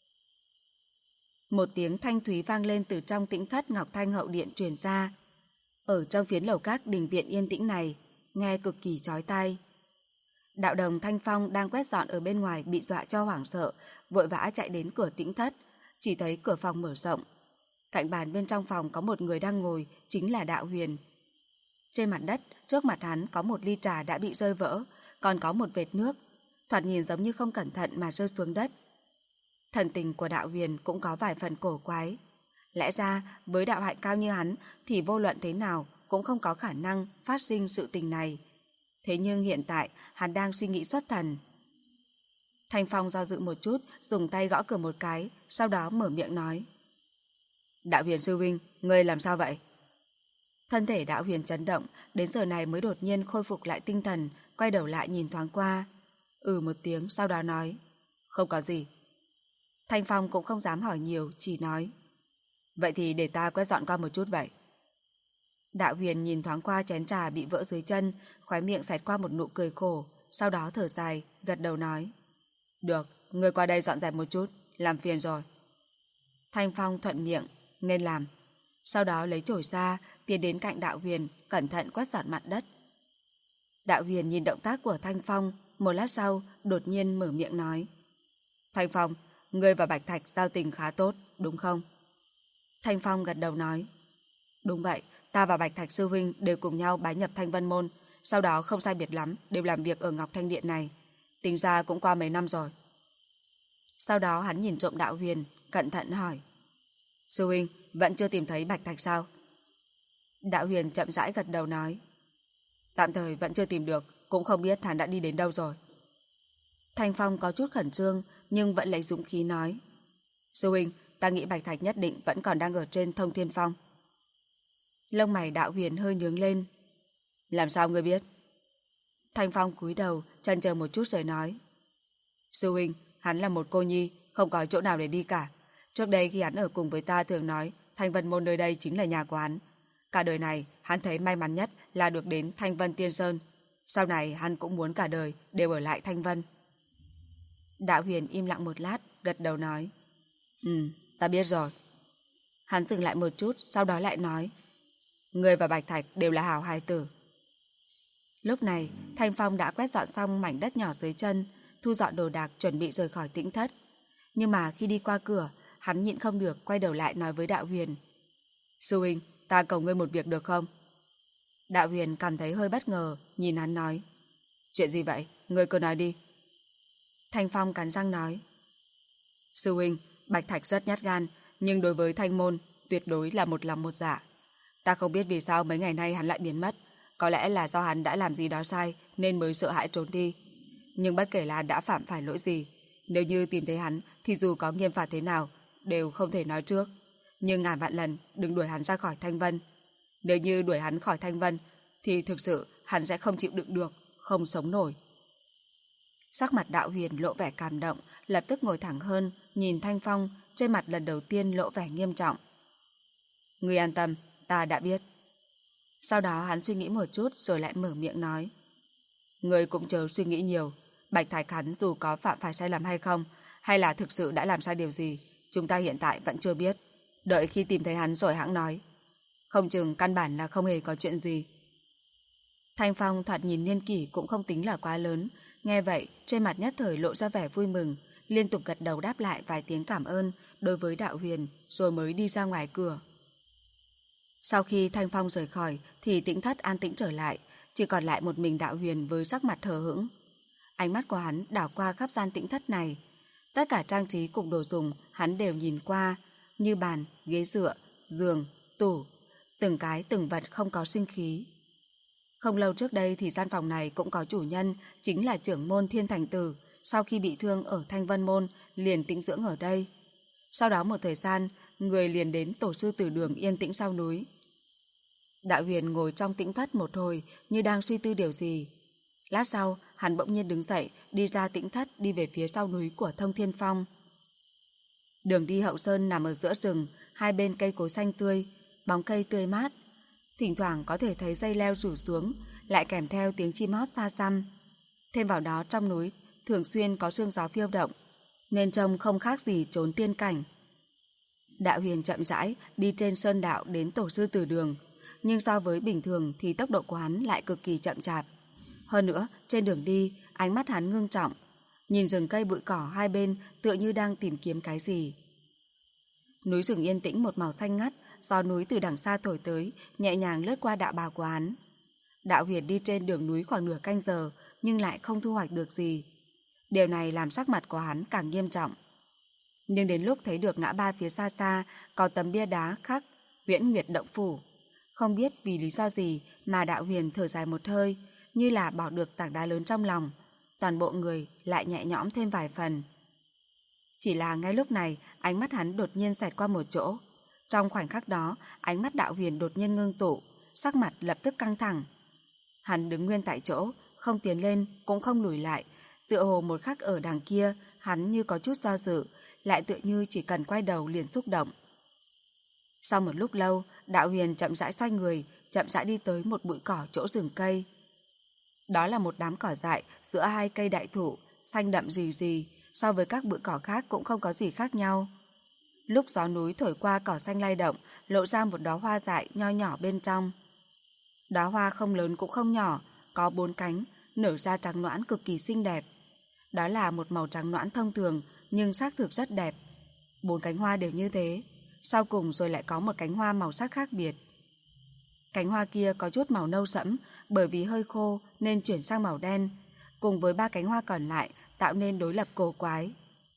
Một tiếng thanh thúy vang lên từ trong tĩnh thất Ngọc Thanh hậu điện truyền ra. Ở trong phiến lầu các đình viện yên tĩnh này, nghe cực kỳ chói tai. Đạo đồng Thanh Phong đang quét dọn ở bên ngoài bị dọa cho hoảng sợ, vội vã chạy đến cửa tĩnh thất, chỉ thấy cửa phòng mở rộng. Cạnh bàn bên trong phòng có một người đang ngồi, chính là Đạo Huyền. Trên mặt đất, trước mặt hắn có một ly trà đã bị rơi vỡ, còn có một vệt nước, thoạt nhìn giống như không cẩn thận mà rơi xuống đất. Thần tình của Đạo Huyền cũng có vài phần cổ quái. Lẽ ra, với đạo hạnh cao như hắn thì vô luận thế nào cũng không có khả năng phát sinh sự tình này. Thế nhưng hiện tại, hắn đang suy nghĩ xuất thần. Thanh Phong do dự một chút, dùng tay gõ cửa một cái, sau đó mở miệng nói. Đạo Huyền sư huynh, ngươi làm sao vậy? Thân thể Đạo Huyền chấn động, đến giờ này mới đột nhiên khôi phục lại tinh thần, quay đầu lại nhìn thoáng qua. Một tiếng, sau đó nói. Không có gì. Thanh Phong cũng không dám hỏi nhiều, chỉ nói. Vậy thì để ta quét dọn qua một chút vậy. Đạo Huyền nhìn thoáng qua chén trà bị vỡ dưới chân, khóe miệng xẹt qua một nụ cười khổ, sau đó thở dài, gật đầu nói. Được, ngươi qua đây dọn dẹp một chút, làm phiền rồi. Thanh Phong thuận miệng, nên làm. Sau đó lấy chổi ra, tiến đến cạnh Đạo Huyền, cẩn thận quét dọn mặt đất. Đạo Huyền nhìn động tác của Thanh Phong, một lát sau, đột nhiên mở miệng nói. Thanh Phong, ngươi và Bạch Thạch giao tình khá tốt, đúng không? Thanh Phong gật đầu nói. Đúng vậy, ta và Bạch Thạch sư huynh đều cùng nhau bái nhập Thanh Vân môn, sau đó không sai biệt lắm đều làm việc ở Ngọc Thanh Điện này. Tính ra cũng qua mấy năm rồi. Sau đó hắn nhìn trộm Đạo Huyền, cẩn thận hỏi. Sư huynh, vẫn chưa tìm thấy Bạch Thạch sao? Đạo Huyền chậm rãi gật đầu nói. Tạm thời vẫn chưa tìm được, cũng không biết hắn đã đi đến đâu rồi. Thanh Phong có chút khẩn trương, nhưng vẫn lấy dũng khí nói. Sư huynh, ta nghĩ Bạch Thạch nhất định vẫn còn đang ở trên Thông Thiên Phong. Lông mày Đạo Huyền hơi nhướng lên. Làm sao ngươi biết? Thanh Phong cúi đầu, chần chờ một chút rồi nói. Sư huynh, hắn là một cô nhi, không có chỗ nào để đi cả. Trước đây khi hắn ở cùng với ta thường nói Thanh Vân môn nơi đây chính là nhà của hắn. Cả đời này, hắn thấy may mắn nhất là được đến Thanh Vân Tiên Sơn. Sau này hắn cũng muốn cả đời đều ở lại Thanh Vân. Đạo Huyền im lặng một lát, gật đầu nói. Ta biết rồi. Hắn dừng lại một chút, sau đó lại nói. Ngươi và Bạch Thạch đều là hảo hài tử. Lúc này, Thanh Phong đã quét dọn xong mảnh đất nhỏ dưới chân, thu dọn đồ đạc chuẩn bị rời khỏi tĩnh thất. Nhưng mà khi đi qua cửa, hắn nhịn không được quay đầu lại nói với Đạo Huyền. Sư huynh, ta cầu ngươi một việc được không? Đạo Huyền cảm thấy hơi bất ngờ, nhìn hắn nói. Chuyện gì vậy? Ngươi cứ nói đi. Thanh Phong cắn răng nói. Sư huynh, Bạch Thạch rất nhát gan, nhưng đối với Thanh môn, tuyệt đối là một lòng một dạ. Ta không biết vì sao mấy ngày nay hắn lại biến mất. Có lẽ là do hắn đã làm gì đó sai nên mới sợ hãi trốn đi. Nhưng bất kể là hắn đã phạm phải lỗi gì, nếu như tìm thấy hắn thì dù có nghiêm phạt thế nào đều không thể nói trước. Nhưng ngàn vạn lần đừng đuổi hắn ra khỏi Thanh Vân. Nếu như đuổi hắn khỏi Thanh Vân thì thực sự hắn sẽ không chịu đựng được, không sống nổi. Sắc mặt Đạo Huyền lộ vẻ cảm động, lập tức ngồi thẳng hơn, nhìn Thanh Phong, trên mặt lần đầu tiên lộ vẻ nghiêm trọng. Ngươi an tâm, ta đã biết. Sau đó hắn suy nghĩ một chút rồi lại mở miệng nói. Ngươi cũng chớ suy nghĩ nhiều. Bạch Thạch hắn dù có phạm phải sai lầm hay không, hay là thực sự đã làm sai điều gì, chúng ta hiện tại vẫn chưa biết. Đợi khi tìm thấy hắn rồi hãng nói. Không chừng căn bản là không hề có chuyện gì. Thanh Phong thoạt nhìn niên kỷ cũng không tính là quá lớn. Nghe vậy, trên mặt nhất thời lộ ra vẻ vui mừng, liên tục gật đầu đáp lại vài tiếng cảm ơn đối với Đạo Huyền, rồi mới đi ra ngoài cửa. Sau khi Thanh Phong rời khỏi thì tĩnh thất an tĩnh trở lại, chỉ còn lại một mình Đạo Huyền với sắc mặt hờ hững. Ánh mắt của hắn đảo qua khắp gian tĩnh thất này. Tất cả trang trí cùng đồ dùng hắn đều nhìn qua, như bàn, ghế dựa, giường, tủ, từng cái từng vật không có sinh khí. Không lâu trước đây thì gian phòng này cũng có chủ nhân, chính là trưởng môn Thiên Thành Tử, sau khi bị thương ở Thanh Vân Môn liền tĩnh dưỡng ở đây. Sau đó một thời gian, người liền đến tổ sư tử đường yên tĩnh sau núi. Đạo Huyền ngồi trong tĩnh thất một hồi như đang suy tư điều gì. Lát sau, hắn bỗng nhiên đứng dậy, đi ra tĩnh thất đi về phía sau núi của Thông Thiên Phong. Đường đi hậu sơn nằm ở giữa rừng, hai bên cây cối xanh tươi, bóng cây tươi mát. Thỉnh thoảng có thể thấy dây leo rủ xuống, lại kèm theo tiếng chim hót xa xăm. Thêm vào đó trong núi thường xuyên có sương gió phiêu động, nên trông không khác gì trốn tiên cảnh. Đạo Huyền chậm rãi đi trên sơn đạo đến tổ sư tử đường, nhưng so với bình thường thì tốc độ của hắn lại cực kỳ chậm chạp. Hơn nữa, trên đường đi, ánh mắt hắn ngưng trọng, nhìn rừng cây bụi cỏ hai bên tựa như đang tìm kiếm cái gì. Núi rừng yên tĩnh một màu xanh ngắt, gió núi từ đằng xa thổi tới, nhẹ nhàng lướt qua đạo bào của hắn. Đạo Huyền đi trên đường núi khoảng nửa canh giờ, nhưng lại không thu hoạch được gì. Điều này làm sắc mặt của hắn càng nghiêm trọng. Nhưng đến lúc thấy được ngã ba phía xa xa có tấm bia đá khắc Huyễn Nguyệt Động Phủ, không biết vì lý do gì mà Đạo Huyền thở dài một hơi, như là bỏ được tảng đá lớn trong lòng, toàn bộ người lại nhẹ nhõm thêm vài phần. Chỉ là ngay lúc này, ánh mắt hắn đột nhiên xẹt qua một chỗ. Trong khoảnh khắc đó, ánh mắt Đạo Huyền đột nhiên ngưng tụ, sắc mặt lập tức căng thẳng. Hắn đứng nguyên tại chỗ, không tiến lên, cũng không lùi lại, tựa hồ một khắc ở đằng kia, hắn như có chút do dự, lại tựa như chỉ cần quay đầu liền xúc động. Sau một lúc lâu, Đạo Huyền chậm rãi xoay người, chậm rãi đi tới một bụi cỏ chỗ rừng cây. Đó là một đám cỏ dại giữa hai cây đại thụ, xanh đậm rì rì, so với các bụi cỏ khác cũng không có gì khác nhau. Lúc gió núi thổi qua cỏ xanh lay động, lộ ra một đóa hoa dại nho nhỏ bên trong. Đóa hoa không lớn cũng không nhỏ, có 4 cánh, nở ra trắng nõn cực kỳ xinh đẹp. Đó là một màu trắng nõn thông thường, nhưng xác thực rất đẹp. 4 cánh hoa đều như thế, sau cùng rồi lại có một cánh hoa màu sắc khác biệt. Cánh hoa kia có chút màu nâu sẫm, bởi vì hơi khô nên chuyển sang màu đen, cùng với 3 cánh hoa còn lại tạo nên đối lập cổ quái.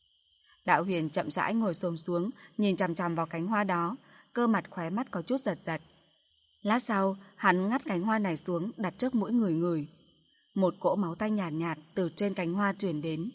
Đạo Huyền chậm rãi ngồi xổm xuống, nhìn chằm chằm vào cánh hoa đó, cơ mặt khóe mắt có chút giật giật. Lát sau, hắn ngắt cánh hoa này xuống, đặt trước mũi người người. Một cỗ máu tanh nhạt nhạt từ trên cánh hoa truyền đến.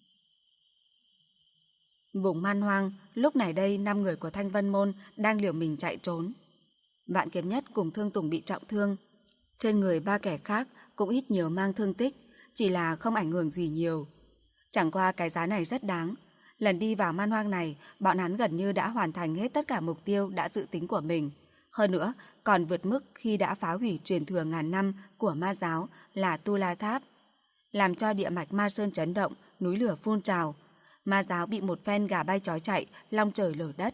Vùng man hoang, lúc này đây 5 người của Thanh Vân Môn đang liều mình chạy trốn. Vạn Kiếm Nhất cùng Thương Tùng bị trọng thương. Trên người 3 kẻ khác cũng ít nhiều mang thương tích, chỉ là không ảnh hưởng gì nhiều. Chẳng qua cái giá này rất đáng. Lần đi vào man hoang này, bọn hắn gần như đã hoàn thành hết tất cả mục tiêu đã dự tính của mình. Hơn nữa, còn vượt mức khi đã phá hủy truyền thừa ngàn năm của ma giáo là Tu La Tháp, làm cho địa mạch Ma Sơn chấn động, núi lửa phun trào. Ma giáo bị một phen gà bay chó chạy, long trời lở đất.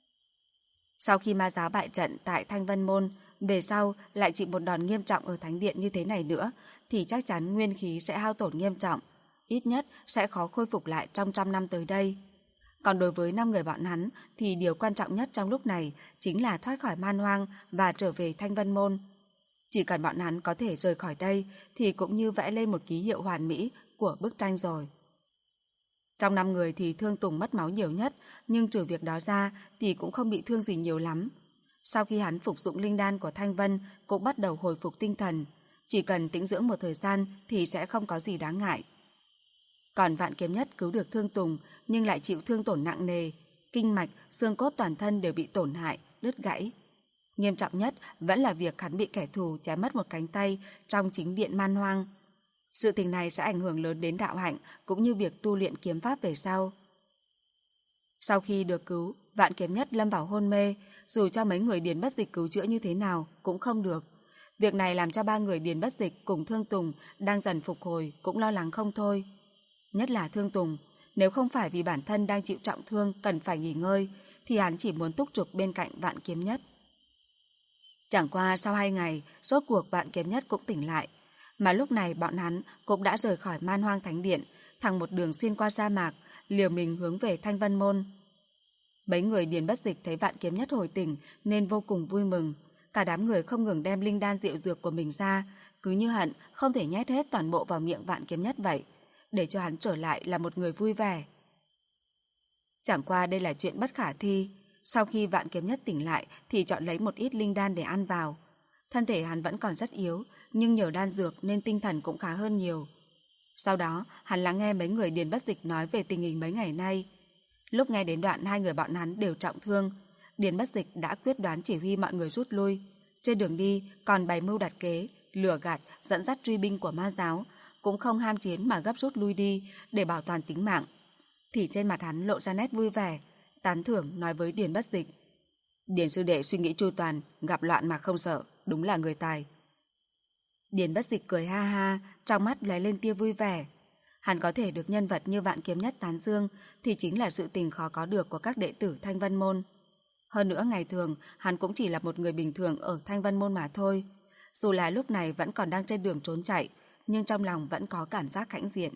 Sau khi ma giáo bại trận tại Thanh Vân Môn, về sau lại chịu một đòn nghiêm trọng ở thánh điện như thế này nữa, thì chắc chắn nguyên khí sẽ hao tổn nghiêm trọng, ít nhất sẽ khó khôi phục lại trong 100 năm tới đây. Còn đối với 5 người bọn hắn thì điều quan trọng nhất trong lúc này chính là thoát khỏi man hoang và trở về Thanh Vân Môn. Chỉ cần bọn hắn có thể rời khỏi đây thì cũng như vẽ lên một ký hiệu hoàn mỹ của bức tranh rồi. Trong 5 người thì Thương Tùng mất máu nhiều nhất, nhưng trừ việc đó ra thì cũng không bị thương gì nhiều lắm. Sau khi hắn phục dụng linh đan của Thanh Vân cũng bắt đầu hồi phục tinh thần, chỉ cần tĩnh dưỡng một thời gian thì sẽ không có gì đáng ngại. Còn Vạn Kiếm Nhất cứu được Thương Tùng nhưng lại chịu thương tổn nặng nề, kinh mạch, xương cốt toàn thân đều bị tổn hại, đứt gãy. Nghiêm trọng nhất vẫn là việc hắn bị kẻ thù chém mất một cánh tay trong chính điện man hoang. Sự tình này sẽ ảnh hưởng lớn đến đạo hạnh cũng như việc tu luyện kiếm pháp về sau. Sau khi được cứu, Vạn Kiếm Nhất lâm vào hôn mê, dù cho mấy người Điền Bất Dịch cứu chữa như thế nào cũng không được. Việc này làm cho 3 người Điền Bất Dịch cùng Thương Tùng đang dần phục hồi cũng lo lắng không thôi. Nhất là Thương Tùng, nếu không phải vì bản thân đang chịu trọng thương cần phải nghỉ ngơi, thì hắn chỉ muốn túc trực bên cạnh Vạn Kiếm Nhất. Chẳng qua sau 2 ngày, rốt cuộc Vạn Kiếm Nhất cũng tỉnh lại, mà lúc này bọn hắn cũng đã rời khỏi Man Hoang Thánh Điện, thẳng một đường xuyên qua sa mạc, liều mình hướng về Thanh Vân Môn. Mấy người Điền Bất Dịch thấy Vạn Kiếm Nhất hồi tỉnh nên vô cùng vui mừng, cả đám người không ngừng đem linh đan diệu dược của mình ra, cứ như hận không thể nhét hết toàn bộ vào miệng Vạn Kiếm Nhất vậy, để cho hắn trở lại là một người vui vẻ. Chẳng qua đây là chuyện bất khả thi. Sau khi Vạn Kiếm Nhất tỉnh lại thì chọn lấy một ít linh đan để ăn vào. Thân thể hắn vẫn còn rất yếu, nhưng nhờ đan dược nên tinh thần cũng khá hơn nhiều. Sau đó, hắn lắng nghe mấy người Điền Bất Dịch nói về tình hình mấy ngày nay. Lúc nghe đến đoạn hai người bọn hắn đều trọng thương, Điền Bất Dịch đã quyết đoán chỉ huy mọi người rút lui. Trên đường đi còn bày mưu đặt kế, lừa gạt, dẫn dắt truy binh của ma giáo, cũng không ham chiến mà gấp rút lui đi để bảo toàn tính mạng. Thì trên mặt hắn lộ ra nét vui vẻ, tán thưởng nói với Điền Bất Dịch: Điền sư đệ suy nghĩ chu toàn, gặp loạn mà không sợ, đúng là người tài. Điền Bất Dịch cười ha ha, trong mắt lóe lên tia vui vẻ. Hắn có thể được nhân vật như Vạn Kiếm Nhất tán dương thì chính là sự tình khó có được của các đệ tử Thanh Vân Môn. Hơn nữa ngày thường hắn cũng chỉ là một người bình thường ở Thanh Vân Môn mà thôi. Dù là lúc này vẫn còn đang trên đường trốn chạy, nhưng trong lòng vẫn có cảm giác hãnh diện.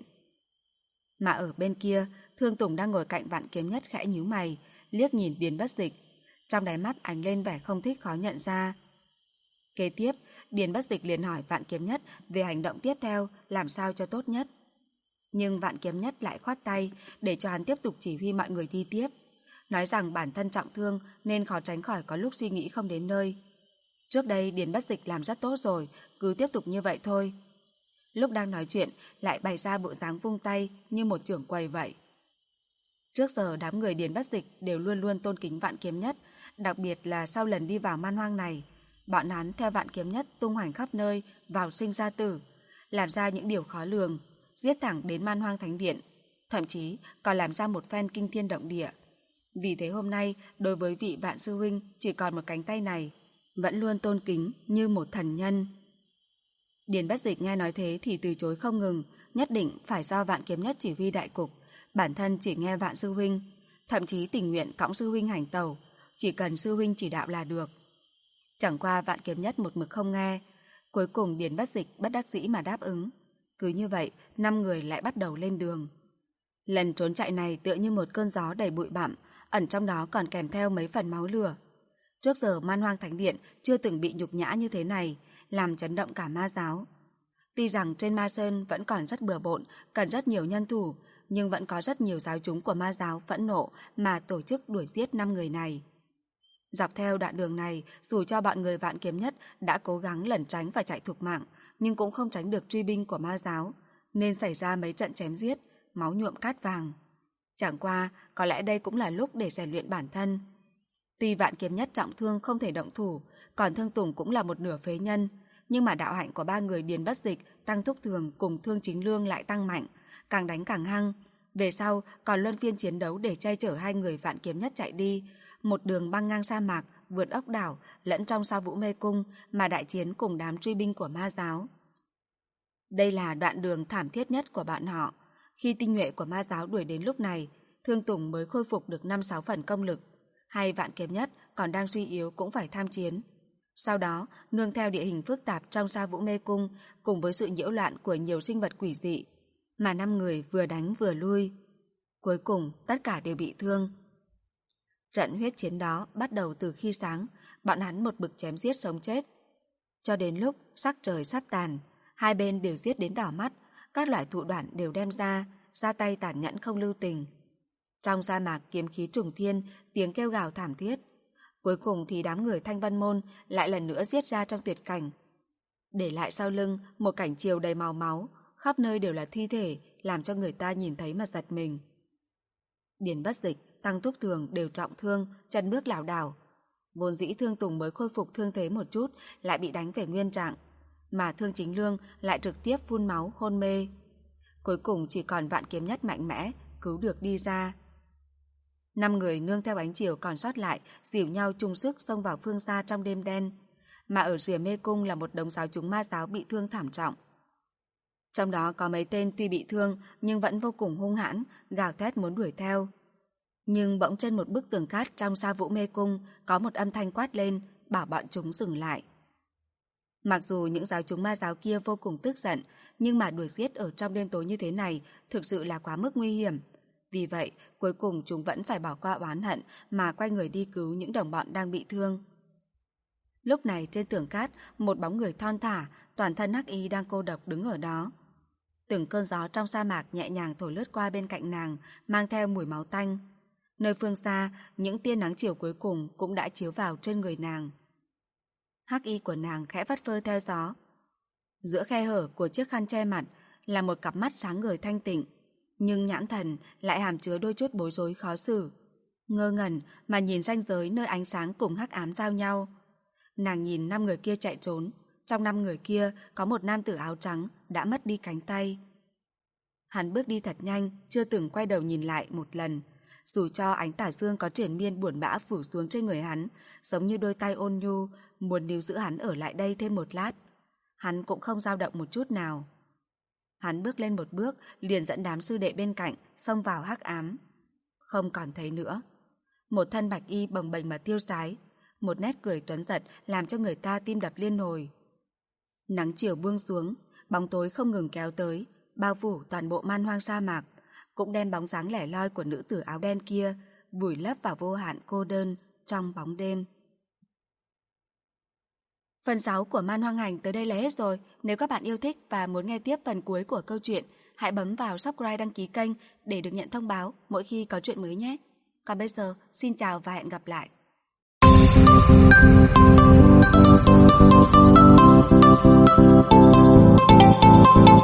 Mà ở bên kia, Thương Tùng đang ngồi cạnh Vạn Kiếm Nhất khẽ nhíu mày, liếc nhìn Điền Bất Dịch. Trong đáy mắt ánh lên vẻ không thích khó nhận ra. Kế tiếp, Điền Bất Dịch liền hỏi Vạn Kiếm Nhất về hành động tiếp theo làm sao cho tốt nhất. Nhưng Vạn Kiếm Nhất lại khoát tay để cho hắn tiếp tục chỉ huy mọi người đi tiếp, nói rằng bản thân trọng thương nên khó tránh khỏi có lúc suy nghĩ không đến nơi. Trước đây Điền Bất Dịch làm rất tốt rồi, cứ tiếp tục như vậy thôi. Lúc đang nói chuyện lại bày ra bộ dáng vung tay như một trưởng quầy vậy. Trước giờ đám người Điền Bất Dịch đều luôn luôn tôn kính Vạn Kiếm Nhất, đặc biệt là sau lần đi vào man hoang này, bọn hắn theo Vạn Kiếm Nhất tung hoành khắp nơi, vào sinh ra tử, làm ra những điều khó lường, giết thẳng đến Man Hoang Thánh Điện, thậm chí còn làm ra một phen kinh thiên động địa. Vì thế hôm nay, đối với vị Vạn sư huynh chỉ còn một cánh tay này, vẫn luôn tôn kính như một thần nhân. Điền Bất Dịch nghe nói thế thì từ chối không ngừng, nhất định phải do Vạn Kiếm Nhất chỉ huy đại cục, bản thân chỉ nghe Vạn sư huynh, thậm chí tình nguyện cõng sư huynh hành tẩu, chỉ cần sư huynh chỉ đạo là được. Chẳng qua Vạn Kiếm Nhất một mực không nghe, cuối cùng Điền Bất Dịch bất đắc dĩ mà đáp ứng. Cứ như vậy, 5 người lại bắt đầu lên đường. Lần trốn chạy này tựa như một cơn gió đầy bụi bặm, ẩn trong đó còn kèm theo mấy phần máu lửa. Trước giờ Man Hoang Thánh Điện chưa từng bị nhục nhã như thế này, làm chấn động cả ma giáo. Tuy rằng trên Ma Sơn vẫn còn rất bừa bộn, cần rất nhiều nhân thủ, nhưng vẫn có rất nhiều giáo chúng của ma giáo phẫn nộ mà tổ chức đuổi giết 5 người này. Dọc theo đoạn đường này, dù cho bọn người Vạn Kiếm Nhất đã cố gắng lẩn tránh và chạy thục mạng, nhưng cũng không tránh được truy binh của ma giáo, nên xảy ra mấy trận chém giết, máu nhuộm cát vàng. Chẳng qua, có lẽ đây cũng là lúc để rèn luyện bản thân. Tuy Vạn Kiếm Nhất trọng thương không thể động thủ, còn Thương Tùng cũng là một nửa phế nhân, nhưng mà đạo hạnh của ba người Điền Bất Dịch, Tăng Thúc Thường cùng Thương Chính Lương lại tăng mạnh, càng đánh càng hăng. Về sau còn luân phiên chiến đấu để che chở hai người Vạn Kiếm Nhất chạy đi, một đường băng ngang sa mạc, vượt ốc đảo, lẫn trong Sao Vũ Mê Cung mà đại chiến cùng đám truy binh của ma giáo. Đây là đoạn đường thảm thiết nhất của bọn họ. Khi tinh nhuệ của ma giáo đuổi đến lúc này, Thương Tùng mới khôi phục được 5-6 phần công lực, hay Vạn Kiếm Nhất còn đang suy yếu cũng phải tham chiến. Sau đó, nương theo địa hình phức tạp trong Sao Vũ Mê Cung cùng với sự nhiễu loạn của nhiều sinh vật quỷ dị, mà 5 người vừa đánh vừa lui. Cuối cùng, tất cả đều bị thương. Trận huyết chiến đó bắt đầu từ khi sáng, bọn hắn một bực chém giết sống chết. Cho đến lúc sắc trời sắp tàn, hai bên đều giết đến đỏ mắt, các loại thủ đoạn đều đem ra tay tàn nhẫn không lưu tình. Trong sa mạc kiếm khí trùng thiên, tiếng kêu gào thảm thiết. Cuối cùng thì đám người Thanh Vân Môn lại lần nữa giết ra trong tuyệt cảnh. Để lại sau lưng một cảnh chiều đầy màu máu, khắp nơi đều là thi thể, làm cho người ta nhìn thấy mà giật mình. Điền Bất Dịch, Tăng Thúc Thường đều trọng thương, chân bước lảo đảo. Vốn dĩ Thương Tùng mới khôi phục thương thế một chút, lại bị đánh về nguyên trạng, mà Thương Chính Lương lại trực tiếp phun máu hôn mê. Cuối cùng chỉ còn Vạn Kiếm Nhất mạnh mẽ cứu được đi ra. 5 người nương theo ánh chiều còn sót lại dìu nhau chung sức xông vào phương xa trong đêm đen, mà ở rìa mê cung là một đống giáo chúng ma giáo bị thương thảm trọng. Trong đó có mấy tên tuy bị thương nhưng vẫn vô cùng hung hãn, gào thét muốn đuổi theo. Nhưng bỗng trên một bức tường cát trong Sa Vũ Mê Cung có một âm thanh quát lên, bảo bọn chúng dừng lại. Mặc dù những giáo chúng ma giáo kia vô cùng tức giận, nhưng mà đuổi giết ở trong đêm tối như thế này thực sự là quá mức nguy hiểm. Vì vậy, cuối cùng chúng vẫn phải bỏ qua oán hận mà quay người đi cứu những đồng bọn đang bị thương. Lúc này trên tường cát, một bóng người thon thả, toàn thân hắc y đang cô độc đứng ở đó. Từng cơn gió trong sa mạc nhẹ nhàng thổi lướt qua bên cạnh nàng, mang theo mùi máu tanh. Nơi phương xa, những tia nắng chiều cuối cùng cũng đã chiếu vào trên người nàng. Hắc y của nàng khẽ phất phơ theo gió. Giữa khe hở của chiếc khăn che mặt là một cặp mắt sáng ngời thanh tịnh, nhưng nhãn thần lại hàm chứa đôi chút bối rối khó xử. Ngơ ngẩn mà nhìn ranh giới nơi ánh sáng cùng hắc ám giao nhau. Nàng nhìn 5 người kia chạy trốn, trong 5 người kia có một nam tử áo trắng đã mất đi cánh tay. Hắn bước đi thật nhanh, chưa từng quay đầu nhìn lại một lần. Dù cho ánh tà dương có triền miên buồn bã phủ xuống trên người hắn, giống như đôi tay ôn nhu, muốn níu giữ hắn ở lại đây thêm một lát. Hắn cũng không dao động một chút nào. Hắn bước lên một bước, liền dẫn đám sư đệ bên cạnh, xông vào hắc ám. Không còn thấy nữa. Một thân bạch y bồng bềnh mà tiêu sái, một nét cười tuấn giật làm cho người ta tim đập liên hồi. Nắng chiều buông xuống, bóng tối không ngừng kéo tới, bao phủ toàn bộ man hoang sa mạc, cũng đem bóng dáng lẻ loi của nữ tử áo đen kia vùi lấp vào vô hạn cô đơn trong bóng đêm. Phần 6 của Man Hoang Hành tới đây là hết rồi. Nếu các bạn yêu thích và muốn nghe tiếp phần cuối của câu chuyện, hãy bấm vào subscribe đăng ký kênh để được nhận thông báo mỗi khi có chuyện mới nhé. Còn bây giờ, xin chào và hẹn gặp lại.